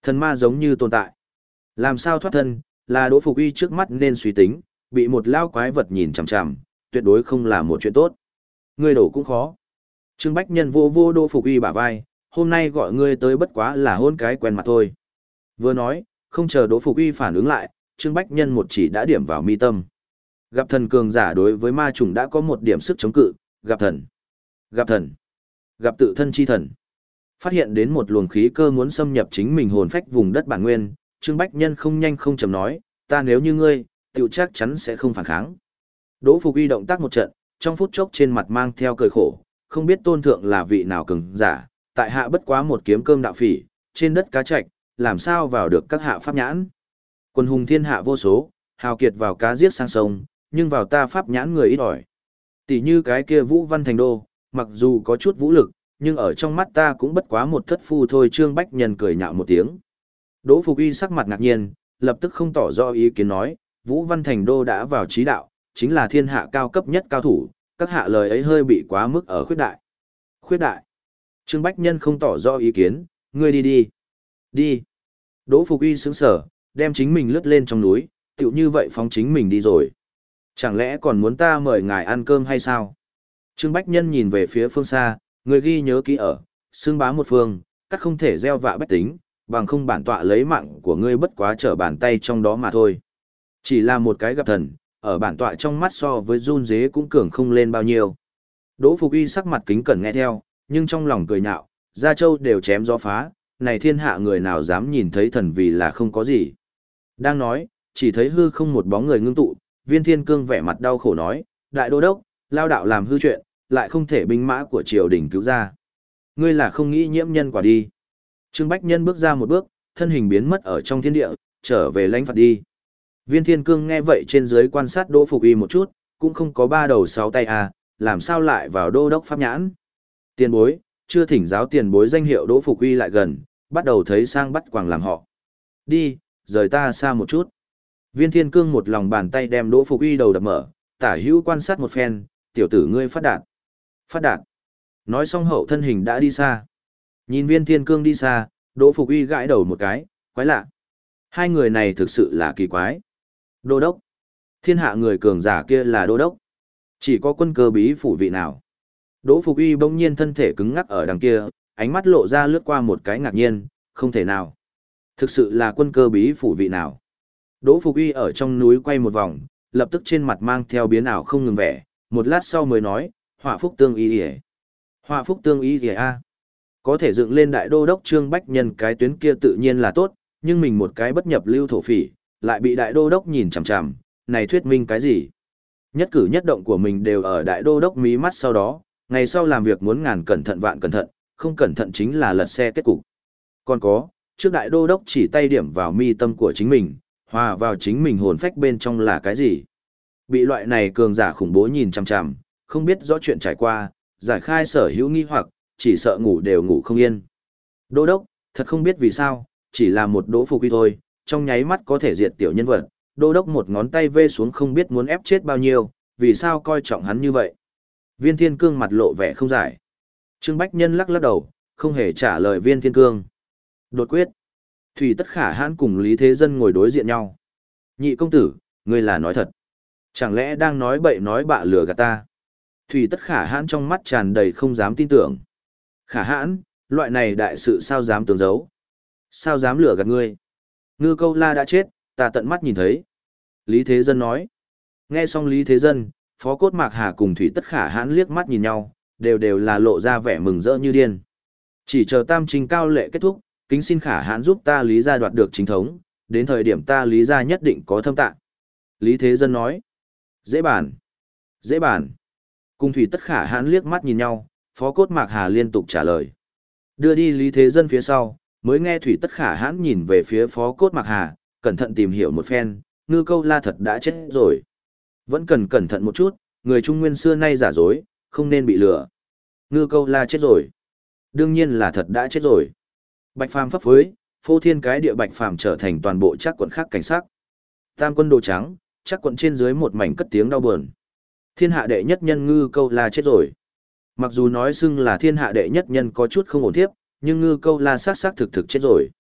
Thần ma giống như tồn tại. Làm sao thoát thân, là Đỗ Phục Uy trước mắt nên suy tính, bị một lao quái vật nhìn chằm chằm, tuyệt đối không là một chuyện tốt. Ngươi đổ cũng khó. Trương Bách Nhân vô vô Đỗ Phục Uy bả vai, hôm nay gọi ngươi tới bất quá là hôn cái quen mặt thôi. Vừa nói, không chờ Đỗ Phục Uy phản ứng lại, Trương Bách Nhân một chỉ đã điểm vào mi tâm. Gặp thần cường giả đối với ma trùng đã có một điểm sức chống cự, gặp thần, gặp thần, gặp tự thân chi thần. Phát hiện đến một luồng khí cơ muốn xâm nhập chính mình hồn phách vùng đất bản nguyên, Trương Bách Nhân không nhanh không chậm nói, ta nếu như ngươi, tiểu chắc chắn sẽ không phản kháng. Đỗ Phục Uy động tác một trận, trong phút chốc trên mặt mang theo cười khổ, không biết tôn thượng là vị nào cường giả, tại hạ bất quá một kiếm cơm đạo phỉ, trên đất cá trạch, làm sao vào được các hạ pháp nhãn. Quân hùng thiên hạ vô số, hào kiệt vào cá giết sang sông, nhưng vào ta pháp nhãn người ít ỏi. Tỷ như cái kia Vũ Văn Thành Đô, mặc dù có chút vũ lực, nhưng ở trong mắt ta cũng bất quá một thất phu thôi. Trương Bách Nhân cười nhạo một tiếng. Đỗ Phục Uy sắc mặt ngạc nhiên, lập tức không tỏ rõ ý kiến nói, Vũ Văn Thành Đô đã vào trí đạo, chính là thiên hạ cao cấp nhất cao thủ, các hạ lời ấy hơi bị quá mức ở khuyết đại. Khuyết đại. Trương Bách Nhân không tỏ rõ ý kiến, ngươi đi đi. Đi. Đỗ Phục Uy sững sờ, đem chính mình lướt lên trong núi, tựu như vậy phóng chính mình đi rồi. Chẳng lẽ còn muốn ta mời ngài ăn cơm hay sao? Trương Bách Nhân nhìn về phía phương xa, người ghi nhớ kỹ ở, xưng bá một phương, cắt không thể gieo vạ bách tính, bằng không bản tọa lấy mạng của ngươi bất quá trở bàn tay trong đó mà thôi. Chỉ là một cái gặp thần, ở bản tọa trong mắt so với run dế cũng cường không lên bao nhiêu. Đỗ Phục Uy sắc mặt kính cẩn nghe theo, nhưng trong lòng cười nhạo, Gia Châu đều chém gió phá, này thiên hạ người nào dám nhìn thấy thần vì là không có gì. Đang nói, chỉ thấy hư không một bóng người ngưng tụ, Viên Thiên Cương vẻ mặt đau khổ nói, đại đô đốc, lao đạo làm hư chuyện, lại không thể binh mã của triều đình cứu ra. Ngươi là không nghĩ nhiễm nhân quả đi. Trương Bách Nhân bước ra một bước, thân hình biến mất ở trong thiên địa, trở về lãnh phạt đi. Viên Thiên Cương nghe vậy trên dưới quan sát Đỗ Phục Uy một chút, cũng không có ba đầu sáu tay à, làm sao lại vào đô đốc pháp nhãn. Tiền bối, chưa thỉnh giáo tiền bối danh hiệu Đỗ Phục Uy lại gần, bắt đầu thấy sang bắt quàng làm họ. Đi, rời ta xa một chút. Viên Thiên Cương một lòng bàn tay đem Đỗ Phục Uy đầu đập mở, tả hữu quan sát một phen, tiểu tử ngươi phát đạt. Phát đạt. Nói xong hậu thân hình đã đi xa. Nhìn Viên Thiên Cương đi xa, Đỗ Phục Uy gãi đầu một cái, quái lạ. Hai người này thực sự là kỳ quái. Đô đốc. Thiên hạ người cường giả kia là đô đốc. Chỉ có quân cơ bí phủ vị nào. Đỗ Phục Uy bỗng nhiên thân thể cứng ngắc ở đằng kia, ánh mắt lộ ra lướt qua một cái ngạc nhiên, không thể nào. Thực sự là quân cơ bí phủ vị nào. Đỗ Phục Uy ở trong núi quay một vòng, lập tức trên mặt mang theo biến ảo không ngừng vẻ, một lát sau mới nói, họa phúc tương y ỉa. Họa phúc tương y ỉa a. Có thể dựng lên đại đô đốc Trương Bách Nhân cái tuyến kia tự nhiên là tốt, nhưng mình một cái bất nhập lưu thổ phỉ, lại bị đại đô đốc nhìn chằm chằm, này thuyết minh cái gì? Nhất cử nhất động của mình đều ở đại đô đốc mí mắt sau đó, ngày sau làm việc muốn ngàn cẩn thận vạn cẩn thận, không cẩn thận chính là lật xe kết cục. Còn có, trước đại đô đốc chỉ tay điểm vào mi tâm của chính mình, hòa vào chính mình hồn phách bên trong là cái gì? Bị loại này cường giả khủng bố nhìn chằm chằm, không biết rõ chuyện trải qua, giải khai sở hữu nghi hoặc, chỉ sợ ngủ đều ngủ không yên. Đô đốc, thật không biết vì sao, chỉ là một Đỗ Phục Uy thôi, trong nháy mắt có thể diệt tiểu nhân vật, đô đốc một ngón tay vê xuống không biết muốn ép chết bao nhiêu, vì sao coi trọng hắn như vậy. Viên Thiên Cương mặt lộ vẻ không giải. Trương Bách Nhân lắc lắc đầu, không hề trả lời Viên Thiên Cương. Đột quyết. Thủy Tất Khả Hãn cùng Lý Thế Dân ngồi đối diện nhau. Nhị công tử, ngươi là nói thật. Chẳng lẽ đang nói bậy nói bạ lừa gạt ta? Thủy Tất Khả Hãn trong mắt tràn đầy không dám tin tưởng. Khả Hãn, loại này đại sự sao dám tường giấu? Sao dám lừa gạt ngươi? Ngư Câu La đã chết, ta tận mắt nhìn thấy. Lý Thế Dân nói. Nghe xong Lý Thế Dân, Phó Cốt Mạc Hà cùng Thủy Tất Khả Hãn liếc mắt nhìn nhau, đều đều là lộ ra vẻ mừng rỡ như điên. Chỉ chờ tam trình cao lệ kết thúc, kính xin Khả Hãn giúp ta Lý gia đoạt được chính thống, đến thời điểm ta Lý gia nhất định có thâm tạng. Lý Thế Dân nói. Dễ bàn. Dễ bàn. Cùng Thủy Tất Khả Hãn liếc mắt nhìn nhau, Phó Cốt Mạc Hà liên tục trả lời. Đưa đi Lý Thế Dân phía sau, mới nghe Thủy Tất Khả Hãn nhìn về phía Phó Cốt Mạc Hà, cẩn thận tìm hiểu một phen, Ngư Câu La thật đã chết rồi. Vẫn cần cẩn thận một chút, người Trung Nguyên xưa nay giả dối, không nên bị lừa. Ngư Câu La chết rồi. Đương nhiên là thật đã chết rồi. Bạch Phàm phấp phới, phô thiên cái địa Bạch Phàm trở thành toàn bộ chắc quận khác cảnh sắc. Tam quân đồ trắng, chắc quận trên dưới một mảnh cất tiếng đau buồn. Thiên hạ đệ nhất nhân Ngư Câu La chết rồi. Mặc dù nói xưng là thiên hạ đệ nhất nhân có chút không ổn thiếp, nhưng Ngư Câu La xác xác thực thực chết rồi.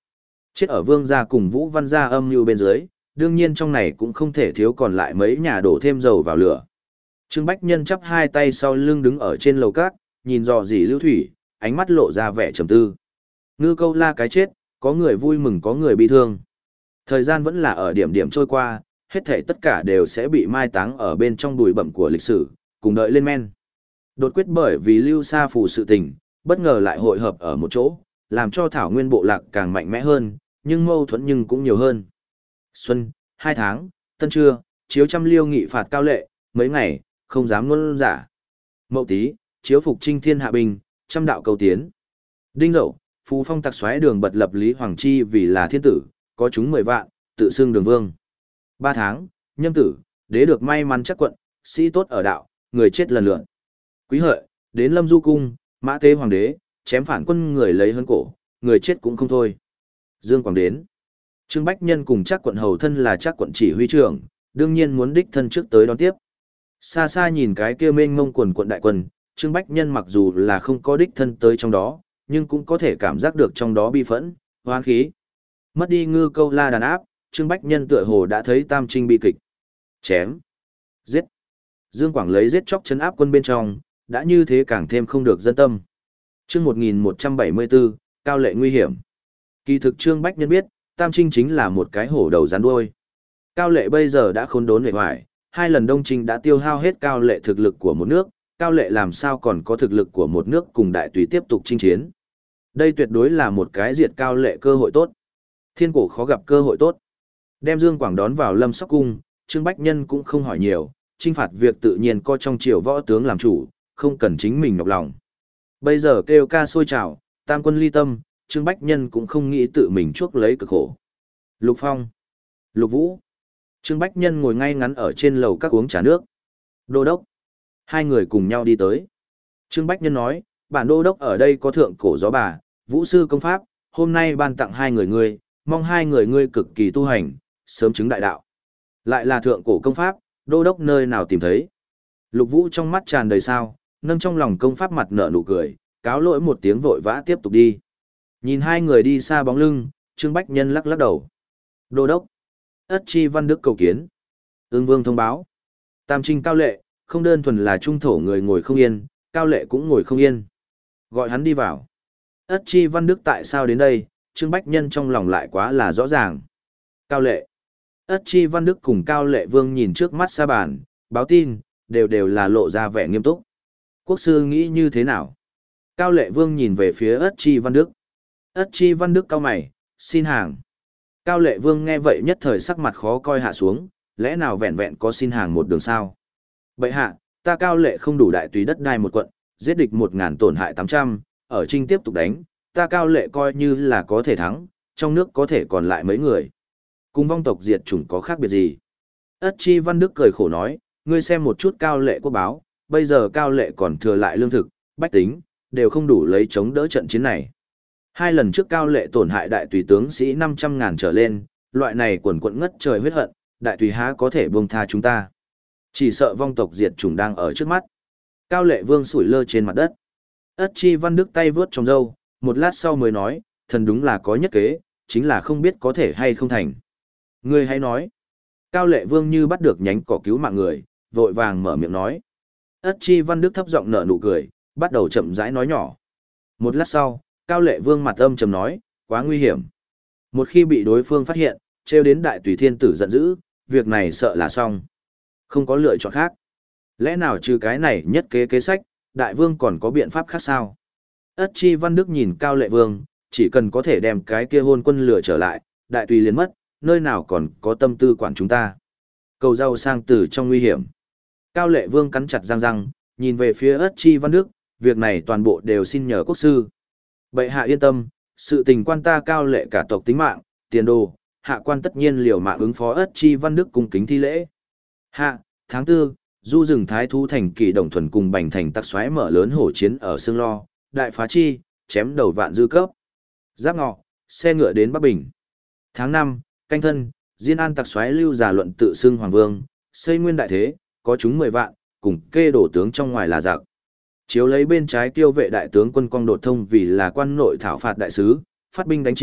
Chết ở Vương gia cùng Vũ Văn gia âm mưu bên dưới, đương nhiên trong này cũng không thể thiếu còn lại mấy nhà đổ thêm dầu vào lửa. Trương Bách Nhân chắp hai tay sau lưng đứng ở trên lầu cát, nhìn dò dỉ Lưu Thủy, ánh mắt lộ ra vẻ trầm tư. Ngư Câu La cái chết, có người vui mừng có người bi thương. Thời gian vẫn là ở điểm điểm trôi qua, hết thảy tất cả đều sẽ bị mai táng ở bên trong bụi bặm của lịch sử, cùng đợi lên men. Đột quyết bởi vì Lưu Sa Phù sự tình, bất ngờ lại hội hợp ở một chỗ, làm cho Thảo Nguyên bộ lạc càng mạnh mẽ hơn, nhưng mâu thuẫn nhưng cũng nhiều hơn. Xuân, hai tháng, tân trưa, chiếu trăm liêu nghị phạt Cao Lệ, mấy ngày, không dám ngôn giả. Mậu Tý, chiếu phục trinh thiên hạ bình, trăm đạo cầu tiến. Đinh Dậu, Phú Phong tặc xoáy đường bật lập Lý Hoàng Chi vì là thiên tử, có chúng mười vạn, tự xưng đường vương. Ba tháng, nhâm tử, đế được may mắn chắc quận, sĩ tốt ở đạo, người chết lần lượt. Quý hợi, đến Lâm Du Cung, Mã Tế Hoàng đế, chém phản quân người lấy hơn cổ, người chết cũng không thôi. Dương Quảng đến. Trương Bách Nhân cùng chắc quận hầu thân là chắc quận chỉ huy trưởng, đương nhiên muốn đích thân trước tới đón tiếp. Xa xa nhìn cái kia mênh mông quần quận đại quân, Trương Bách Nhân mặc dù là không có đích thân tới trong đó, nhưng cũng có thể cảm giác được trong đó bi phẫn, hoán khí. Mất đi Ngư Câu La đàn áp, Trương Bách Nhân tựa hồ đã thấy tam trinh bi kịch. Chém. Giết. Dương Quảng lấy giết chóc chấn áp quân bên trong, đã như thế càng thêm không được dân tâm. Chương một nghìn một trăm bảy mươi bốn, Cao Lệ nguy hiểm. Kỳ thực Trương Bách Nhân biết, tam trinh chính là một cái hổ đầu rắn đuôi. Cao Lệ bây giờ đã khốn đốn hệ hoại, hai lần đông trinh đã tiêu hao hết Cao Lệ thực lực của một nước, Cao Lệ làm sao còn có thực lực của một nước cùng đại tùy tiếp tục chinh chiến. Đây tuyệt đối là một cái diệt Cao Lệ cơ hội tốt. Thiên cổ khó gặp cơ hội tốt. Đem Dương Quảng đón vào Lâm Sóc Cung, Trương Bách Nhân cũng không hỏi nhiều, trinh phạt việc tự nhiên co trong triều võ tướng làm chủ, không cần chính mình nhọc lòng. Bây giờ kêu ca sôi trào, tam quân ly tâm, Trương Bách Nhân cũng không nghĩ tự mình chuốc lấy cực khổ. Lục Phong, Lục Vũ, Trương Bách Nhân ngồi ngay ngắn ở trên lầu các uống trà nước. Đô đốc, hai người cùng nhau đi tới. Trương Bách Nhân nói, bản đô đốc ở đây có thượng cổ gió bà, vũ sư công pháp, hôm nay ban tặng hai người ngươi, mong hai người ngươi cực kỳ tu hành, sớm chứng đại đạo. Lại là thượng cổ công pháp, đô đốc nơi nào tìm thấy. Lục Vũ trong mắt tràn đầy sao, nâng trong lòng công pháp mặt nở nụ cười, cáo lỗi một tiếng vội vã tiếp tục đi. Nhìn hai người đi xa bóng lưng, Trương Bách Nhân lắc lắc đầu. Đô đốc, Ất Chi Văn Đức cầu kiến. Ưng Vương thông báo. Tam trinh Cao Lệ, không đơn thuần là trung thổ người ngồi không yên, Cao Lệ cũng ngồi không yên. Gọi hắn đi vào. Ất Chi Văn Đức tại sao đến đây, Trương Bách Nhân trong lòng lại quá là rõ ràng. Cao Lệ. Ất Chi Văn Đức cùng Cao Lệ Vương nhìn trước mắt sa bàn, báo tin, đều đều là lộ ra vẻ nghiêm túc. Quốc sư nghĩ như thế nào? Cao Lệ Vương nhìn về phía Ất Chi Văn Đức. Ất Chi Văn Đức cau mày, xin hàng. Cao Lệ Vương nghe vậy nhất thời sắc mặt khó coi hạ xuống, lẽ nào vẹn vẹn có xin hàng một đường sao? Bệ hạ, ta Cao Lệ không đủ đại tùy đất đai một quận, giết địch một ngàn tổn hại tám trăm, ở trinh tiếp tục đánh, ta Cao Lệ coi như là có thể thắng, trong nước có thể còn lại mấy người. Cùng vong tộc diệt chủng có khác biệt gì? Ất Chi Văn Đức cười khổ nói, ngươi xem một chút Cao Lệ quốc báo, bây giờ Cao Lệ còn thừa lại lương thực, bách tính, đều không đủ lấy chống đỡ trận chiến này. Hai lần trước Cao Lệ tổn hại đại tùy tướng sĩ năm trăm ngàn trở lên, loại này quần quận ngất trời huyết hận, đại tùy há có thể buông tha chúng ta. Chỉ sợ vong tộc diệt chủng đang ở trước mắt. Cao Lệ Vương sủi lơ trên mặt đất. Ất Chi Văn Đức tay vướt trong râu, một lát sau mới nói, thần đúng là có nhất kế, chính là không biết có thể hay không thành. Ngươi hãy nói. Cao Lệ Vương như bắt được nhánh cỏ cứu mạng người, vội vàng mở miệng nói. Ất Chi Văn Đức thấp giọng nở nụ cười, bắt đầu chậm rãi nói nhỏ. Một lát sau, Cao Lệ Vương mặt âm trầm nói, quá nguy hiểm. Một khi bị đối phương phát hiện, trêu đến đại tùy thiên tử giận dữ, việc này sợ là xong. Không có lựa chọn khác. Lẽ nào trừ cái này nhất kế kế sách, đại vương còn có biện pháp khác sao? Ất Chi Văn Đức nhìn Cao Lệ Vương, chỉ cần có thể đem cái kia hôn quân lửa trở lại, đại tùy liền mất, nơi nào còn có tâm tư quản chúng ta. Cầu rau sang từ trong nguy hiểm. Cao Lệ Vương cắn chặt răng răng, nhìn về phía Ất Chi Văn Đức, việc này toàn bộ đều xin nhờ quốc sư. Bệ hạ yên tâm, sự tình quan ta Cao Lệ cả tộc tính mạng, tiền đồ, hạ quan tất nhiên liều mạng ứng phó Ất Chi Văn Đức cung kính thi lễ. Hạ, tháng tư, du rừng thái thú thành kỳ đồng thuần cùng bành thành tặc xoáy mở lớn hổ chiến ở Sương Lo, đại phá chi, chém đầu vạn dư cấp. Giáp ngọ, xe ngựa đến Bắc Bình. Tháng năm, canh thân, Diên An tặc xoáy lưu giả luận tự xưng hoàng vương, xây nguyên đại thế, có chúng mười vạn, cùng kê đổ tướng trong ngoài là giặc. Chiếu lấy bên trái tiêu vệ đại tướng quân quang đột thông vì là quan nội thảo phạt đại sứ, phát binh đánh chi,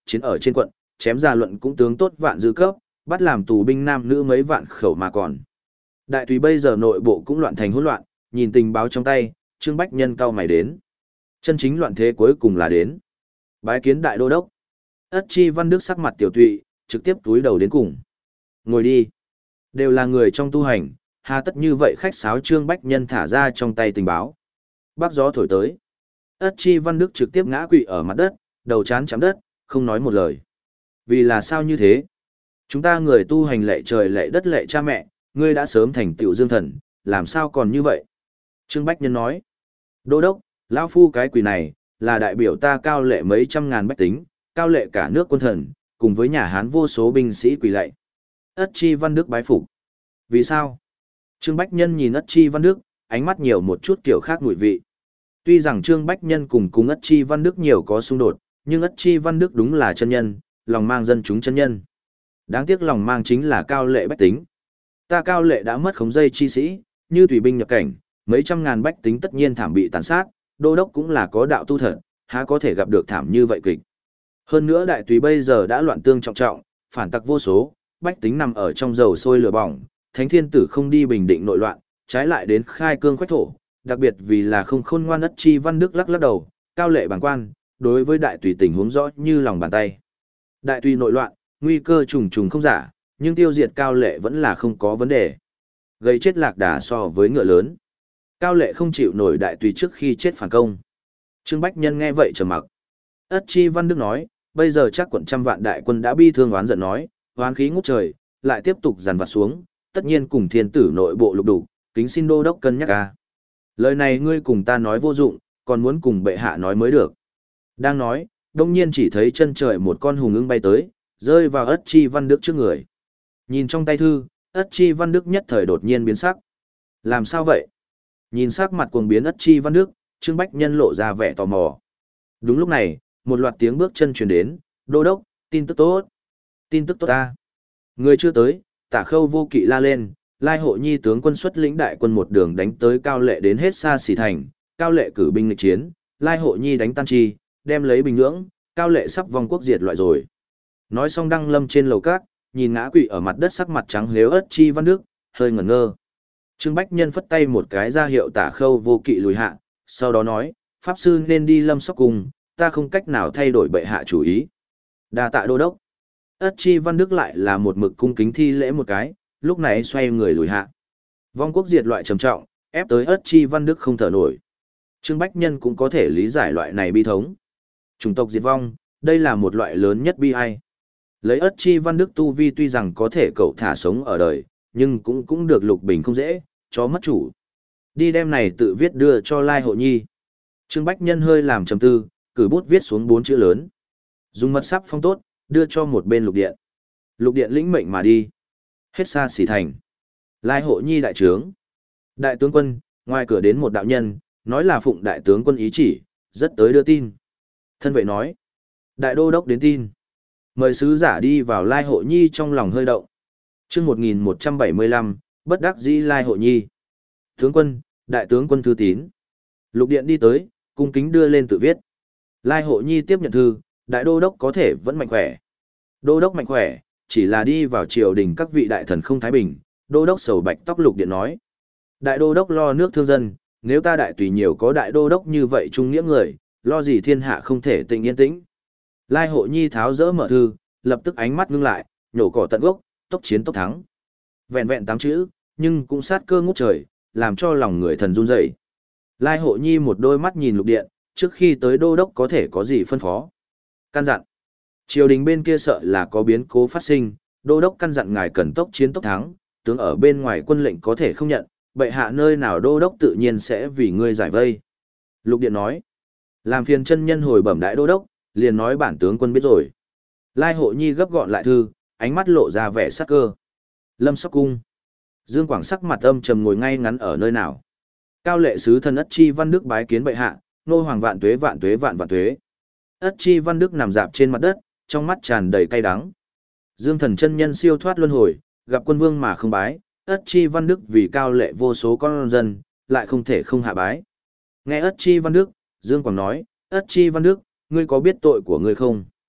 chiến ở trên quận, chém ra luận cũng tướng tốt vạn dư cấp, bắt làm tù binh nam nữ mấy vạn khẩu mà còn. Đại tùy bây giờ nội bộ cũng loạn thành hỗn loạn, nhìn tình báo trong tay, Trương Bách Nhân cao mày đến. Chân chính loạn thế cuối cùng là đến. Bái kiến đại đô đốc. Ất Chi Văn Đức sắc mặt tiểu tụy, trực tiếp túi đầu đến cùng. Ngồi đi. Đều là người trong tu hành, hà tất như vậy khách sáo Trương Bách Nhân thả ra trong tay tình báo. Bác gió thổi tới. Ất Chi Văn Đức trực tiếp ngã quỵ ở mặt đất, đầu chán chạm đất, không nói một lời. Vì là sao như thế? Chúng ta người tu hành lệ trời lệ đất lệ cha mẹ, ngươi đã sớm thành tựu dương thần, làm sao còn như vậy? Trương Bách Nhân nói. Đô đốc, lão phu cái quỷ này, là đại biểu ta cao lệ mấy trăm ngàn bách tính, cao lệ cả nước quân thần, cùng với nhà Hán vô số binh sĩ quỳ lạy. Ất Chi Văn Đức bái phục. Vì sao? Trương Bách Nhân nhìn Ất Chi Văn Đức, ánh mắt nhiều một chút kiểu khác mùi vị. Tuy rằng Trương Bách Nhân cùng cùng Ất Chi Văn Đức nhiều có xung đột, nhưng Ất Chi Văn Đức đúng là chân nhân, lòng mang dân chúng chân nhân. Đáng tiếc lòng mang chính là cao lệ bách tính. Ta cao lệ đã mất khống dây chi sĩ, như tùy binh nhập cảnh, mấy trăm ngàn bách tính tất nhiên thảm bị tàn sát, đô đốc cũng là có đạo tu thật, há có thể gặp được thảm như vậy kịch. Hơn nữa đại tùy bây giờ đã loạn tương trọng trọng, phản tặc vô số, bách tính nằm ở trong dầu sôi lửa bỏng, thánh thiên tử không đi bình định nội loạn, trái lại đến khai cương khoách thổ, đặc biệt vì là không khôn ngoan. Ất Chi Văn Đức lắc lắc đầu, cao lệ bàng quan, đối với đại tùy tình huống rõ như lòng bàn tay. Đại tùy nội loạn, nguy cơ trùng trùng không giả, nhưng tiêu diệt cao lệ vẫn là không có vấn đề. Gây chết lạc đà so với ngựa lớn. Cao lệ không chịu nổi đại tùy trước khi chết phản công. Trương Bách Nhân nghe vậy trầm mặc. Ất Chi Văn Đức nói, bây giờ chắc quận trăm vạn đại quân đã bi thương oán giận nói, oán khí ngút trời, lại tiếp tục dằn vặt xuống, tất nhiên cùng thiên tử nội bộ lục đủ, kính xin đô đốc cân nhắc ca. Lời này ngươi cùng ta nói vô dụng, còn muốn cùng bệ hạ nói mới được. Đang nói, đông nhiên chỉ thấy chân trời một con hùng ưng bay tới, rơi vào Ất Chi Văn Đức trước người. Nhìn trong tay thư, Ất Chi Văn Đức nhất thời đột nhiên biến sắc. Làm sao vậy? Nhìn sắc mặt cuồng biến Ất Chi Văn Đức, Trương Bách Nhân lộ ra vẻ tò mò. Đúng lúc này, một loạt tiếng bước chân truyền đến, đô đốc, tin tức tốt. Tin tức tốt ta. Người chưa tới, Tả Khâu Vô Kỵ la lên, Lai Hộ Nhi tướng quân xuất lĩnh đại quân một đường đánh tới Cao Lệ đến hết xa xỉ thành, Cao Lệ cử binh nghịch chiến, Lai Hộ Nhi đánh tan chi, đem lấy bình nhưỡng, Cao Lệ sắp vong quốc diệt loại rồi. Nói xong đăng lâm trên lầu cát, nhìn ngã quỵ ở mặt đất sắc mặt trắng lếu Ất Chi Văn Đức, hơi ngẩn ngơ. Trương Bách Nhân phất tay một cái ra hiệu Tả Khâu Vô Kỵ lùi hạ, sau đó nói, pháp sư nên đi lâm sóc cùng, ta không cách nào thay đổi bệ hạ chủ ý. Đa tạ đô đốc. Ất Chi Văn Đức lại là một mực cung kính thi lễ một cái, lúc này xoay người lùi hạ. Vong quốc diệt loại trầm trọng, ép tới Ất Chi Văn Đức không thở nổi. Trương Bách Nhân cũng có thể lý giải loại này bi thống. Chủng tộc diệt vong, đây là một loại lớn nhất bi ai. Lấy Ất Chi Văn Đức tu vi tuy rằng có thể cậu thả sống ở đời, nhưng cũng cũng được lục bình không dễ, cho mất chủ. Đi đem này tự viết đưa cho Lai Hộ Nhi. Trương Bách Nhân hơi làm trầm tư, cử bút viết xuống bốn chữ lớn. Dùng mật sắp phong tốt, đưa cho một bên lục điện. Lục điện lĩnh mệnh mà đi. Hết xa xỉ thành. Lai Hộ Nhi đại trướng. Đại tướng quân, ngoài cửa đến một đạo nhân, nói là phụng đại tướng quân ý chỉ, rất tới đưa tin. Thân vệ nói. Đại đô đốc đến tin. Mời sứ giả đi vào Lai Hộ Nhi trong lòng hơi động. chương một nghìn một trăm bảy mươi lăm, bất đắc dĩ Lai Hộ Nhi. Tướng quân, đại tướng quân thư tín. Lục điện đi tới, cung kính đưa lên tự viết. Lai Hộ Nhi tiếp nhận thư, đại đô đốc có thể vẫn mạnh khỏe. Đô đốc mạnh khỏe, chỉ là đi vào triều đình các vị đại thần không thái bình. Đô đốc sầu bạch tóc lục điện nói. Đại đô đốc lo nước thương dân, nếu ta đại tùy nhiều có đại đô đốc như vậy trung nghĩa người, lo gì thiên hạ không thể tĩnh yên tĩnh. Lai Hộ Nhi tháo dỡ mở thư, lập tức ánh mắt ngưng lại, nhổ cỏ tận gốc, tốc chiến tốc thắng. Vẹn vẹn tám chữ, nhưng cũng sát cơ ngút trời, làm cho lòng người thần run rẩy. Lai Hộ Nhi một đôi mắt nhìn lục điện, trước khi tới đô đốc có thể có gì phân phó. Căn dặn. Triều đình bên kia sợ là có biến cố phát sinh, đô đốc căn dặn ngài cần tốc chiến tốc thắng, tướng ở bên ngoài quân lệnh có thể không nhận, bệ hạ nơi nào đô đốc tự nhiên sẽ vì ngươi giải vây. Lục điện nói. Làm phiền chân nhân hồi bẩm đại đô đốc, liền nói bản tướng quân biết rồi. Lai Hộ Nhi gấp gọn lại thư, ánh mắt lộ ra vẻ sắc cơ. Lâm Sóc Cung. Dương Quảng sắc mặt âm trầm ngồi ngay ngắn ở nơi nào. Cao lệ sứ thân Ất Chi Văn Đức bái kiến bệ hạ, nô hoàng vạn tuế vạn tuế vạn vạn tuế. Ất Chi Văn Đức nằm dạp trên mặt đất, trong mắt tràn đầy cay đắng. Dương thần chân nhân siêu thoát luân hồi, gặp quân vương mà không bái, Ất Chi Văn Đức vì cao lệ vô số con dân, lại không thể không hạ bái. Nghe Ất Chi Văn Đức, Dương Quảng nói, Ất Chi Văn Đức, ngươi có biết tội của ngươi không?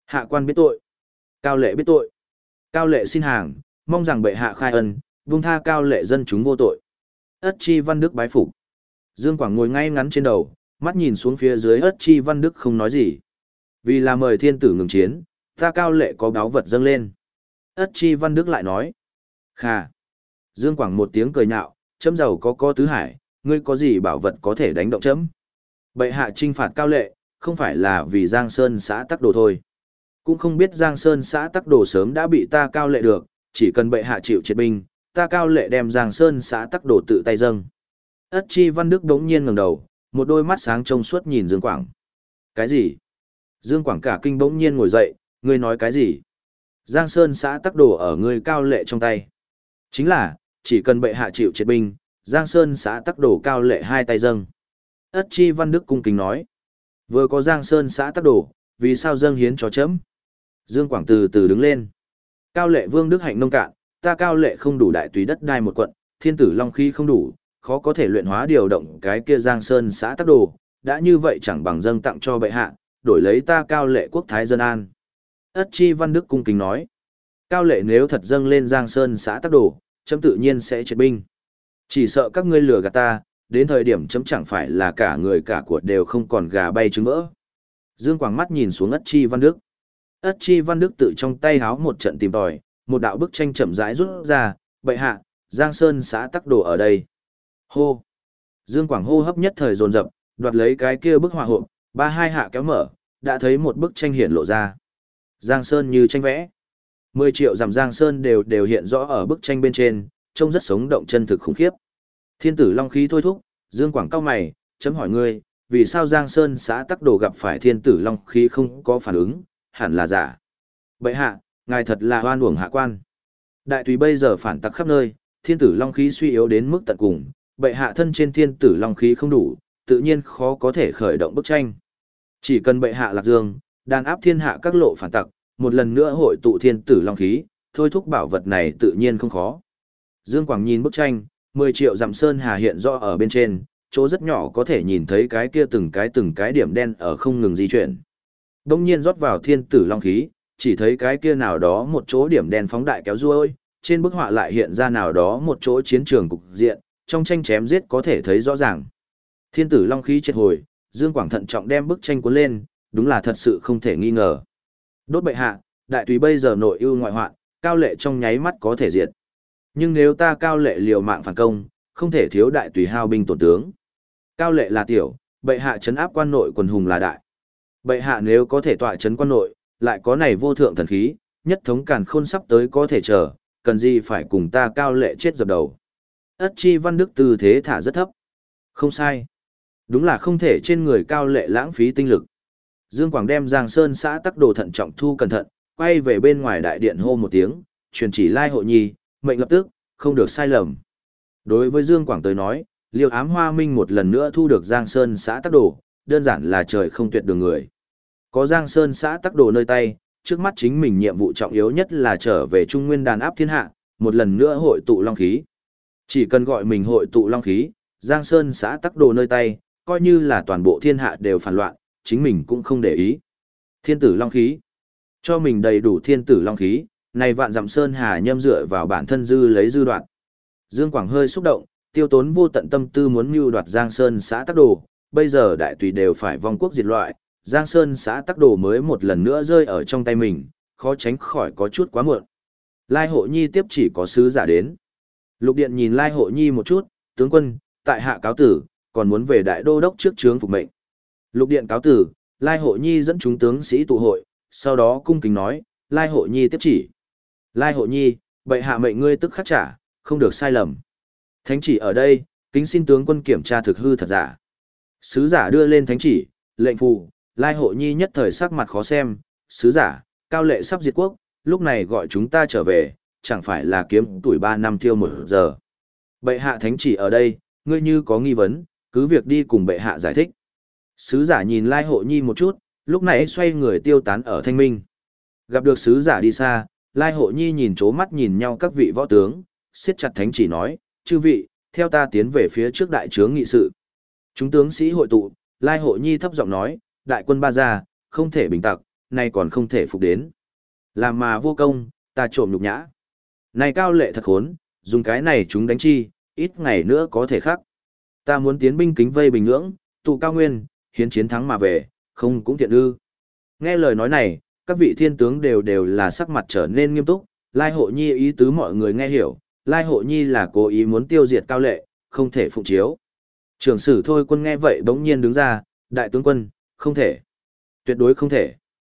Hạ quan biết tội. Cao lệ biết tội. Cao lệ xin hàng, mong rằng bệ hạ khai ân, buông tha cao lệ dân chúng vô tội. Ất Chi Văn Đức bái phục. Dương Quảng ngồi ngay ngắn trên đầu, mắt nhìn xuống phía dưới Ất Chi Văn Đức không nói gì. Vì là mời thiên tử ngừng chiến, ta cao lệ có báu vật dâng lên. Ất Chi Văn Đức lại nói. Khà. Dương Quảng một tiếng cười nhạo, chấm giàu có có tứ hải, ngươi có gì bảo vật có thể đánh động chấm. Bệ hạ trinh phạt cao lệ, không phải là vì Giang Sơn xã tắc đồ thôi. Cũng không biết Giang Sơn xã tắc đồ sớm đã bị ta cao lệ được, chỉ cần bệ hạ chịu triệt binh, ta cao lệ đem Giang Sơn xã tắc đồ tự tay dâng. Ất Chi Văn Đức đống nhiên ngẩng đầu, một đôi mắt sáng trông suốt nhìn Dương Quảng. Cái gì? Dương Quảng cả kinh bỗng nhiên ngồi dậy, ngươi nói cái gì? Giang Sơn xã tắc đồ ở ngươi cao lệ trong tay. Chính là, chỉ cần bệ hạ chịu triệt binh, Giang Sơn xã tắc đồ cao lệ hai tay dâng. Ất Chi Văn Đức cung kính nói. Vừa có Giang Sơn xã tắc đồ, vì sao dâng hiến cho chấm? Dương Quảng từ từ đứng lên. Cao lệ vương đức hạnh nông cạn, ta cao lệ không đủ đại tùy đất đai một quận, thiên tử long khí không đủ, khó có thể luyện hóa điều động cái kia Giang Sơn xã tắc đồ, đã như vậy chẳng bằng dâng tặng cho bệ hạ, đổi lấy ta cao lệ quốc thái dân an. Ất Chi Văn Đức cung kính nói. Cao lệ nếu thật dâng lên Giang Sơn xã tắc đồ, chấm tự nhiên sẽ triệt binh. Chỉ sợ các ngươi lừa gạt ta, đến thời điểm chấm chẳng phải là cả người cả của đều không còn gà bay trứng vỡ. Dương Quảng mắt nhìn xuống Ất Chi Văn Đức. Ất Chi Văn Đức tự trong tay háo một trận tìm tòi, một đạo bức tranh chậm rãi rút ra, bệ hạ, Giang Sơn xã tắc đồ ở đây. Hô! Dương Quảng hô hấp nhất thời dồn dập, đoạt lấy cái kia bức họa hộp, ba hai hạ kéo mở, đã thấy một bức tranh hiện lộ ra. Giang Sơn như tranh vẽ. Mười triệu dặm Giang Sơn đều đều hiện rõ ở bức tranh bên trên, trông rất sống động chân thực khủng khiếp. Thiên tử long khí thôi thúc, Dương Quảng cau mày, chấm hỏi ngươi, vì sao Giang Sơn xã tắc đồ gặp phải thiên tử long khí không có phản ứng, hẳn là giả. Bệ hạ, ngài thật là oan uổng hạ quan. Đại tùy bây giờ phản tặc khắp nơi, thiên tử long khí suy yếu đến mức tận cùng, bệ hạ thân trên thiên tử long khí không đủ, tự nhiên khó có thể khởi động bức tranh. Chỉ cần bệ hạ lạc dương, đàn áp thiên hạ các lộ phản tặc, một lần nữa hội tụ thiên tử long khí, thôi thúc bảo vật này tự nhiên không khó. Dương Quảng nhìn bức tranh, mười triệu dặm sơn hà hiện rõ ở bên trên, chỗ rất nhỏ có thể nhìn thấy cái kia từng cái từng cái điểm đen ở không ngừng di chuyển. Đông nhiên rót vào thiên tử long khí, chỉ thấy cái kia nào đó một chỗ điểm đen phóng đại kéo ruôi, trên bức họa lại hiện ra nào đó một chỗ chiến trường cục diện, trong tranh chém giết có thể thấy rõ ràng. Thiên tử long khí triệt hồi, Dương Quảng thận trọng đem bức tranh cuốn lên, đúng là thật sự không thể nghi ngờ. Đốt bệ hạ, đại tùy bây giờ nội ưu ngoại hoạn, cao lệ trong nháy mắt có thể diệt. Nhưng nếu ta cao lệ liều mạng phản công, không thể thiếu đại tùy hao binh tổn tướng. Cao lệ là tiểu, bệ hạ trấn áp quan nội quần hùng là đại. Bệ hạ nếu có thể tọa trấn quan nội, lại có này vô thượng thần khí, nhất thống càn khôn sắp tới có thể chờ, cần gì phải cùng ta cao lệ chết dập đầu. Ất Chi Văn Đức tư thế thả rất thấp. Không sai. Đúng là không thể trên người cao lệ lãng phí tinh lực. Dương Quảng đem Giang Sơn xã tắc đồ thận trọng thu cẩn thận, quay về bên ngoài đại điện hô một tiếng, truyền chỉ Lai Hộ Nhi, mệnh lập tức, không được sai lầm. Đối với Dương Quảng tới nói, Liêu Ám Hoa Minh một lần nữa thu được Giang Sơn xã tắc đồ, đơn giản là trời không tuyệt đường người. Có Giang Sơn xã tắc đồ nơi tay, trước mắt chính mình nhiệm vụ trọng yếu nhất là trở về Trung Nguyên đàn áp thiên hạ, một lần nữa hội tụ long khí. Chỉ cần gọi mình hội tụ long khí, Giang Sơn xã tắc đồ nơi tay, coi như là toàn bộ thiên hạ đều phản loạn, chính mình cũng không để ý. Thiên tử long khí. Cho mình đầy đủ thiên tử long khí, này vạn dặm sơn hà nhâm dựa vào bản thân dư lấy dư đoạn. Dương Quảng hơi xúc động, tiêu tốn vô tận tâm tư muốn mưu đoạt Giang Sơn xã tắc đồ, bây giờ đại tùy đều phải vong quốc diệt loại, Giang Sơn xã tắc đồ mới một lần nữa rơi ở trong tay mình, khó tránh khỏi có chút quá muộn. Lai Hộ Nhi tiếp chỉ có sứ giả đến. Lục Điện nhìn Lai Hộ Nhi một chút, tướng quân, tại hạ cáo tử, còn muốn về đại đô đốc trước trướng phục mệnh. Lục Điện cáo tử, Lai Hộ Nhi dẫn chúng tướng sĩ tụ hội, sau đó cung kính nói, Lai Hộ Nhi tiếp chỉ. Lai Hộ Nhi, bệ hạ mệnh ngươi tức khắc trả, không được sai lầm. Thánh chỉ ở đây, kính xin tướng quân kiểm tra thực hư thật giả. Sứ giả đưa lên thánh chỉ, lệnh phù, Lai Hộ Nhi nhất thời sắc mặt khó xem, sứ giả, cao lệ sắp diệt quốc, lúc này gọi chúng ta trở về, chẳng phải là kiếm tuổi ba năm tiêu một giờ. Bệ hạ thánh chỉ ở đây, ngươi như có nghi vấn, cứ việc đi cùng bệ hạ giải thích. Sứ giả nhìn Lai Hộ Nhi một chút, lúc này xoay người tiêu tán ở thanh minh. Gặp được sứ giả đi xa, Lai Hộ Nhi nhìn chố mắt nhìn nhau các vị võ tướng, siết chặt thánh chỉ nói, chư vị, theo ta tiến về phía trước đại trướng nghị sự. Chúng tướng sĩ hội tụ, Lai Hộ Nhi thấp giọng nói, đại quân ba gia, không thể bình tặc, nay còn không thể phục đến. Làm mà vô công, ta trộm nhục nhã. Này Cao Lệ thật khốn, dùng cái này chúng đánh chi, ít ngày nữa có thể khắc. Ta muốn tiến binh kính vây Bình Nhưỡng, tụ cao nguyên, hiến chiến thắng mà về, không cũng thiện ư. Nghe lời nói này, các vị thiên tướng đều đều là sắc mặt trở nên nghiêm túc, Lai Hộ Nhi ý tứ mọi người nghe hiểu, Lai Hộ Nhi là cố ý muốn tiêu diệt Cao Lệ, không thể phụng chiếu. Trưởng sử Thôi Quân nghe vậy bỗng nhiên đứng ra, đại tướng quân, không thể. Tuyệt đối không thể.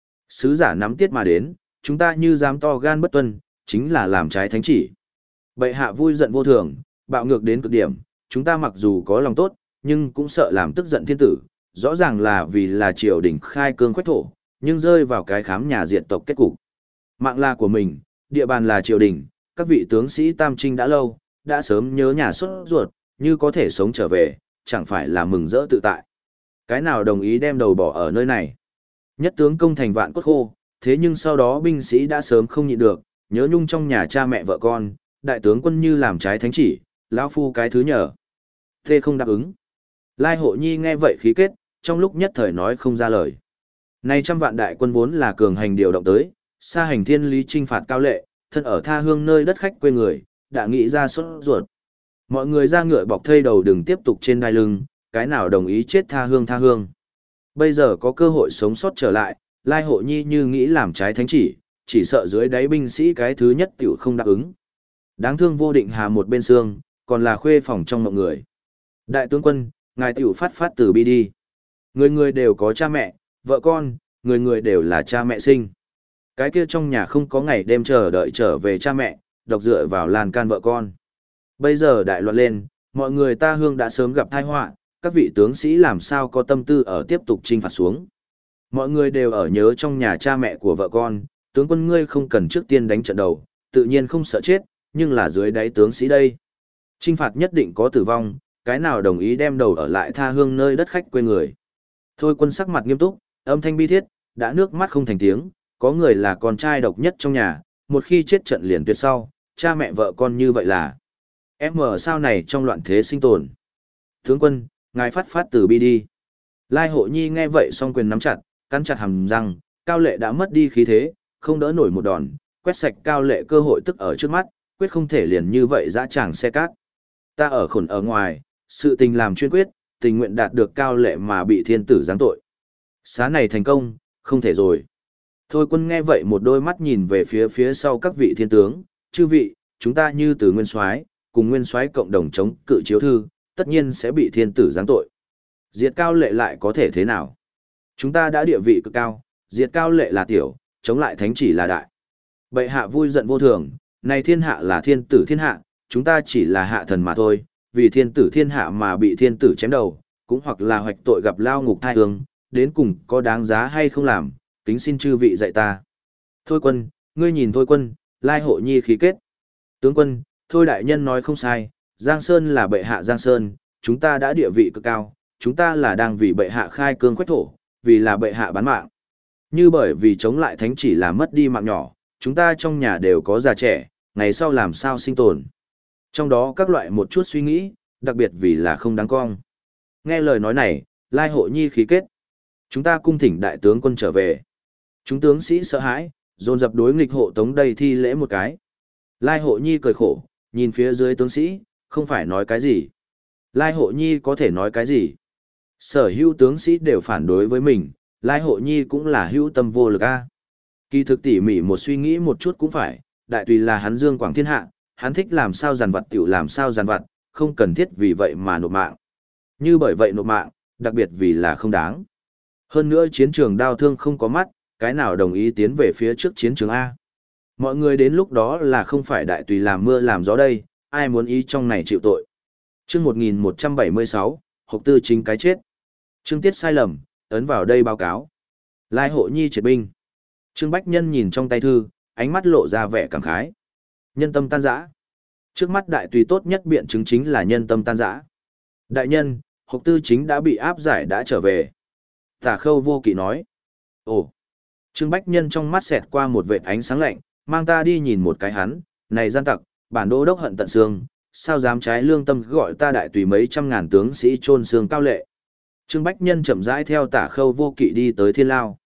Sứ giả nắm tiết mà đến, chúng ta như dám to gan bất tuân, chính là làm trái thánh chỉ. Bệ hạ vui giận vô thường, bạo ngược đến cực điểm, chúng ta mặc dù có lòng tốt, nhưng cũng sợ làm tức giận thiên tử, rõ ràng là vì là triều đình khai cương khoách thổ, nhưng rơi vào cái khám nhà diệt tộc kết cục. Mạng là của mình, địa bàn là triều đình, các vị tướng sĩ tam trinh đã lâu, đã sớm nhớ nhà xuất ruột, như có thể sống trở về, chẳng phải là mừng rỡ tự tại. Cái nào đồng ý đem đầu bỏ ở nơi này? Nhất tướng công thành vạn cốt khô, thế nhưng sau đó binh sĩ đã sớm không nhịn được, nhớ nhung trong nhà cha mẹ vợ con, đại tướng quân như làm trái thánh chỉ, lão phu cái thứ nhờ. Thê không đáp ứng. Lai Hộ Nhi nghe vậy khí kết, trong lúc nhất thời nói không ra lời. Này trăm vạn đại quân vốn là cường hành điều động tới, xa hành thiên lý trinh phạt Cao Lệ, thân ở tha hương nơi đất khách quê người, đã nghĩ ra xuất ruột. Mọi người ra ngựa bọc thây đầu đừng tiếp tục trên đai lưng, cái nào đồng ý chết tha hương tha hương. Bây giờ có cơ hội sống sót trở lại, Lai Hộ Nhi như nghĩ làm trái thánh chỉ, chỉ sợ dưới đáy binh sĩ cái thứ nhất tiểu không đáp ứng. Đáng thương Vô Định Hà một bên xương, còn là khuê phòng trong mộng người. Đại tướng quân, ngài tiểu phát phát từ bi đi. Người người đều có cha mẹ, vợ con, người người đều là cha mẹ sinh. Cái kia trong nhà không có ngày đêm chờ đợi trở về cha mẹ, độc dựa vào lan can vợ con. Bây giờ đại loạn lên, mọi người ta hương đã sớm gặp tai họa, các vị tướng sĩ làm sao có tâm tư ở tiếp tục chinh phạt xuống. Mọi người đều ở nhớ trong nhà cha mẹ của vợ con, tướng quân ngươi không cần trước tiên đánh trận đầu, tự nhiên không sợ chết, nhưng là dưới đáy tướng sĩ đây. Chinh phạt nhất định có tử vong, cái nào đồng ý đem đầu ở lại tha hương nơi đất khách quê người. Thôi Quân sắc mặt nghiêm túc, âm thanh bi thiết, đã nước mắt không thành tiếng, có người là con trai độc nhất trong nhà, một khi chết trận liền tuyệt sau, cha mẹ vợ con như vậy là. Em ở sao này trong loạn thế sinh tồn. Tướng quân, ngài phát phát từ bi đi. Lai Hộ Nhi nghe vậy song quyền nắm chặt, cắn chặt hàm răng, Cao Lệ đã mất đi khí thế, không đỡ nổi một đòn, quét sạch Cao Lệ cơ hội tức ở trước mắt, quyết không thể liền như vậy dã tràng xe cát. Ta ở khổn ở ngoài, sự tình làm chuyên quyết, tình nguyện đạt được Cao Lệ mà bị thiên tử giáng tội. Xá này thành công, không thể rồi. Thôi Quân nghe vậy một đôi mắt nhìn về phía phía sau các vị thiên tướng, chư vị, chúng ta như từ nguyên soái cùng nguyên soái cộng đồng chống cự chiếu thư, tất nhiên sẽ bị thiên tử giáng tội. Diệt Cao Lệ lại có thể thế nào? Chúng ta đã địa vị cực cao, diệt Cao Lệ là tiểu, chống lại thánh chỉ là đại. Bệ hạ vui giận vô thường, này thiên hạ là thiên tử thiên hạ, chúng ta chỉ là hạ thần mà thôi, vì thiên tử thiên hạ mà bị thiên tử chém đầu, cũng hoặc là hoạch tội gặp lao ngục thai hương, đến cùng có đáng giá hay không làm, kính xin chư vị dạy ta. Thôi Quân, ngươi nhìn Thôi Quân, Lai Hộ Nhi khí kết. Tướng quân, Thôi đại nhân nói không sai, Giang Sơn là bệ hạ Giang Sơn, chúng ta đã địa vị cực cao, chúng ta là đang vì bệ hạ khai cương khoách thổ, vì là bệ hạ bán mạng. Như bởi vì chống lại thánh chỉ là mất đi mạng nhỏ, chúng ta trong nhà đều có già trẻ, ngày sau làm sao sinh tồn. Trong đó các loại một chút suy nghĩ, đặc biệt vì là không đáng cong. Nghe lời nói này, Lai Hộ Nhi khí kết. Chúng ta cung thỉnh đại tướng quân trở về. Chúng tướng sĩ sợ hãi, dồn dập đối nghịch hộ tống đầy thi lễ một cái. Lai Hộ Nhi cười khổ, nhìn phía dưới tướng sĩ, không phải nói cái gì. Lai Hộ Nhi có thể nói cái gì? Sở hữu tướng sĩ đều phản đối với mình, Lai Hộ Nhi cũng là hữu tâm vô lực a. Kỳ thực tỉ mỉ một suy nghĩ một chút cũng phải, đại tùy là hắn dương quảng thiên hạ, hắn thích làm sao giàn vặt tiểu làm sao giàn vặt, không cần thiết vì vậy mà nộp mạng. Như bởi vậy nộp mạng, đặc biệt vì là không đáng. Hơn nữa chiến trường đao thương không có mắt, cái nào đồng ý tiến về phía trước chiến trường A. Mọi người đến lúc đó là không phải đại tùy làm mưa làm gió đây, ai muốn ý trong này chịu tội. Chương một nghìn một trăm bảy mươi sáu, Hộc Tư chính cái chết. Chương tiết sai lầm, ấn vào đây báo cáo. Lai Hộ Nhi triệt binh. Trương Bách Nhân nhìn trong tay thư, ánh mắt lộ ra vẻ cảm khái. Nhân tâm tan rã. Trước mắt đại tùy tốt nhất biện chứng chính là nhân tâm tan rã. Đại nhân, Hộc Tư chính đã bị áp giải đã trở về. Tả Khâu Vô Kỵ nói. Ồ. Trương Bách Nhân trong mắt xẹt qua một vệt ánh sáng lạnh, mang ta đi nhìn một cái hắn, này gian tặc, bản đô đốc hận tận xương, sao dám trái lương tâm gọi ta đại tùy mấy trăm ngàn tướng sĩ chôn xương Cao Lệ. Trương Bách Nhân chậm rãi theo Tả Khâu Vô Kỵ đi tới Thiên Lao.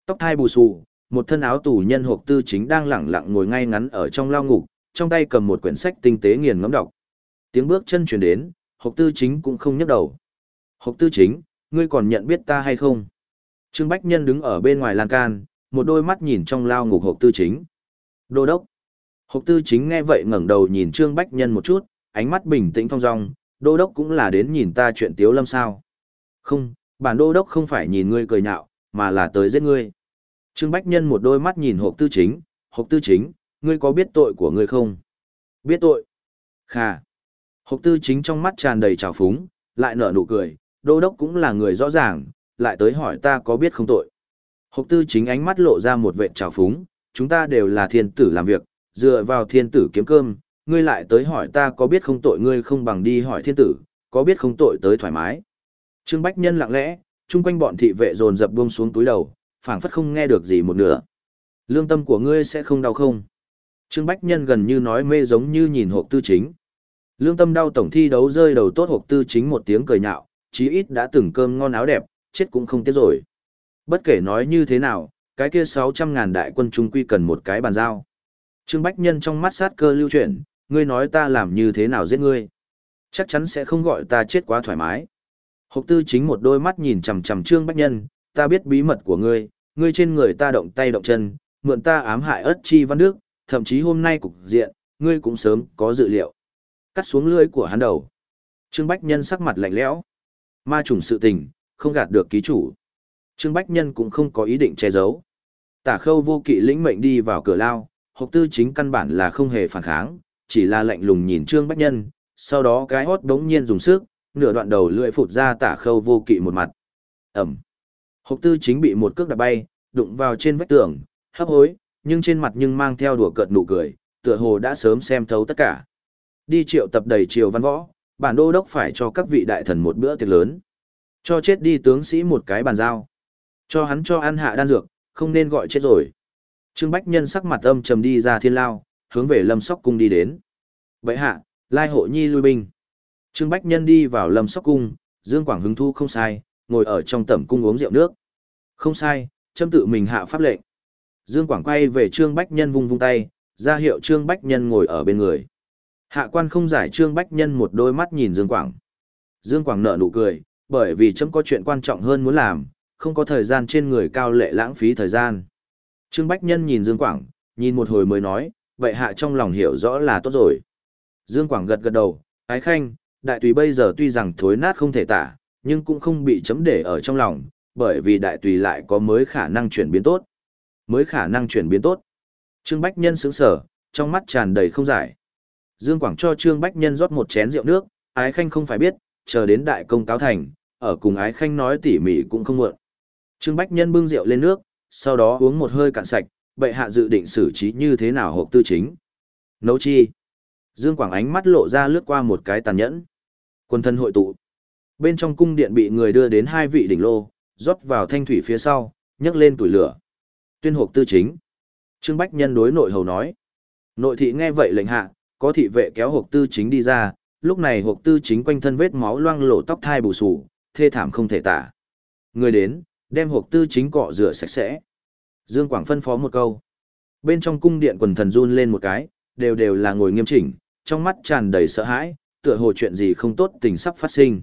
Tóc thai bù xù, một thân áo tù nhân Hộp Tư Chính đang lẳng lặng ngồi ngay ngắn ở trong lao ngục, trong tay cầm một quyển sách tinh tế nghiền ngẫm đọc. Tiếng bước chân truyền đến, Hộp Tư Chính cũng không nhấc đầu. Hộp Tư Chính, ngươi còn nhận biết ta hay không? Trương Bách Nhân đứng ở bên ngoài lan can, một đôi mắt nhìn trong lao ngục Hộp Tư Chính. Đô đốc. Hộp Tư Chính nghe vậy ngẩng đầu nhìn Trương Bách Nhân một chút, ánh mắt bình tĩnh thong dong, đô đốc cũng là đến nhìn ta chuyện Tiếu Lâm sao? Không, bản đô đốc không phải nhìn ngươi cười nhạo, mà là tới giết ngươi. Trương Bách Nhân một đôi mắt nhìn Hộp Tư Chính, Hộp Tư Chính, ngươi có biết tội của ngươi không? Biết tội. Khà. Hộp Tư Chính trong mắt tràn đầy trào phúng, lại nở nụ cười, đô đốc cũng là người rõ ràng, lại tới hỏi ta có biết không tội. Hộp Tư Chính ánh mắt lộ ra một vệt trào phúng, chúng ta đều là thiên tử làm việc, dựa vào thiên tử kiếm cơm, ngươi lại tới hỏi ta có biết không tội, ngươi không bằng đi hỏi thiên tử, có biết không tội tới thoải mái. Trương Bách Nhân lặng lẽ, chung quanh bọn thị vệ dồn dập buông xuống túi đầu, phảng phất không nghe được gì một nửa. Lương tâm của ngươi sẽ không đau không? Trương Bách Nhân gần như nói mê giống như nhìn Hộp Tư Chính. Lương tâm đau, tổng thi đấu rơi đầu tốt. Hộp Tư Chính một tiếng cười nhạo, chí ít đã từng cơm ngon áo đẹp, chết cũng không tiếc rồi. Bất kể nói như thế nào, cái kia sáu trăm ngàn đại quân trung quy cần một cái bàn giao. Trương Bách Nhân trong mắt sát cơ lưu chuyển, ngươi nói ta làm như thế nào giết ngươi? Chắc chắn sẽ không gọi ta chết quá thoải mái. Hộp Tư Chính một đôi mắt nhìn chằm chằm Trương Bách Nhân, ta biết bí mật của ngươi, ngươi trên người ta động tay động chân, mượn ta ám hại Ất Chi Văn Đức, thậm chí hôm nay cục diện, ngươi cũng sớm có dự liệu. Cắt xuống lưỡi của hắn đầu. Trương Bách Nhân sắc mặt lạnh lẽo. Ma trùng sự tình, không gạt được ký chủ. Trương Bách Nhân cũng không có ý định che giấu. Tả Khâu Vô Kỵ lĩnh mệnh đi vào cửa lao, Hộp Tư Chính căn bản là không hề phản kháng, chỉ là lạnh lùng nhìn Trương Bách Nhân, sau đó cái hót đống nhiên dùng sức, nửa đoạn đầu lưỡi phụt ra Tả Khâu Vô Kỵ một mặt. Ẩm. Hộp Tư Chính bị một cước đạp bay, đụng vào trên vách tường, hấp hối, nhưng trên mặt nhưng mang theo đùa cợt nụ cười, tựa hồ đã sớm xem thấu tất cả. Đi triệu tập đầy triều văn võ, bản đô đốc phải cho các vị đại thần một bữa tiệc lớn. Cho chết đi tướng sĩ một cái bàn giao. Cho hắn cho ăn hạ đan dược, không nên gọi chết rồi. Trương Bách Nhân sắc mặt âm trầm đi ra thiên lao, hướng về Lâm Sóc Cung đi đến. Vậy hạ, lai hộ nhi lui binh. Trương Bách Nhân đi vào Lâm Sóc Cung, Dương Quảng hứng thu không sai, ngồi ở trong tẩm cung uống rượu nước. Không sai, châm tự mình hạ pháp lệnh. Dương Quảng quay về Trương Bách Nhân vung vung tay, ra hiệu Trương Bách Nhân ngồi ở bên người. Hạ quan không giải. Trương Bách Nhân một đôi mắt nhìn Dương Quảng. Dương Quảng nở nụ cười, bởi vì chấm có chuyện quan trọng hơn muốn làm, không có thời gian trên người cao lệ lãng phí thời gian. Trương Bách Nhân nhìn Dương Quảng, nhìn một hồi mới nói, vậy hạ trong lòng hiểu rõ là tốt rồi. Dương Quảng gật gật đầu, ái khanh, đại tùy bây giờ tuy rằng thối nát không thể tả, nhưng cũng không bị chấm để ở trong lòng, bởi vì đại tùy lại có mới khả năng chuyển biến tốt. Mới khả năng chuyển biến tốt. Trương Bách Nhân sững sờ, trong mắt tràn đầy không giải. Dương Quảng cho Trương Bách Nhân rót một chén rượu nước, ái khanh không phải biết, chờ đến đại công cáo thành, ở cùng ái khanh nói tỉ mỉ cũng không muộn. Trương Bách Nhân bưng rượu lên nước, sau đó uống một hơi cạn sạch, bệ hạ dự định xử trí như thế nào Hộp Tư Chính. Nấu chi? Dương Quảng ánh mắt lộ ra lướt qua một cái tàn nhẫn. Quân thân hội tụ. Bên trong cung điện bị người đưa đến hai vị đỉnh lô, rót vào thanh thủy phía sau, nhấc lên tuổi lửa. Tuyên Hộp Tư Chính. Trương Bách Nhân đối nội hầu nói. Nội thị nghe vậy lệnh hạ, có thị vệ kéo Hộp Tư Chính đi ra, lúc này Hộp Tư Chính quanh thân vết máu loang lổ, tóc thai bù xù, thê thảm không thể tả. Người đến, đem Hộp Tư Chính cọ rửa sạch sẽ. Dương Quảng phân phó một câu. Bên trong cung điện quần thần run lên một cái, đều đều là ngồi nghiêm chỉnh, trong mắt tràn đầy sợ hãi, tựa hồ chuyện gì không tốt tình sắp phát sinh.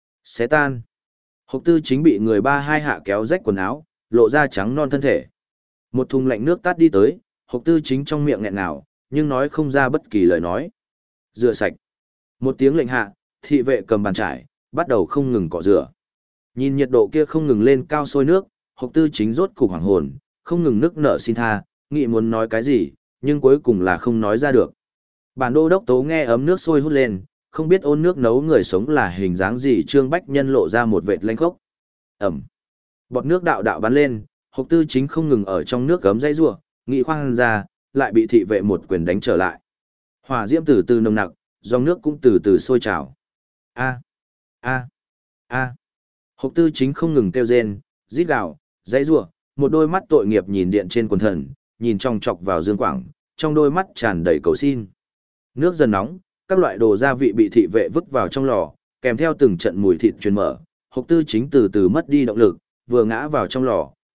Xé tan. Hộp Tư Chính bị người ba hai hạ kéo rách quần áo, lộ ra trắng non thân thể. Một thùng lạnh nước tát đi tới, Hộp Tư Chính trong miệng nghẹn ngào, nhưng nói không ra bất kỳ lời nói. Rửa sạch. Một tiếng lệnh hạ, thị vệ cầm bàn chải, bắt đầu không ngừng cọ rửa. Nhìn nhiệt độ kia không ngừng lên cao sôi nước, Hộp Tư Chính rốt cục hoảng hồn, không ngừng nức nở xin tha, nghĩ muốn nói cái gì, nhưng cuối cùng là không nói ra được. Bản đô đốc tố nghe ấm nước sôi hút lên, không biết ôn nước nấu người sống là hình dáng gì. Trương Bách Nhân lộ ra một vệt lanh khốc. Ẩm. Bọt nước đạo đạo bắn lên, Hộp Tư Chính không ngừng ở trong nước gấm dãy rủa, nghĩ khoan ra, lại bị thị vệ một quyền đánh trở lại. Hỏa diễm từ từ nồng nặc, dòng nước cũng từ từ sôi trào. A, a, a. Hộp Tư Chính không ngừng kêu rên, rít gào, dãy rủa, một đôi mắt tội nghiệp nhìn điện trên quần thần, nhìn trong chọc vào Dương Quảng, trong đôi mắt tràn đầy cầu xin. Nước dần nóng, các loại đồ gia vị bị thị vệ vứt vào trong lò, kèm theo từng trận mùi thịt truyền mở, Hộp Tư Chính từ từ mất đi động lực, vừa ngã vào trong lò,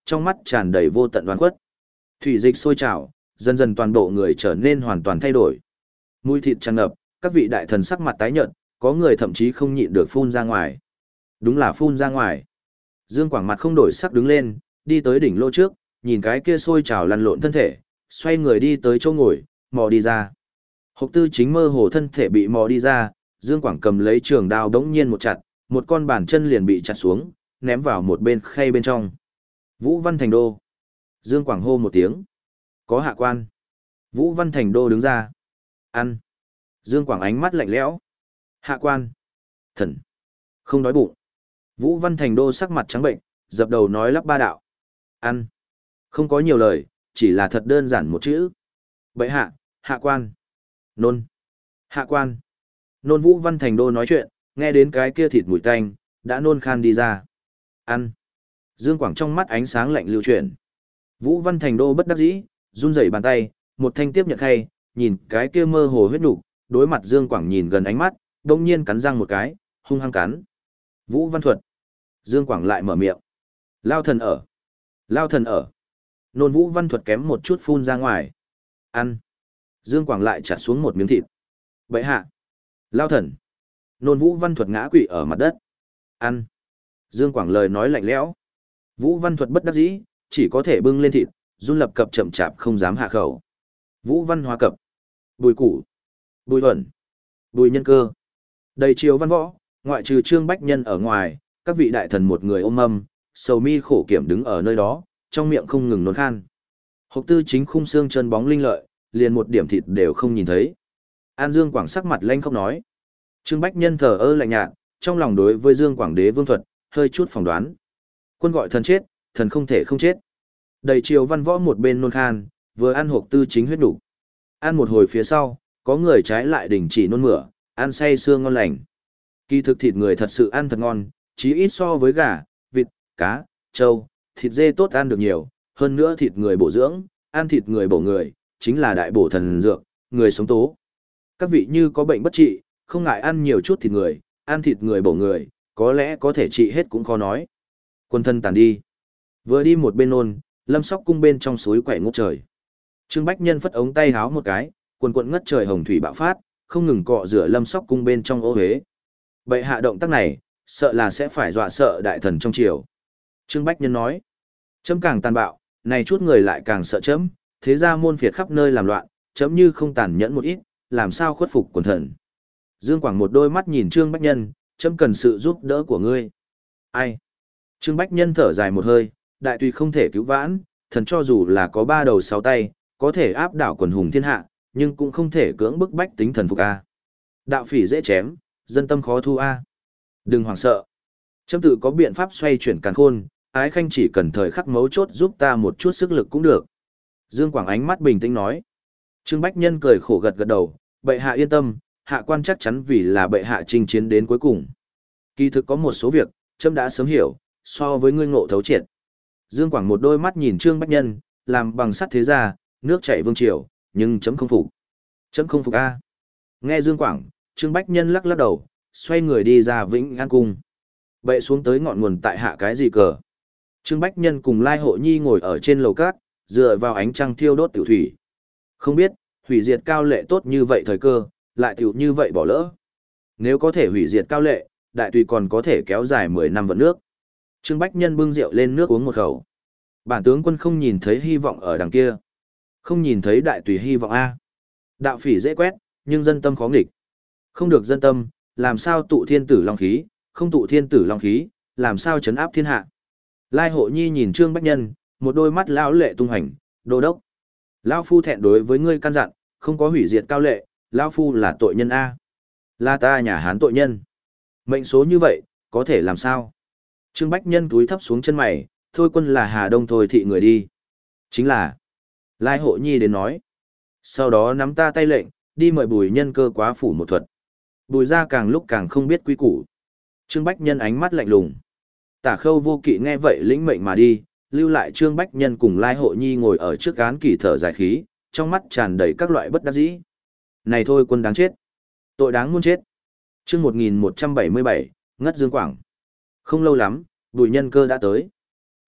trong mắt tràn đầy vô tận đoán khuất. Thủy dịch sôi trào, dần dần toàn bộ người trở nên hoàn toàn thay đổi. Mùi thịt tràn ngập, các vị đại thần sắc mặt tái nhợt, có người thậm chí không nhịn được phun ra ngoài. Đúng là phun ra ngoài. Dương Quảng mặt không đổi sắc đứng lên, đi tới đỉnh lô trước, nhìn cái kia sôi trào lăn lộn thân thể, xoay người đi tới chỗ ngồi, mò đi ra. Hộc Tư Chính mơ hồ thân thể bị mò đi ra, Dương Quảng cầm lấy trường đao đống nhiên một chặt, một con bàn chân liền bị chặt xuống, ném vào một bên khay bên trong. Vũ Văn Thành Đô. Dương Quảng hô một tiếng. Có hạ quan. Vũ Văn Thành Đô đứng ra. Ăn. Dương Quảng ánh mắt lạnh lẽo. Hạ quan. Thần. Không đói bụng. Vũ Văn Thành Đô sắc mặt trắng bệnh, dập đầu nói lắp ba đạo. Ăn. Không có nhiều lời, chỉ là thật đơn giản một chữ. Bệ hạ, hạ quan. Nôn. Hạ quan. Nôn. Vũ Văn Thành Đô nói chuyện, nghe đến cái kia thịt mùi tanh, đã nôn khan đi ra. Ăn. Dương Quảng trong mắt ánh sáng lạnh lưu chuyển. Vũ Văn Thành Đô bất đắc dĩ, run rẩy bàn tay, một thanh tiếp nhận khay, nhìn cái kia mơ hồ huyết nục, đối mặt Dương Quảng nhìn gần ánh mắt, đông nhiên cắn răng một cái, hung hăng cắn. Vũ Văn Thuật. Dương Quảng lại mở miệng. Lao thần ở. Lao thần ở. Nôn. Vũ Văn Thuật kém một chút phun ra ngoài. Ăn. Dương Quảng lại chặt xuống một miếng thịt. Bệ hạ. Lao thần. Nôn. Vũ Văn Thuật ngã quỵ ở mặt đất. Ăn. Dương Quảng lời nói lạnh lẽo. Vũ Văn Thuật bất đắc dĩ, chỉ có thể bưng lên thịt, run lập cập chậm chạp không dám hạ khẩu. Vũ Văn Hóa cập. Bùi củ. Bùi thuần. Bùi nhân cơ. Đầy triều văn võ, ngoại trừ Trương Bách Nhân ở ngoài, các vị đại thần một người ôm mâm, sầu mi khổ kiểm đứng ở nơi đó, trong miệng không ngừng nôn khan. Hộc Tư Chính khung xương chân bóng linh lợi, liền một điểm thịt đều không nhìn thấy. An Dương Quảng sắc mặt lanh không nói. Trương Bách Nhân thờ ơ lạnh nhạt, trong lòng đối với Dương Quảng Đế Vương Thuật, hơi chút phỏng đoán. Quân gọi thần chết, thần không thể không chết. Đầy triều văn võ một bên nôn khan, vừa ăn Hộc Tư Chính huyết đủ. Ăn một hồi phía sau, có người trái lại đình chỉ nôn mửa, ăn say xương ngon lành. Kỳ thực thịt người thật sự ăn thật ngon, chí ít so với gà, vịt, cá, trâu, thịt dê tốt ăn được nhiều, hơn nữa thịt người bổ dưỡng, ăn thịt người bổ người, chính là đại bổ thần dược, người sống tố. Các vị như có bệnh bất trị, không ngại ăn nhiều chút thịt người, ăn thịt người bổ người, có lẽ có thể trị hết cũng khó nói. Quân thân tàn đi. Vừa đi một bên nôn, Lâm Sóc cung bên trong suối quậy ngút trời. Trương Bách Nhân phất ống tay háo một cái, quần quần ngất trời hồng thủy bạo phát, không ngừng cọ rửa Lâm Sóc cung bên trong ô huế. Bệ hạ động tác này, sợ là sẽ phải dọa sợ đại thần trong triều. Trương Bách Nhân nói, chấm càng tàn bạo, này chút người lại càng sợ chấm, thế ra môn phiệt khắp nơi làm loạn, chấm như không tàn nhẫn một ít, làm sao khuất phục quần thần. Dương Quảng một đôi mắt nhìn Trương Bách Nhân, chấm cần sự giúp đỡ của ngươi. Ai? Trương Bách Nhân thở dài một hơi, đại tùy không thể cứu vãn, thần cho dù là có ba đầu sáu tay, có thể áp đảo quần hùng thiên hạ, nhưng cũng không thể cưỡng bức bách tính thần phục a. Đạo phỉ dễ chém, dân tâm khó thu a. Đừng hoảng sợ. Chấm tự có biện pháp xoay chuyển càn khôn, ái khanh chỉ cần thời khắc mấu chốt giúp ta một chút sức lực cũng được. Dương Quảng ánh mắt bình tĩnh nói. Trương Bách Nhân cười khổ gật gật đầu, bệ hạ yên tâm, hạ quan chắc chắn vì là bệ hạ chinh chiến đến cuối cùng. Kỳ thực có một số việc, chấm đã sớm hiểu, so với ngươi ngộ thấu triệt. Dương Quảng một đôi mắt nhìn Trương Bách Nhân, làm bằng sắt thế gia, nước chảy vương triều, nhưng chấm không phục. Chấm không phục a. Nghe Dương Quảng, Trương Bách Nhân lắc lắc đầu, xoay người đi ra Vĩnh An cung. Bệ xuống tới ngọn nguồn tại hạ cái gì cờ? Trương Bách Nhân cùng Lai Hộ Nhi ngồi ở trên lầu cát, dựa vào ánh trăng thiêu đốt tiểu thủy. Không biết, hủy diệt cao lệ tốt như vậy thời cơ, lại tiểu như vậy bỏ lỡ. Nếu có thể hủy diệt cao lệ, đại tùy còn có thể kéo dài mười năm vận nước. Trương Bách Nhân bưng rượu lên nước uống một khẩu. Bản tướng quân không nhìn thấy hy vọng ở đằng kia. Không nhìn thấy đại tùy hy vọng a. Đạo phỉ dễ quét, nhưng dân tâm khó nghịch. Không được dân tâm, làm sao tụ thiên tử long khí, không tụ thiên tử long khí, làm sao trấn áp thiên hạ. Lai Hộ Nhi nhìn Trương Bách Nhân, một đôi mắt lão lệ tung hành, đô đốc. Lão phu thẹn đối với ngươi căn dặn, không có hủy diệt cao lệ, lão phu là tội nhân a. Là ta nhà Hán tội nhân. Mệnh số như vậy, có thể làm sao? Trương Bách Nhân túi thấp xuống chân mày, thôi quân là Hà Đông thôi thị người đi. Chính là. Lai Hộ Nhi đến nói. Sau đó nắm ta tay lệnh, đi mời Bùi Nhân Cơ quá phủ một thuật. Bùi ra càng lúc càng không biết quy củ. Trương Bách Nhân ánh mắt lạnh lùng. Tả Khâu Vô Kỵ nghe vậy lĩnh mệnh mà đi, lưu lại Trương Bách Nhân cùng Lai Hộ Nhi ngồi ở trước án kỳ thở dài khí, trong mắt tràn đầy các loại bất đắc dĩ. Này thôi quân đáng chết. Tội đáng muôn chết. Chương một nghìn một trăm bảy mươi bảy, ngất Dương Quảng. Không lâu lắm, Bùi Nhân Cơ đã tới.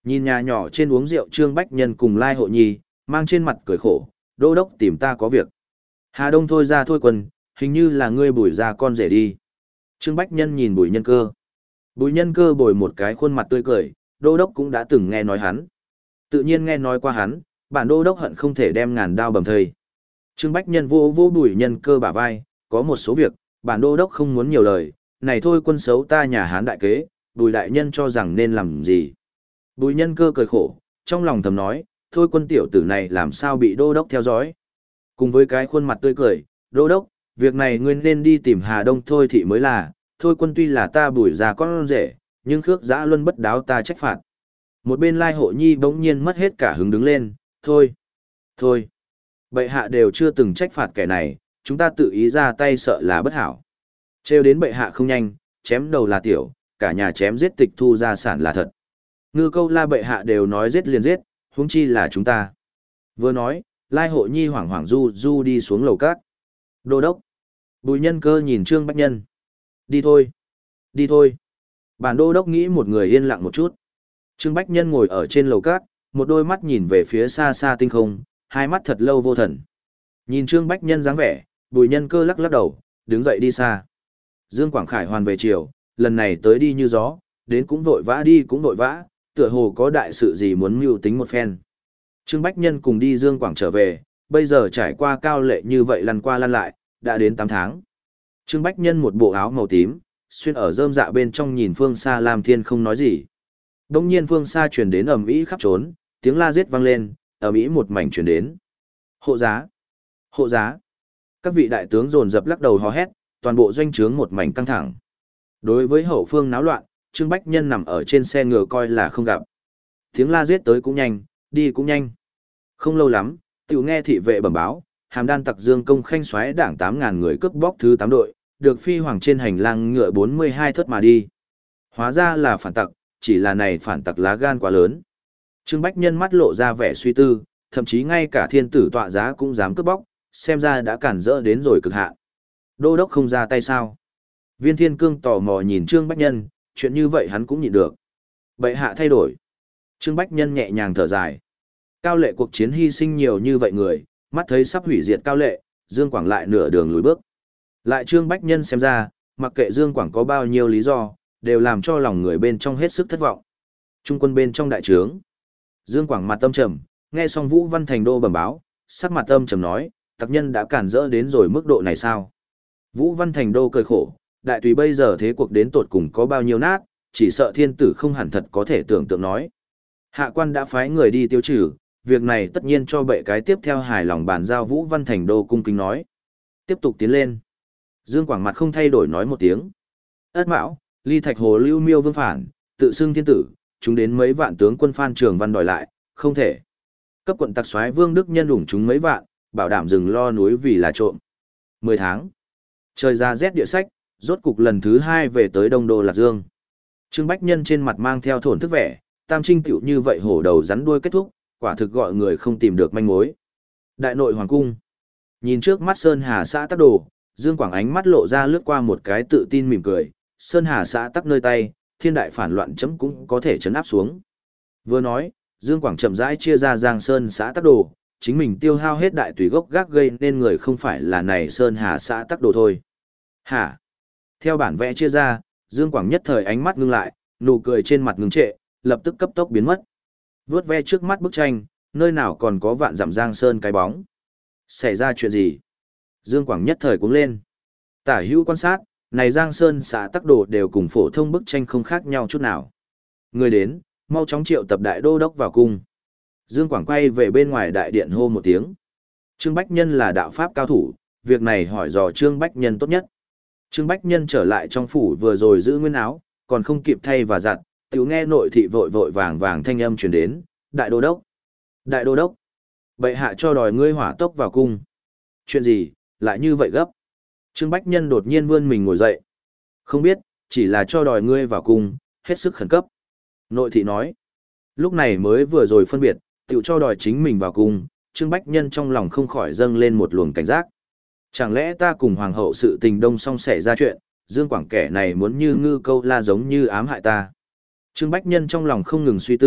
Nhìn nhà nhỏ trên uống rượu Trương Bách Nhân cùng Lai Hộ Nhi, mang trên mặt cười khổ, đô đốc tìm ta có việc. Hà Đông thôi ra thôi quân, hình như là ngươi Bùi ra con rể đi. Trương Bách Nhân nhìn Bùi Nhân Cơ. Bùi Nhân Cơ bồi một cái khuôn mặt tươi cười, đô đốc cũng đã từng nghe nói hắn. Tự nhiên nghe nói qua hắn, bản đô đốc hận không thể đem ngàn đao bầm thây. Trương Bách Nhân vô vô Bùi Nhân Cơ bả vai, có một số việc, bản đô đốc không muốn nhiều lời, này thôi quân xấu ta nhà Hán đại kế, Bùi đại nhân cho rằng nên làm gì. Bùi Nhân Cơ cười khổ, trong lòng thầm nói, thôi quân tiểu tử này làm sao bị đô đốc theo dõi. Cùng với cái khuôn mặt tươi cười, đô đốc, việc này ngươi nên đi tìm Hà Đông thôi thị mới là, thôi quân tuy là ta Bùi ra con rể, nhưng khước giã luân bất đáo ta trách phạt. Một bên Lai Hộ Nhi bỗng nhiên mất hết cả hứng đứng lên, thôi, thôi, bệ hạ đều chưa từng trách phạt kẻ này, chúng ta tự ý ra tay sợ là bất hảo. Trêu đến bệ hạ không nhanh, chém đầu là tiểu, cả nhà chém giết tịch thu gia sản là thật. Ngư Câu La bệ hạ đều nói giết liền giết, huống chi là chúng ta. Vừa nói, Lai Hộ Nhi hoảng hoảng du du đi xuống lầu cát. Đô đốc. Bùi Nhân Cơ nhìn Trương Bách Nhân. Đi thôi. Đi thôi. Bản đô đốc nghĩ một người yên lặng một chút. Trương Bách Nhân ngồi ở trên lầu cát, một đôi mắt nhìn về phía xa xa tinh không, hai mắt thật lâu vô thần. Nhìn Trương Bách Nhân dáng vẻ, Bùi Nhân Cơ lắc lắc đầu, đứng dậy đi xa. Dương Quảng Khải hoàn về chiều, lần này tới đi như gió, đến cũng vội vã đi cũng vội vã, tựa hồ có đại sự gì muốn mưu tính một phen. Trương Bách Nhân cùng đi Dương Quảng trở về, bây giờ trải qua cao lệ như vậy lăn qua lăn lại, đã đến tám tháng. Trương Bách Nhân một bộ áo màu tím, xuyên ở rơm dạ bên trong nhìn phương xa Lam Thiên không nói gì. Đông nhiên phương xa truyền đến ầm ĩ khắp trốn, tiếng la giết vang lên, ầm ĩ một mảnh truyền đến. Hộ giá! Hộ giá! Các vị đại tướng dồn dập lắc đầu hò hét, toàn bộ doanh trướng một mảnh căng thẳng. Đối với hậu phương náo loạn, Trương Bách Nhân nằm ở trên xe ngựa coi là không gặp. Tiếng la giết tới cũng nhanh, đi cũng nhanh. Không lâu lắm, tiểu nghe thị vệ bẩm báo, Hàm Đan tặc Dương công khanh xoáy đảng tám ngàn người cướp bóc thứ tám đội, được phi hoàng trên hành lang ngựa bốn mươi hai thớt mà đi. Hóa ra là phản tặc, chỉ là này phản tặc lá gan quá lớn. Trương Bách Nhân mắt lộ ra vẻ suy tư, thậm chí ngay cả thiên tử tọa giá cũng dám cướp bóc, xem ra đã cản rỡ đến rồi cực hạn. Đô đốc không ra tay sao? Viên Thiên Cương tò mò nhìn Trương Bách Nhân, chuyện như vậy hắn cũng nhịn được. Bệ hạ thay đổi. Trương Bách Nhân nhẹ nhàng thở dài. Cao lệ cuộc chiến hy sinh nhiều như vậy người, mắt thấy sắp hủy diệt cao lệ, Dương Quảng lại nửa đường lùi bước. Lại Trương Bách Nhân xem ra, mặc kệ Dương Quảng có bao nhiêu lý do, đều làm cho lòng người bên trong hết sức thất vọng. Trung quân bên trong đại trướng. Dương Quảng mặt âm trầm, nghe xong Vũ Văn Thành Đô bẩm báo, sắc mặt âm trầm nói, tặc nhân đã cản rỡ đến rồi mức độ này sao? Vũ Văn Thành Đô cười khổ, đại tùy bây giờ thế cuộc đến tột cùng có bao nhiêu nát, chỉ sợ thiên tử không hẳn thật có thể tưởng tượng nói. Hạ quan đã phái người đi tiêu trừ, việc này tất nhiên cho bệ cái tiếp theo hài lòng bàn giao. Vũ Văn Thành Đô cung kính nói. Tiếp tục tiến lên. Dương Quảng mặt không thay đổi nói một tiếng. Ất Mão, Ly Thạch Hồ Lưu Miêu Vương phản, tự xưng thiên tử, chúng đến mấy vạn tướng quân Phan Trường Văn đòi lại, không thể. Cấp quận tặc soái Vương Đức Nhân đủng chúng mấy vạn, bảo đảm dừng lo núi vì là trộm. Mười tháng. Trời ra rét địa sách, rốt cục lần thứ hai về tới Đông Đô Lạc Dương. Trương Bách Nhân trên mặt mang theo thổn thức vẻ, tam trinh tiểu như vậy hổ đầu rắn đuôi kết thúc, quả thực gọi người không tìm được manh mối. Đại nội hoàng cung. Nhìn trước mắt Sơn Hà xã tắc đồ, Dương Quảng ánh mắt lộ ra lướt qua một cái tự tin mỉm cười, Sơn Hà xã tắc nơi tay, thiên đại phản loạn chấm cũng có thể chấn áp xuống. Vừa nói, Dương Quảng chậm rãi chia ra Giang Sơn xã tắc đồ, chính mình tiêu hao hết đại tùy gốc gác gây nên người không phải là này Sơn Hà xã tắc đồ thôi. Hả? Theo bản vẽ chia ra, Dương Quảng nhất thời ánh mắt ngưng lại, nụ cười trên mặt ngưng trệ, lập tức cấp tốc biến mất. Vướt ve trước mắt bức tranh, nơi nào còn có vạn dặm Giang Sơn cái bóng. Xảy ra chuyện gì? Dương Quảng nhất thời cuống lên. Tả hữu quan sát, này Giang Sơn xã tắc đồ đều cùng phổ thông bức tranh không khác nhau chút nào. Người đến, mau chóng triệu tập đại đô đốc vào cung. Dương Quảng quay về bên ngoài đại điện hô một tiếng. Trương Bách Nhân là đạo pháp cao thủ, việc này hỏi dò Trương Bách Nhân tốt nhất. Trương Bách Nhân trở lại trong phủ vừa rồi giữ nguyên áo, còn không kịp thay và giặt, tiểu nghe nội thị vội vội vàng vàng thanh âm truyền đến, đại đô đốc. Đại đô đốc, bệ hạ cho đòi ngươi hỏa tốc vào cung. Chuyện gì, lại như vậy gấp? Trương Bách Nhân đột nhiên vươn mình ngồi dậy. Không biết, chỉ là cho đòi ngươi vào cung, hết sức khẩn cấp. Nội thị nói, lúc này mới vừa rồi phân biệt, tiểu cho đòi chính mình vào cung, Trương Bách Nhân trong lòng không khỏi dâng lên một luồng cảnh giác. Chẳng lẽ ta cùng hoàng hậu sự tình đông song xảy ra chuyện, Dương Quảng kẻ này muốn như Ngư Câu La giống như ám hại ta. Trương Bách Nhân trong lòng không ngừng suy tư,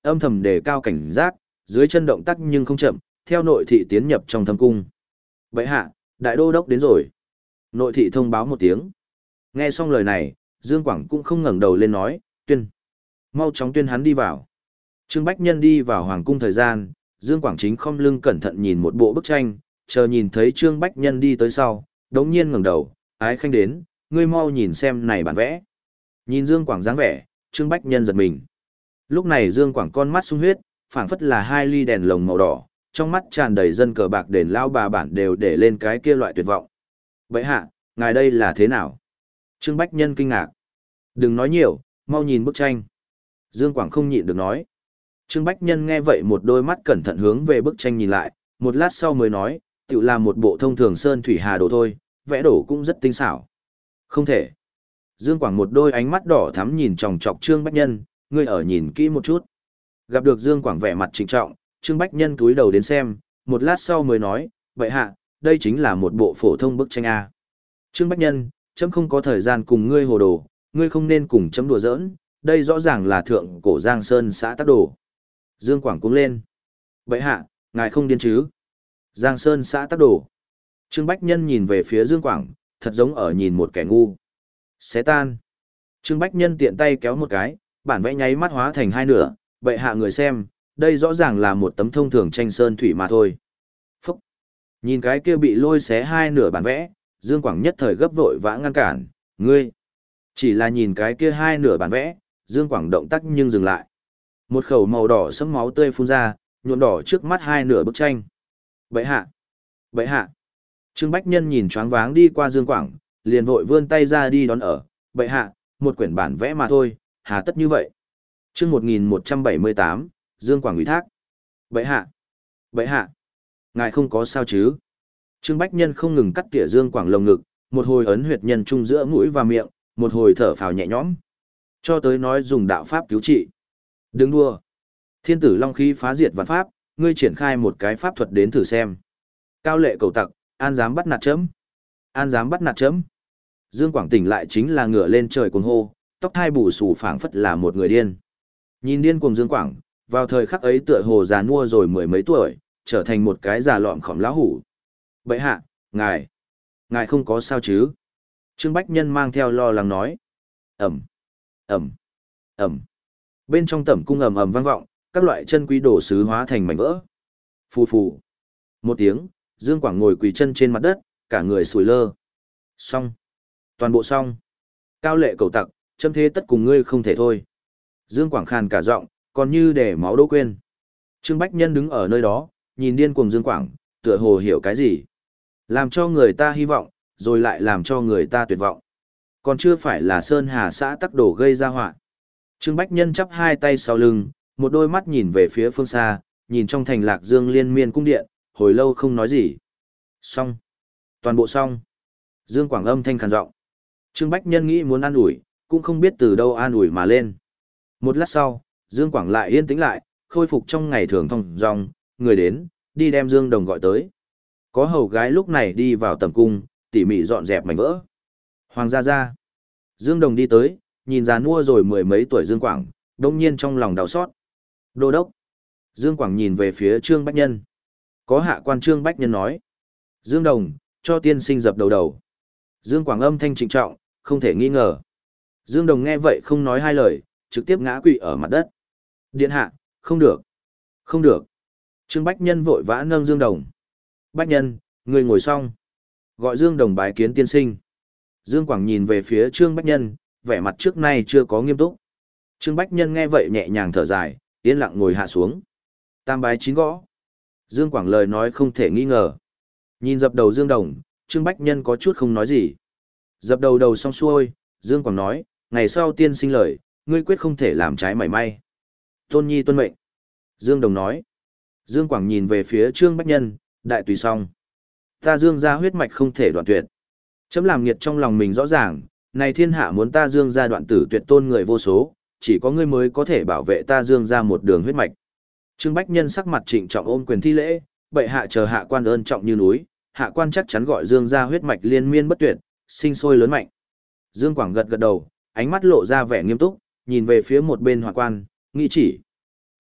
Âm thầm đề cao cảnh giác, dưới chân động tác nhưng không chậm, theo nội thị tiến nhập trong thâm cung. Bệ hạ, đại đô đốc đến rồi. Nội thị thông báo một tiếng. Nghe xong lời này, Dương Quảng cũng không ngẩng đầu lên nói, tuyên. Mau chóng tuyên hắn đi vào. Trương Bách Nhân đi vào hoàng cung thời gian, Dương Quảng chính khom lưng cẩn thận nhìn một bộ bức tranh, chờ nhìn thấy Trương Bách Nhân đi tới sau, đống nhiên ngẩng đầu, ái khanh đến, ngươi mau nhìn xem này bản vẽ. Nhìn Dương Quảng dáng vẻ, Trương Bách Nhân giật mình. Lúc này Dương Quảng con mắt sung huyết, phảng phất là hai ly đèn lồng màu đỏ, trong mắt tràn đầy dân cờ bạc đền lao bà bản đều để lên cái kia loại tuyệt vọng. Bệ hạ, ngài đây là thế nào? Trương Bách Nhân kinh ngạc. Đừng nói nhiều, mau nhìn bức tranh. Dương Quảng không nhịn được nói. Trương Bách Nhân nghe vậy một đôi mắt cẩn thận hướng về bức tranh nhìn lại, một lát sau mới nói, tự làm một bộ thông thường sơn thủy hà đồ thôi, vẽ đổ cũng rất tinh xảo. Không thể. Dương Quảng một đôi ánh mắt đỏ thắm nhìn chòng chọc Trương Bách Nhân, ngươi ở nhìn kỹ một chút. Gặp được Dương Quảng vẻ mặt trịnh trọng, Trương Bách Nhân cúi đầu đến xem, một lát sau mới nói, vậy hạ, đây chính là một bộ phổ thông bức tranh A. Trương Bách Nhân, chấm không có thời gian cùng ngươi hồ đồ, ngươi không nên cùng chấm đùa giỡn, đây rõ ràng là thượng cổ Giang Sơn xã Tắc Đồ. Dương Quảng cũng lên. Vậy hạ, ngài không điên chứ? Giang Sơn xã Tắc Đồ. Trương Bách Nhân nhìn về phía Dương Quảng, thật giống ở nhìn một kẻ ngu. Xé tan. Trương Bách Nhân tiện tay kéo một cái, bản vẽ nháy mắt hóa thành hai nửa, vậy hạ người xem, đây rõ ràng là một tấm thông thường tranh sơn thủy mà thôi. Phúc. Nhìn cái kia bị lôi xé hai nửa bản vẽ, Dương Quảng nhất thời gấp vội vã ngăn cản, ngươi. Chỉ là nhìn cái kia hai nửa bản vẽ, Dương Quảng động tác nhưng dừng lại. Một khẩu màu đỏ sẫm máu tươi phun ra, nhuộm đỏ trước mắt hai nửa bức tranh. Bệ hạ! Bệ hạ! Trương Bách Nhân nhìn choáng váng đi qua Dương Quảng, liền vội vươn tay ra đi đón ở. Bệ hạ, một quyển bản vẽ mà thôi, hà tất như vậy. Chương một nghìn một trăm bảy mươi tám, Dương Quảng ủy thác. Bệ hạ! Bệ hạ! Ngài không có sao chứ? Trương Bách Nhân không ngừng cắt tỉa Dương Quảng lồng ngực, một hồi ấn huyệt nhân trung giữa mũi và miệng, một hồi thở phào nhẹ nhõm. Cho tới nói dùng đạo pháp cứu trị. Đừng đua. Thiên tử long khí phá diệt vạn pháp, ngươi triển khai một cái pháp thuật đến thử xem. Cao lệ cầu tặc, an dám bắt nạt chấm. An dám bắt nạt chấm. Dương Quảng tỉnh lại chính là ngửa lên trời cuồng hô, tóc thai bù xù phảng phất là một người điên. Nhìn điên cuồng Dương Quảng, vào thời khắc ấy tựa hồ già nua rồi mười mấy tuổi, trở thành một cái già lọm khỏm lão hủ. Bệ hạ, ngài, ngài không có sao chứ? Trương Bách Nhân mang theo lo lắng nói. Ẩm, Ẩm, Ẩm. Bên trong tẩm cung ầm ầm vang vọng, các loại chân quý đồ sứ hóa thành mảnh vỡ. Phù phù. Một tiếng, Dương Quảng ngồi quỳ chân trên mặt đất, cả người sủi lơ. Xong. Toàn bộ xong. Cao lệ cầu tặc, châm thế tất cùng ngươi không thể thôi. Dương Quảng khàn cả giọng, còn như để máu đỗ quên. Trương Bách Nhân đứng ở nơi đó, nhìn điên cuồng Dương Quảng, tựa hồ hiểu cái gì. Làm cho người ta hy vọng, rồi lại làm cho người ta tuyệt vọng. Còn chưa phải là Sơn Hà xã Tắc Đồ gây ra họa. Trương Bách Nhân chắp hai tay sau lưng, một đôi mắt nhìn về phía phương xa, nhìn trong thành Lạc Dương liên miên cung điện, hồi lâu không nói gì. Xong. Toàn bộ xong. Dương Quảng âm thanh khàn giọng. Trương Bách Nhân nghĩ muốn an ủi, cũng không biết từ đâu an ủi mà lên. Một lát sau, Dương Quảng lại yên tĩnh lại, khôi phục trong ngày thường thông dong, người đến, đi đem Dương Đồng gọi tới. Có hầu gái lúc này đi vào tầm cung, tỉ mỉ dọn dẹp mảnh vỡ. Hoàng gia gia. Dương Đồng đi tới, nhìn già nua rồi mười mấy tuổi Dương Quảng, đông nhiên trong lòng đau xót. Đô đốc. Dương Quảng nhìn về phía Trương Bách Nhân. Có hạ quan Trương Bách Nhân nói. Dương Đồng, cho tiên sinh dập đầu đầu. Dương Quảng âm thanh trịnh trọng, không thể nghi ngờ. Dương Đồng nghe vậy không nói hai lời, trực tiếp ngã quỵ ở mặt đất. Điện hạ, không được. Không được. Trương Bách Nhân vội vã nâng Dương Đồng. Bách Nhân, người ngồi xong. Gọi Dương Đồng bái kiến tiên sinh. Dương Quảng nhìn về phía Trương Bách Nhân, vẻ mặt trước nay chưa có nghiêm túc. Trương Bách Nhân nghe vậy nhẹ nhàng thở dài, yên lặng ngồi hạ xuống. Tam bái chín gõ. Dương Quảng lời nói không thể nghi ngờ. Nhìn dập đầu Dương Đồng, Trương Bách Nhân có chút không nói gì. Dập đầu đầu xong xuôi, Dương Quảng nói, ngày sau tiên sinh lời, ngươi quyết không thể làm trái mảy may. Tôn nhi tuân mệnh. Dương Đồng nói. Dương Quảng nhìn về phía Trương Bách Nhân, đại tùy xong. Ta Dương ra huyết mạch không thể đoạn tuyệt. Chấm làm nghiệt trong lòng mình rõ ràng, này thiên hạ muốn ta Dương ra đoạn tử tuyệt tôn người vô số, chỉ có ngươi mới có thể bảo vệ ta Dương ra một đường huyết mạch. Trương Bách Nhân sắc mặt trịnh trọng ôm quyền thi lễ, bệ hạ chờ hạ quan ơn trọng như núi, hạ quan chắc chắn gọi Dương ra huyết mạch liên miên bất tuyệt, sinh sôi lớn mạnh. Dương Quảng gật gật đầu, ánh mắt lộ ra vẻ nghiêm túc, nhìn về phía một bên Hoạn quan, nghĩ chỉ.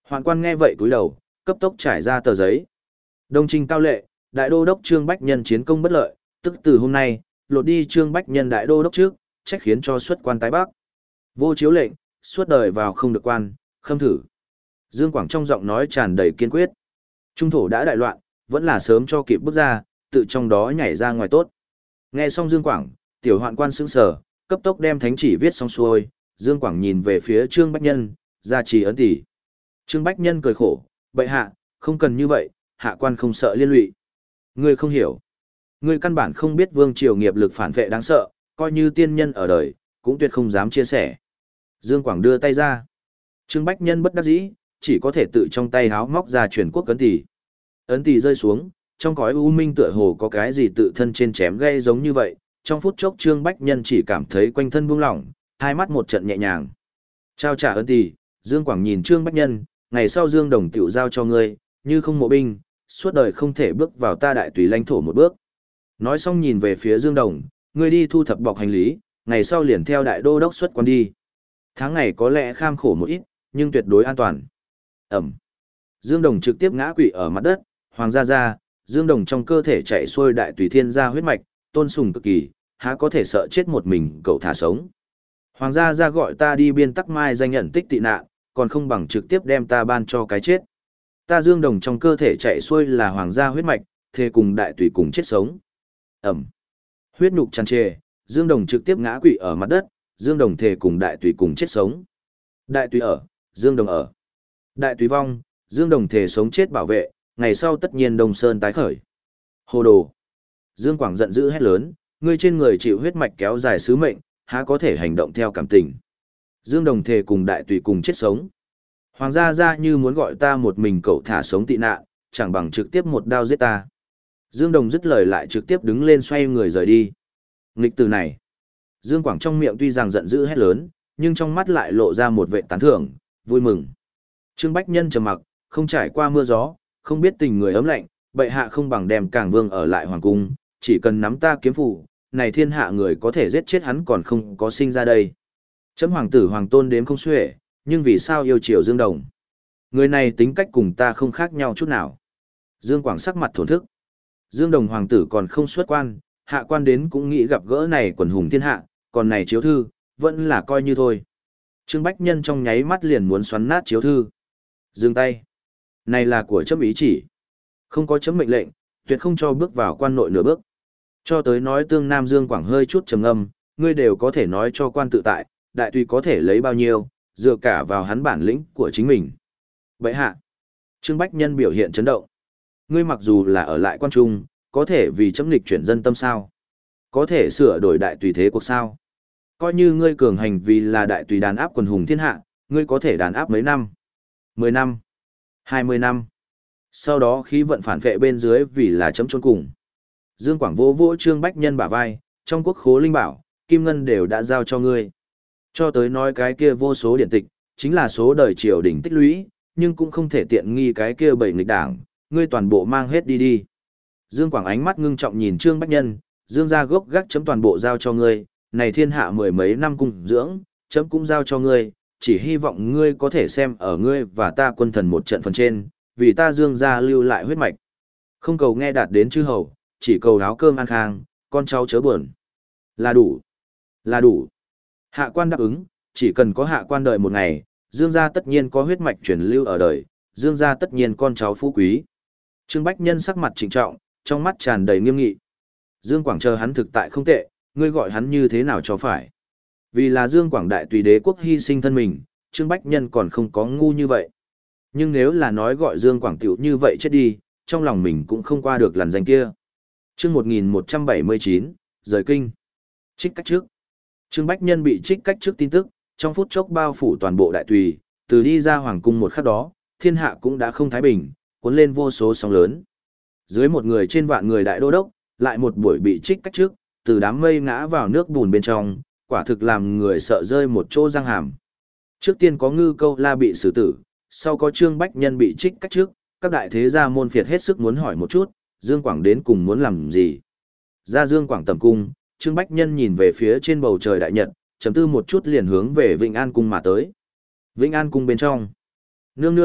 Hoạn quan nghe vậy cúi đầu, cấp tốc trải ra tờ giấy. Đông Trinh cao lệ, đại đô đốc Trương Bách Nhân chiến công bất lợi, tức từ hôm nay, lột đi Trương Bách Nhân đại đô đốc trước, trách khiến cho xuất quan tái bắc. Vô chiếu lệnh, suốt đời vào không được quan, khâm thử. Dương Quảng trong giọng nói tràn đầy kiên quyết. Trung thổ đã đại loạn, vẫn là sớm cho kịp bước ra, tự trong đó nhảy ra ngoài tốt. Nghe xong Dương Quảng, tiểu hoạn quan sững sờ, cấp tốc đem thánh chỉ viết xong xuôi, Dương Quảng nhìn về phía Trương Bách Nhân, ra trì ấn tỷ. Trương Bách Nhân cười khổ, bệ hạ, không cần như vậy, hạ quan không sợ liên lụy. Ngươi không hiểu. Ngươi căn bản không biết vương triều nghiệp lực phản vệ đáng sợ, coi như tiên nhân ở đời, cũng tuyệt không dám chia sẻ. Dương Quảng đưa tay ra. Trương Bách Nhân bất đắc dĩ, chỉ có thể tự trong tay háo móc ra truyền quốc ấn tỷ. Ấn tỷ rơi xuống, trong cõi u minh tựa hồ có cái gì tự thân trên chém gây giống như vậy, trong phút chốc Trương Bách Nhân chỉ cảm thấy quanh thân buông lỏng, hai mắt một trận nhẹ nhàng. Trao trả ấn tỷ, Dương Quảng nhìn Trương Bách Nhân, ngày sau Dương Đồng tiểu giao cho ngươi, như không mộ binh, suốt đời không thể bước vào ta đại tùy lãnh thổ một bước. Nói xong nhìn về phía Dương Đồng, ngươi đi thu thập bọc hành lý, ngày sau liền theo đại đô đốc xuất quan đi. Tháng ngày có lẽ kham khổ một ít, nhưng tuyệt đối an toàn. Ẩm. Dương Đồng trực tiếp ngã quỵ ở mặt đất, hoàng gia gia, Dương Đồng trong cơ thể chạy xuôi đại tùy thiên gia huyết mạch, tôn sùng cực kỳ, há có thể sợ chết một mình cậu thả sống. Hoàng gia gia gọi ta đi biên tắc mai danh nhận tích tị nạn, còn không bằng trực tiếp đem ta ban cho cái chết. Ta Dương Đồng trong cơ thể chạy xuôi là hoàng gia huyết mạch, thề cùng đại tùy cùng chết sống. Ẩm. Huyết nhục tràn trề, Dương Đồng trực tiếp ngã quỵ ở mặt đất, Dương Đồng thề cùng đại tùy cùng chết sống. Đại tùy ở, Dương Đồng ở. Đại tùy vong, Dương Đồng thề sống chết bảo vệ, ngày sau tất nhiên Đông Sơn tái khởi. Hồ đồ. Dương Quảng giận dữ hét lớn, ngươi trên người chịu huyết mạch kéo dài sứ mệnh, há có thể hành động theo cảm tình. Dương Đồng thề cùng đại tùy cùng chết sống. Hoàng gia gia như muốn gọi ta một mình cậu thả sống tị nạn, chẳng bằng trực tiếp một đao giết ta. Dương Đồng dứt lời lại trực tiếp đứng lên xoay người rời đi. Nghịch từ này. Dương Quảng trong miệng tuy rằng giận dữ hét lớn, nhưng trong mắt lại lộ ra một vệ tán thưởng, vui mừng. Trương Bách Nhân trầm mặc, không trải qua mưa gió, không biết tình người ấm lạnh, bệ hạ không bằng đem Cảng Vương ở lại hoàng cung, chỉ cần nắm ta kiếm phủ, này thiên hạ người có thể giết chết hắn còn không có sinh ra đây. Chấm hoàng tử hoàng tôn đếm không xuể, nhưng vì sao yêu chiều Dương Đồng? Người này tính cách cùng ta không khác nhau chút nào. Dương Quảng sắc mặt thổn thức. Dương Đồng hoàng tử còn không xuất quan, hạ quan đến cũng nghĩ gặp gỡ này quần hùng thiên hạ, còn này chiếu thư, vẫn là coi như thôi. Trương Bách Nhân trong nháy mắt liền muốn xoắn nát chiếu thư. Dừng tay. Này là của chấm ý chỉ. Không có chấm mệnh lệnh, tuyệt không cho bước vào quan nội nửa bước. Cho tới nói tương Nam Dương Quảng hơi chút trầm ngâm, ngươi đều có thể nói cho quan tự tại, đại tùy có thể lấy bao nhiêu, dựa cả vào hắn bản lĩnh của chính mình. Vậy hạ. Trương Bách Nhân biểu hiện chấn động. Ngươi mặc dù là ở lại quan trung, có thể vì chấm lịch chuyển dân tâm sao? Có thể sửa đổi đại tùy thế cuộc sao? Coi như ngươi cường hành vì là đại tùy đàn áp quần hùng thiên hạ, ngươi có thể đàn áp mấy năm? Mười năm? Hai mươi năm? Sau đó khí vận phản vệ bên dưới vì là chấm chôn cùng. Dương Quảng vỗ vỗ Trương Bách Nhân bả vai, trong quốc khố linh bảo, kim ngân đều đã giao cho ngươi. Cho tới nói cái kia vô số điển tịch, chính là số đời triều đình tích lũy, nhưng cũng không thể tiện nghi cái kia bảy nghịch đảng, ngươi toàn bộ mang hết đi đi. Dương Quảng ánh mắt ngưng trọng nhìn Trương Bách Nhân, Dương gia gốc gác chấm toàn bộ giao cho ngươi, này thiên hạ mười mấy năm cung dưỡng, chấm cũng giao cho ngươi, chỉ hy vọng ngươi có thể xem ở ngươi và ta quân thần một trận phần trên, vì ta Dương gia lưu lại huyết mạch. Không cầu nghe đạt đến chư hầu, chỉ cầu áo cơm ăn khang, con cháu chớ buồn. Là đủ. Là đủ. Hạ quan đáp ứng, chỉ cần có hạ quan đợi một ngày, Dương gia tất nhiên có huyết mạch truyền lưu ở đời, Dương gia tất nhiên con cháu phú quý. Trương Bách Nhân sắc mặt trịnh trọng, trong mắt tràn đầy nghiêm nghị. Dương Quảng chờ hắn thực tại không tệ, ngươi gọi hắn như thế nào cho phải. Vì là Dương Quảng đại tùy đế quốc hy sinh thân mình, Trương Bách Nhân còn không có ngu như vậy. Nhưng nếu là nói gọi Dương Quảng tiểu như vậy chết đi, trong lòng mình cũng không qua được làn danh kia. Chương một nghìn một trăm bảy mươi chín, rời kinh. Trích cách trước. Trương Bách Nhân bị trích cách trước tin tức, trong phút chốc bao phủ toàn bộ đại tùy, từ đi ra hoàng cung một khắc đó, thiên hạ cũng đã không thái bình, cuốn lên vô số sóng lớn. Dưới một người trên vạn người đại đô đốc, lại một buổi bị trích cách trước, từ đám mây ngã vào nước bùn bên trong, quả thực làm người sợ rơi một chỗ răng hàm. Trước tiên có Ngư Câu La bị xử tử, sau có Trương Bách Nhân bị trích cách trước, các đại thế gia môn phiệt hết sức muốn hỏi một chút, Dương Quảng đến cùng muốn làm gì. Ra Dương Quảng tầm cung, Trương Bách Nhân nhìn về phía trên bầu trời đại nhật, trầm tư một chút liền hướng về Vĩnh An cung mà tới. Vĩnh An cung bên trong. Nương nương,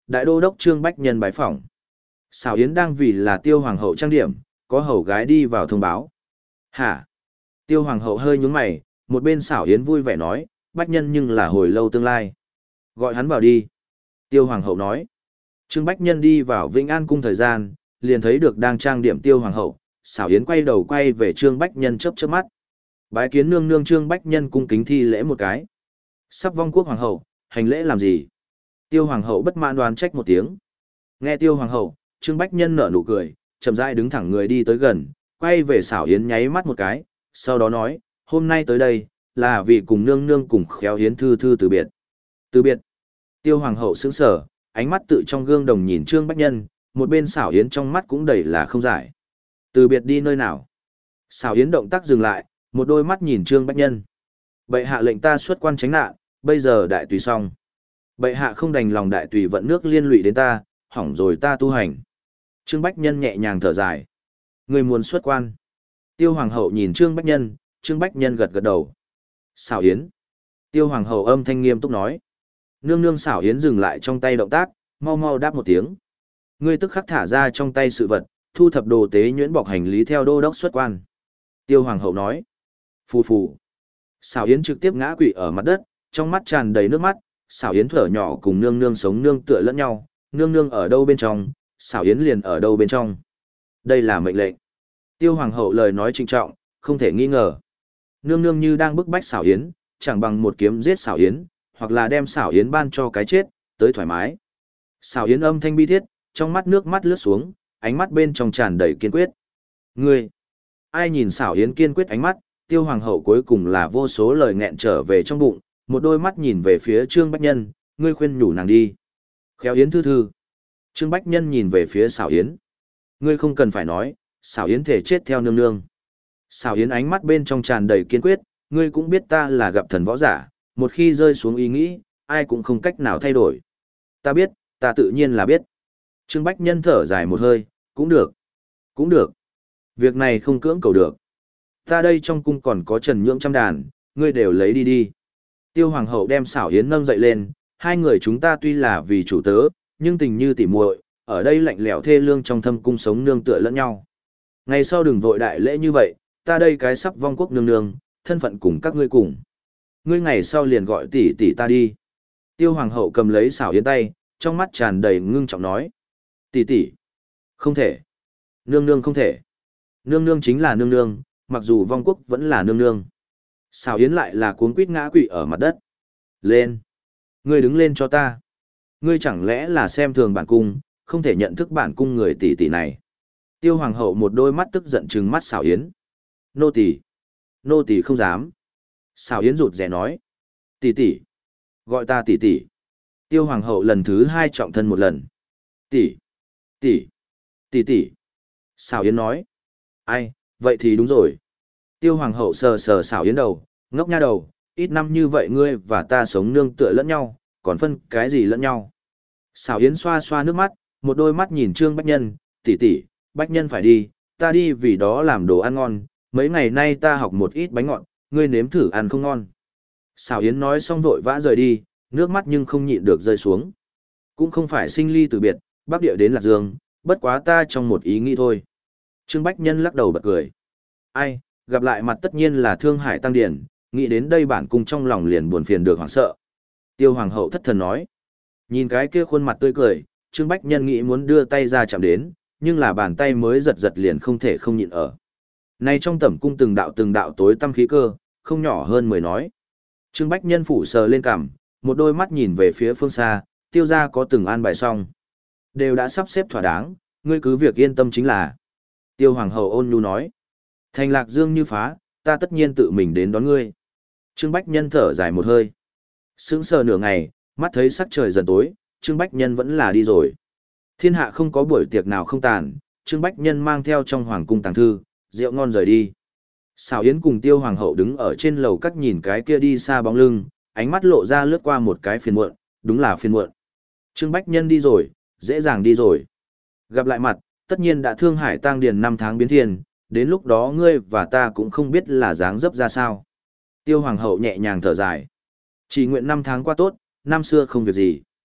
Đại đô đốc Trương Bách Nhân bái phỏng. Xảo Yến đang vì là Tiêu Hoàng hậu trang điểm, có hầu gái đi vào thông báo. Hả? Tiêu Hoàng hậu hơi nhướng mày, một bên Xảo Yến vui vẻ nói, Bách Nhân nhưng là hồi lâu tương lai. Gọi hắn vào đi. Tiêu Hoàng hậu nói. Trương Bách Nhân đi vào Vĩnh An cung thời gian, liền thấy được đang trang điểm Tiêu Hoàng hậu, Xảo Yến quay đầu quay về Trương Bách Nhân chớp chớp mắt. Bái kiến nương nương. Trương Bách Nhân cung kính thi lễ một cái. Sắp vong quốc hoàng hậu, hành lễ làm gì? Tiêu Hoàng hậu bất mãn đoán trách một tiếng. Nghe Tiêu Hoàng hậu, Trương Bách Nhân nở nụ cười, chậm rãi đứng thẳng người đi tới gần, quay về Xảo Yến nháy mắt một cái, sau đó nói, hôm nay tới đây, là vì cùng nương nương cùng khéo Yến thư thư từ biệt. Từ biệt. Tiêu Hoàng hậu sững sờ, ánh mắt tự trong gương đồng nhìn Trương Bách Nhân, một bên Xảo Yến trong mắt cũng đầy là không giải. Từ biệt đi nơi nào? Xảo Yến động tác dừng lại, một đôi mắt nhìn Trương Bách Nhân. Bệ hạ lệnh ta xuất quan tránh nạn, bây giờ đại tùy xong. Bệ hạ không đành lòng đại tùy vận nước liên lụy đến ta, hỏng rồi ta tu hành. Trương Bách Nhân nhẹ nhàng thở dài. Người muốn xuất quan. Tiêu Hoàng hậu nhìn Trương Bách Nhân, Trương Bách Nhân gật gật đầu. Xảo Yến. Tiêu Hoàng hậu âm thanh nghiêm túc nói. Nương nương. Xảo Yến dừng lại trong tay động tác, mau mau đáp một tiếng. Ngươi tức khắc thả ra trong tay sự vật, thu thập đồ tế nhuyễn bọc hành lý theo đô đốc xuất quan. Tiêu Hoàng hậu nói. Phù phù. Xảo Yến trực tiếp ngã quỵ ở mặt đất, trong mắt tràn đầy nước mắt. Xảo Yến thở nhỏ cùng nương nương sống nương tựa lẫn nhau, nương nương ở đâu bên trong, Xảo Yến liền ở đâu bên trong. Đây là mệnh lệnh. Tiêu Hoàng hậu lời nói trịnh trọng, không thể nghi ngờ. Nương nương như đang bức bách Xảo Yến, chẳng bằng một kiếm giết Xảo Yến, hoặc là đem Xảo Yến ban cho cái chết, tới thoải mái. Xảo Yến âm thanh bi thiết, trong mắt nước mắt lướt xuống, ánh mắt bên trong tràn đầy kiên quyết. Ngươi! Ai nhìn Xảo Yến kiên quyết ánh mắt, Tiêu Hoàng hậu cuối cùng là vô số lời nghẹn trở về trong bụng, một đôi mắt nhìn về phía Trương Bách Nhân, ngươi khuyên nhủ nàng đi. Khéo Yến thư thư. Trương Bách Nhân nhìn về phía Xảo Yến. Ngươi không cần phải nói, Xảo Yến thể chết theo nương nương. Xảo Yến ánh mắt bên trong tràn đầy kiên quyết, ngươi cũng biết ta là gặp thần võ giả, một khi rơi xuống ý nghĩ, ai cũng không cách nào thay đổi. Ta biết, ta tự nhiên là biết. Trương Bách Nhân thở dài một hơi, cũng được, cũng được. Việc này không cưỡng cầu được. Ta đây trong cung còn có Trần Nhưỡng trăm đàn, ngươi đều lấy đi đi. Tiêu Hoàng hậu đem Xảo Yến nâng dậy lên, hai người chúng ta tuy là vì chủ tớ, nhưng tình như tỉ muội, ở đây lạnh lẽo thê lương trong thâm cung sống nương tựa lẫn nhau. Ngày sau đừng vội đại lễ như vậy, ta đây cái sắp vong quốc nương nương, thân phận cùng các ngươi cùng. Ngươi ngày sau liền gọi tỷ tỷ ta đi. Tiêu Hoàng hậu cầm lấy Xảo Yến tay, trong mắt tràn đầy ngưng trọng nói. Tỷ tỷ. Không thể. Nương nương không thể. Nương nương chính là nương nương, mặc dù vong quốc vẫn là nương nương. Xảo Yến lại là cuống quýt ngã quỵ ở mặt đất. Lên. Ngươi đứng lên cho ta. Ngươi chẳng lẽ là xem thường bản cung, không thể nhận thức bản cung người tỷ tỷ này. Tiêu Hoàng hậu một đôi mắt tức giận trừng mắt Xảo Yến. Nô tỳ, nô tỳ không dám. Xảo Yến rụt rè nói. Tỷ tỷ, gọi ta tỷ tỷ. Tiêu Hoàng hậu lần thứ hai trọng thân một lần. Tỷ, tỷ, tỷ tỷ. Xảo Yến nói. Ai, vậy thì đúng rồi. Tiêu Hoàng hậu sờ sờ Xảo Yến đầu, ngốc nha đầu, ít năm như vậy ngươi và ta sống nương tựa lẫn nhau, còn phân cái gì lẫn nhau. Xảo Yến xoa xoa nước mắt, một đôi mắt nhìn Trương Bách Nhân, tỷ tỷ, Bách Nhân phải đi, ta đi vì đó làm đồ ăn ngon, mấy ngày nay ta học một ít bánh ngọt, ngươi nếm thử ăn không ngon. Xảo Yến nói xong vội vã rời đi, nước mắt nhưng không nhịn được rơi xuống. Cũng không phải sinh ly từ biệt, Bắc Địa đến Lạc Dương, bất quá ta trong một ý nghĩ thôi. Trương Bách Nhân lắc đầu bật cười. Ai, gặp lại mặt tất nhiên là Thương Hải Tăng Điển, nghĩ đến đây bản cung trong lòng liền buồn phiền được hoảng sợ. Tiêu Hoàng hậu thất thần nói. Nhìn cái kia khuôn mặt tươi cười, Trương Bách Nhân nghĩ muốn đưa tay ra chạm đến, nhưng là bàn tay mới giật giật liền không thể không nhịn ở. Này trong tẩm cung từng đạo từng đạo tối tăm khí cơ, không nhỏ hơn mười nói. Trương Bách Nhân phủ sờ lên cằm, một đôi mắt nhìn về phía phương xa, tiêu gia có từng an bài xong. Đều đã sắp xếp thỏa đáng, ngươi cứ việc yên tâm chính là. Tiêu Hoàng hậu ôn nhu nói. Thành Lạc Dương như phá, ta tất nhiên tự mình đến đón ngươi. Trương Bách Nhân thở dài một hơi. Sững sờ nửa ngày, mắt thấy sắc trời dần tối, Trương Bách Nhân vẫn là đi rồi. Thiên hạ không có buổi tiệc nào không tàn, Trương Bách Nhân mang theo trong hoàng cung tàng thư, rượu ngon rời đi. Xảo Yến cùng Tiêu Hoàng hậu đứng ở trên lầu cắt nhìn cái kia đi xa bóng lưng, ánh mắt lộ ra lướt qua một cái phiền muộn, đúng là phiền muộn. Trương Bách Nhân đi rồi, dễ dàng đi rồi. Gặp lại mặt, tất nhiên đã Thương Hải Tăng Điền năm tháng biến thiên, đến lúc đó ngươi và ta cũng không biết là dáng dấp ra sao. Tiêu Hoàng hậu nhẹ nhàng thở dài. Chỉ nguyện năm tháng qua tốt, năm xưa không việc gì.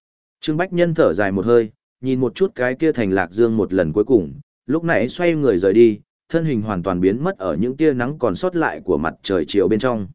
Trương Bách Nhân thở dài một hơi, nhìn một chút cái kia thành Lạc Dương một lần cuối cùng, lúc nãy xoay người rời đi, thân hình hoàn toàn biến mất ở những tia nắng còn sót lại của mặt trời chiều bên trong.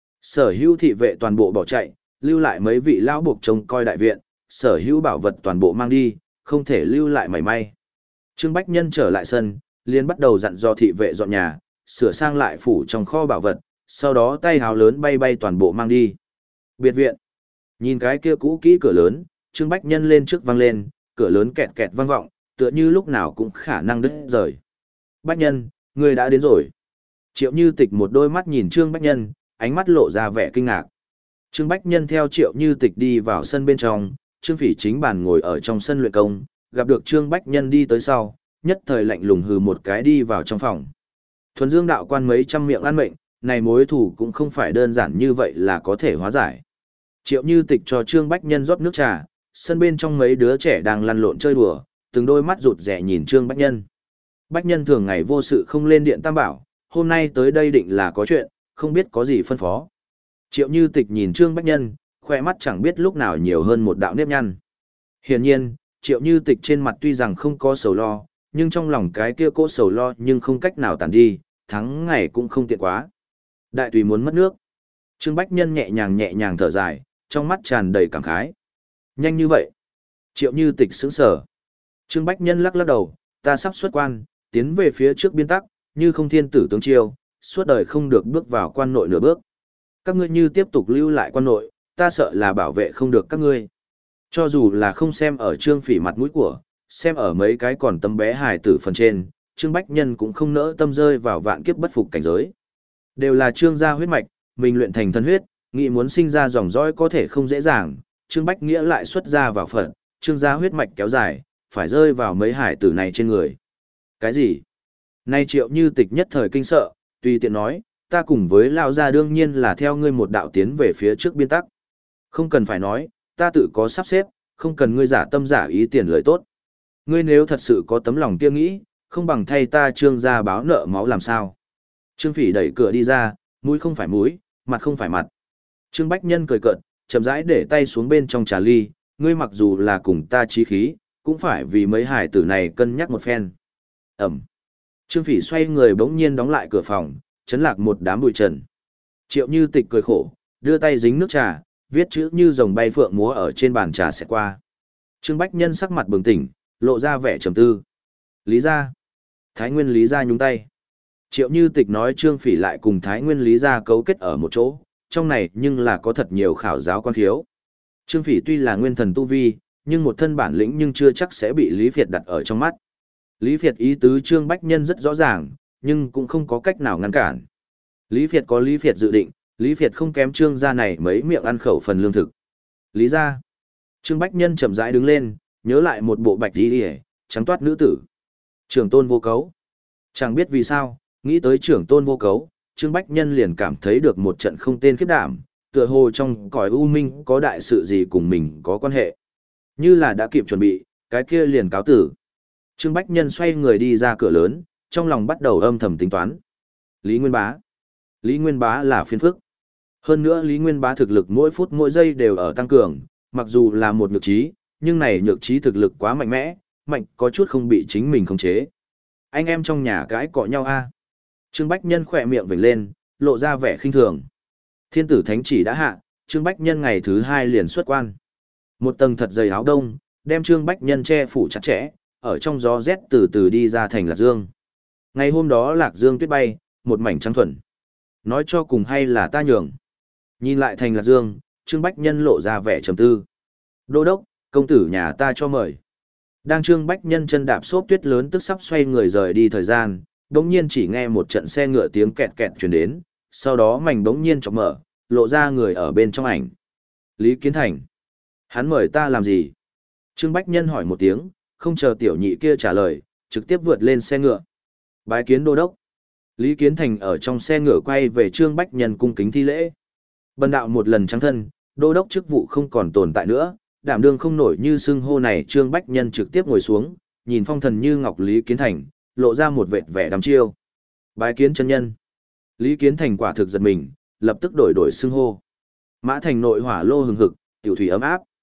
Sở hữu thị vệ toàn bộ bỏ chạy, lưu lại mấy vị lão buộc trông coi đại viện, sở hữu bảo vật toàn bộ mang đi, không thể lưu lại mảy may. Trương Bách Nhân trở lại sân, liền bắt đầu dặn dò thị vệ dọn nhà, sửa sang lại phủ trong kho bảo vật, sau đó tay háo lớn bay bay toàn bộ mang đi. Biệt viện. Nhìn cái kia cũ kỹ cửa lớn, Trương Bách Nhân lên trước vang lên, cửa lớn kẹt kẹt vang vọng, tựa như lúc nào cũng khả năng đứt rời. Bách Nhân, người đã đến rồi. Triệu Như Tịch một đôi mắt nhìn Trương Bách Nhân, ánh mắt lộ ra vẻ kinh ngạc. Trương Bách Nhân theo Triệu Như Tịch đi vào sân bên trong, Trương Phỉ chính bàn ngồi ở trong sân luyện công, gặp được Trương Bách Nhân đi tới sau, nhất thời lạnh lùng hừ một cái đi vào trong phòng. Thuần Dương đạo quan mấy trăm miệng ăn mệnh, này mối thù cũng không phải đơn giản như vậy là có thể hóa giải. Triệu Như Tịch cho Trương Bách Nhân rót nước trà, sân bên trong mấy đứa trẻ đang lăn lộn chơi đùa, từng đôi mắt rụt rè nhìn Trương Bách Nhân. Bách Nhân thường ngày vô sự không lên điện tam bảo, hôm nay tới đây định là có chuyện, không biết có gì phân phó. Triệu Như Tịch nhìn Trương Bách Nhân, khoe mắt chẳng biết lúc nào nhiều hơn một đạo nếp nhăn. Hiển nhiên, Triệu Như Tịch trên mặt tuy rằng không có sầu lo, nhưng trong lòng cái kia cỗ sầu lo nhưng không cách nào tàn đi, thắng ngày cũng không tiện quá. Đại tùy muốn mất nước. Trương Bách Nhân nhẹ nhàng nhẹ nhàng thở dài, trong mắt tràn đầy cảm khái. Nhanh như vậy. Triệu Như Tịch sững sờ. Trương Bách Nhân lắc lắc đầu, ta sắp xuất quan, tiến về phía trước biên tắc, như không thiên tử tướng chiêu, suốt đời không được bước vào quan nội nửa bước. Các ngươi như tiếp tục lưu lại quan nội, ta sợ là bảo vệ không được các ngươi. Cho dù là không xem ở Trương Phỉ mặt mũi của, xem ở mấy cái còn tấm bé hài tử phần trên, Trương Bách Nhân cũng không nỡ tâm rơi vào vạn kiếp bất phục cảnh giới. Đều là Trương gia huyết mạch, mình luyện thành thân huyết, nghĩ muốn sinh ra dòng dõi có thể không dễ dàng, Trương Bách Nghĩa lại xuất ra vào phận, Trương gia huyết mạch kéo dài, phải rơi vào mấy hải tử này trên người. Cái gì? Nay Triệu Như Tịch nhất thời kinh sợ, tùy tiện nói, ta cùng với Lão gia đương nhiên là theo ngươi một đạo tiến về phía trước biên tắc. Không cần phải nói, ta tự có sắp xếp, không cần ngươi giả tâm giả ý tiền lời tốt. Ngươi nếu thật sự có tấm lòng kia nghĩ, không bằng thay ta Trương gia báo nợ máu làm sao. Trương Phỉ đẩy cửa đi ra, mũi không phải mũi, mặt không phải mặt. Trương Bách Nhân cười cợt, chậm rãi để tay xuống bên trong trà ly, ngươi mặc dù là cùng ta chí khí, cũng phải vì mấy hải tử này cân nhắc một phen. Ẩm. Trương Phỉ xoay người bỗng nhiên đóng lại cửa phòng, chấn lạc một đám bụi trần. Triệu Như Tịch cười khổ, đưa tay dính nước trà, viết chữ như rồng bay phượng múa ở trên bàn trà sẽ qua. Trương Bách Nhân sắc mặt bừng tỉnh, lộ ra vẻ trầm tư. Lý gia. Thái Nguyên Lý gia nhúng tay. Triệu Như Tịch nói Trương Phỉ lại cùng Thái Nguyên Lý gia cấu kết ở một chỗ, trong này nhưng là có thật nhiều khảo giáo quan khiếu. Trương Phỉ tuy là nguyên thần tu vi, nhưng một thân bản lĩnh nhưng chưa chắc sẽ bị Lý Việt đặt ở trong mắt. Lý Việt ý tứ Trương Bách Nhân rất rõ ràng, nhưng cũng không có cách nào ngăn cản. Lý Việt có Lý Việt dự định, Lý Việt không kém Trương gia này mấy miệng ăn khẩu phần lương thực. Lý gia. Trương Bách Nhân chậm rãi đứng lên, nhớ lại một bộ bạch y liễu, trắng toát nữ tử. Trưởng tôn vô cấu. Chẳng biết vì sao, nghĩ tới trưởng tôn vô cấu, Trương Bách Nhân liền cảm thấy được một trận không tên khiếp đảm, tựa hồ trong cõi u minh có đại sự gì cùng mình có quan hệ. Như là đã kịp chuẩn bị, cái kia liền cáo tử. Trương Bách Nhân xoay người đi ra cửa lớn, trong lòng bắt đầu âm thầm tính toán. Lý Nguyên Bá. Lý Nguyên Bá là phiền phức. Hơn nữa Lý Nguyên Bá thực lực mỗi phút mỗi giây đều ở tăng cường, mặc dù là một nhược trí, nhưng này nhược trí thực lực quá mạnh mẽ, mạnh có chút không bị chính mình khống chế. Anh em trong nhà cãi cọ nhau a. Trương Bách Nhân khỏe miệng vểnh lên, lộ ra vẻ khinh thường. Thiên tử thánh chỉ đã hạ, Trương Bách Nhân ngày thứ hai liền xuất quan. Một tầng thật dày áo đông, đem Trương Bách Nhân che phủ chặt chẽ, ở trong gió rét từ từ đi ra thành Lạc Dương. Ngày hôm đó Lạc Dương tuyết bay, một mảnh trắng thuần. Nói cho cùng hay là ta nhường. Nhìn lại thành Lạc Dương, Trương Bách Nhân lộ ra vẻ trầm tư. Đô đốc, công tử nhà ta cho mời. Đang Trương Bách Nhân chân đạp xốp tuyết lớn tức sắp xoay người rời đi thời gian, đống nhiên chỉ nghe một trận xe ngựa tiếng kẹt kẹt truyền đến, sau đó mảnh đống nhiên chọc mở, lộ ra người ở bên trong ảnh. Lý Kiến Thành. Hắn mời ta làm gì? Trương Bách Nhân hỏi một tiếng, không chờ tiểu nhị kia trả lời, trực tiếp vượt lên xe ngựa. Bái kiến đô đốc. Lý Kiến Thành ở trong xe ngựa quay về Trương Bách Nhân cung kính thi lễ. Bần đạo một lần trắng thân, đô đốc chức vụ không còn tồn tại nữa, đảm đương không nổi như xưng hô này. Trương Bách Nhân trực tiếp ngồi xuống, nhìn phong thần như ngọc Lý Kiến Thành, lộ ra một vệt vẻ đăm chiêu. Bái kiến chân nhân. Lý Kiến Thành quả thực giật mình, lập tức đổi đổi xưng hô. Mã Thành nội hỏa lô hừng hực, tiểu thủy ấm áp.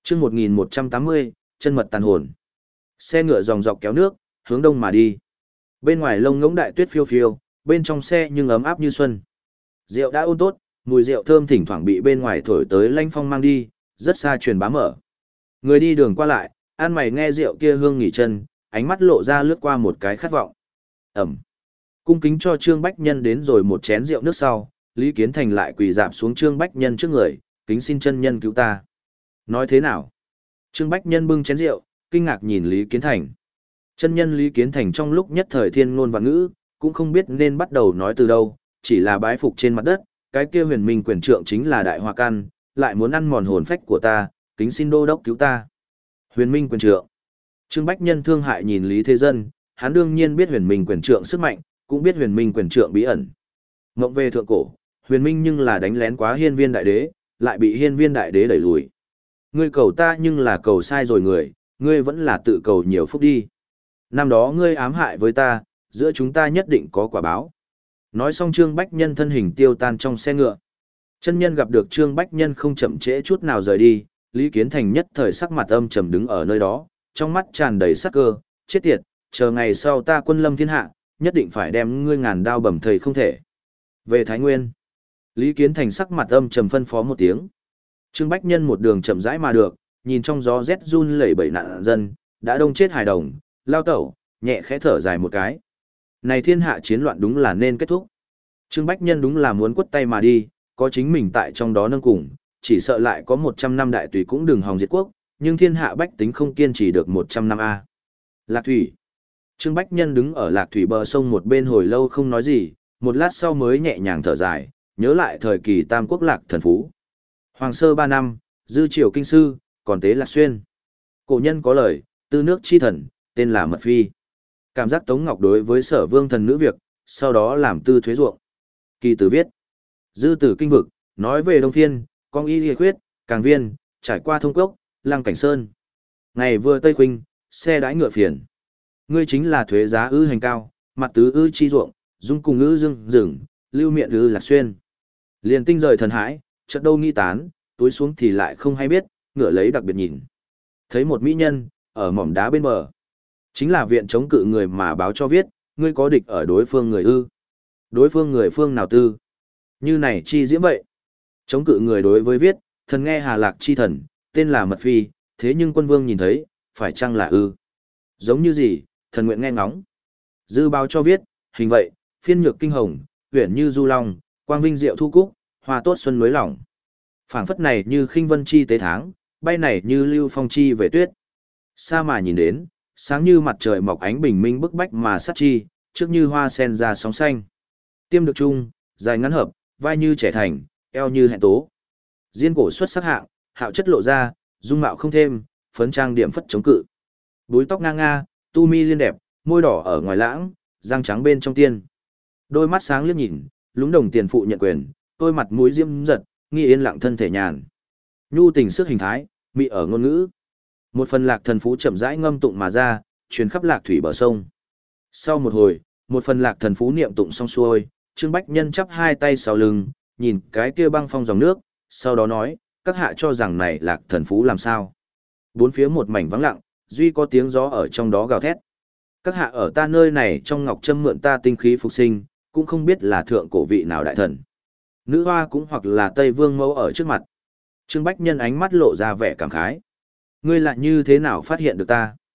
chương một nghìn một trăm tám mươi, chân mật tàn hồn. Xe ngựa dòng dọc kéo nước, hướng đông mà đi. Bên ngoài lông ngỗng đại tuyết phiêu phiêu, bên trong xe nhưng ấm áp như xuân. Rượu đã ôn tốt, mùi rượu thơm thỉnh thoảng bị bên ngoài thổi tới lanh phong mang đi, rất xa truyền bá mở. Người đi đường qua lại, ăn mày nghe rượu kia hương nghỉ chân, ánh mắt lộ ra lướt qua một cái khát vọng. Ẩm. Cung kính cho Trương Bách Nhân đến rồi một chén rượu nước sau, Lý Kiến Thành lại quỳ dạp xuống Trương Bách Nhân trước người, kính xin chân nhân cứu ta. Nói thế nào? Trương Bách Nhân bưng chén rượu, kinh ngạc nhìn Lý Kiến Thành. Chân nhân Lý Kiến Thành trong lúc nhất thời thiên ngôn và ngữ, cũng không biết nên bắt đầu nói từ đâu, chỉ là bái phục trên mặt đất, cái kia huyền minh quyền trượng chính là đại hoa căn, lại muốn ăn mòn hồn phách của ta, kính xin đô đốc cứu ta. Huyền minh quyền trượng. Trương Bách Nhân thương hại nhìn Lý Thế Dân, hắn đương nhiên biết huyền minh quyền trượng sức mạnh, cũng biết huyền minh quyền trượng bí ẩn. Ngộng về thượng cổ, huyền minh nhưng là đánh lén quá hiên viên đại đế, lại bị hiên viên đại đế đẩy lùi. Ngươi cầu ta nhưng là cầu sai rồi người, ngươi vẫn là tự cầu nhiều phúc đi. Năm đó ngươi ám hại với ta, giữa chúng ta nhất định có quả báo. Nói xong Trương Bách Nhân thân hình tiêu tan trong xe ngựa. Chân nhân gặp được Trương Bách Nhân không chậm trễ chút nào rời đi, Lý Kiến Thành nhất thời sắc mặt âm trầm đứng ở nơi đó, trong mắt tràn đầy sắc cơ, chết tiệt, chờ ngày sau ta quân lâm thiên hạ, nhất định phải đem ngươi ngàn đao bầm thầy không thể. Về Thái Nguyên, Lý Kiến Thành sắc mặt âm trầm phân phó một tiếng. Trương Bách Nhân một đường chậm rãi mà được, nhìn trong gió rét run lẩy bẩy nạn dân, đã đông chết hài đồng, lao tẩu, nhẹ khẽ thở dài một cái. Này thiên hạ chiến loạn đúng là nên kết thúc. Trương Bách Nhân đúng là muốn quất tay mà đi, có chính mình tại trong đó nâng cùng, chỉ sợ lại có một trăm năm đại tùy cũng đừng hòng diệt quốc, nhưng thiên hạ bách tính không kiên trì được một trăm năm a. Lạc Thủy. Trương Bách Nhân đứng ở Lạc Thủy bờ sông một bên hồi lâu không nói gì, một lát sau mới nhẹ nhàng thở dài, nhớ lại thời kỳ Tam Quốc Lạc Thần Phú. Hoàng sơ ba năm, dư triều kinh sư, còn tế Lạc Xuyên. Cổ nhân có lời, tư nước chi thần, tên là Mật Phi. Cảm giác Tống Ngọc đối với Sở Vương thần nữ việc, sau đó làm tư thuế ruộng. Kỳ tử viết. Dư tử kinh vực, nói về Đông Phiên, con y liệt khuyết, càng viên, trải qua thông cốc, lăng cảnh sơn. Ngày vừa Tây Khuynh, xe đãi ngựa phiền. Ngươi chính là thuế giá ư hành cao, mặt tứ ư chi ruộng, dung cùng ư dương rừng, lưu miệng ư Lạc Xuyên. Liền tinh rời thần hãi, chợt đâu nghi tán, túi xuống thì lại không hay biết, ngựa lấy đặc biệt nhìn. Thấy một mỹ nhân, ở mỏm đá bên bờ. Chính là viện chống cự người mà báo cho viết, ngươi có địch ở đối phương người ư. Đối phương người phương nào tư. Như này chi diễm vậy. Chống cự người đối với viết, thần nghe Hà Lạc chi thần, tên là Mật Phi, thế nhưng quân vương nhìn thấy, phải chăng là ư. Giống như gì, thần nguyện nghe ngóng. Dư báo cho viết, hình vậy, phiên nhược kinh hồng, huyện như du long, quang vinh diệu thu cúc, hoa tốt xuân mới lỏng. Phảng phất này như khinh vân chi tế tháng, bay này như lưu phong chi về tuyết. Xa mà nhìn đến, sáng như mặt trời mọc ánh bình minh bức bách mà sát chi, trước như hoa sen ra sóng xanh. Tiêm được chung, dài ngắn hợp, vai như trẻ thành, eo như hẹn tố. Diên cổ xuất sắc hạng, hạo chất lộ ra, dung mạo không thêm, phấn trang điểm phất chống cự. Búi tóc ngang nga, tu mi liên đẹp, môi đỏ ở ngoài lãng, răng trắng bên trong tiên. Đôi mắt sáng liếc nhìn, lúng đồng tiền phụ nhận quyền, đôi mặt mũi diễm giật, nghi yên lặng thân thể nhàn. Nhu tình sức hình thái, mị ở ngôn ngữ. Một phần lạc thần phú chậm rãi ngâm tụng mà ra, truyền khắp lạc thủy bờ sông. Sau một hồi, một phần lạc thần phú niệm tụng xong xuôi, Trương Bách Nhân chắp hai tay sau lưng, nhìn cái kia băng phong dòng nước, sau đó nói, các hạ cho rằng này lạc thần phú làm sao. Bốn phía một mảnh vắng lặng, duy có tiếng gió ở trong đó gào thét. Các hạ ở ta nơi này trong ngọc trâm mượn ta tinh khí phục sinh, cũng không biết là thượng cổ vị nào đại thần. Nữ hoa cũng hoặc là Tây Vương mẫu ở trước mặt. Trương Bách Nhân ánh mắt lộ ra vẻ cảm khái. Ngươi lại như thế nào phát hiện được ta?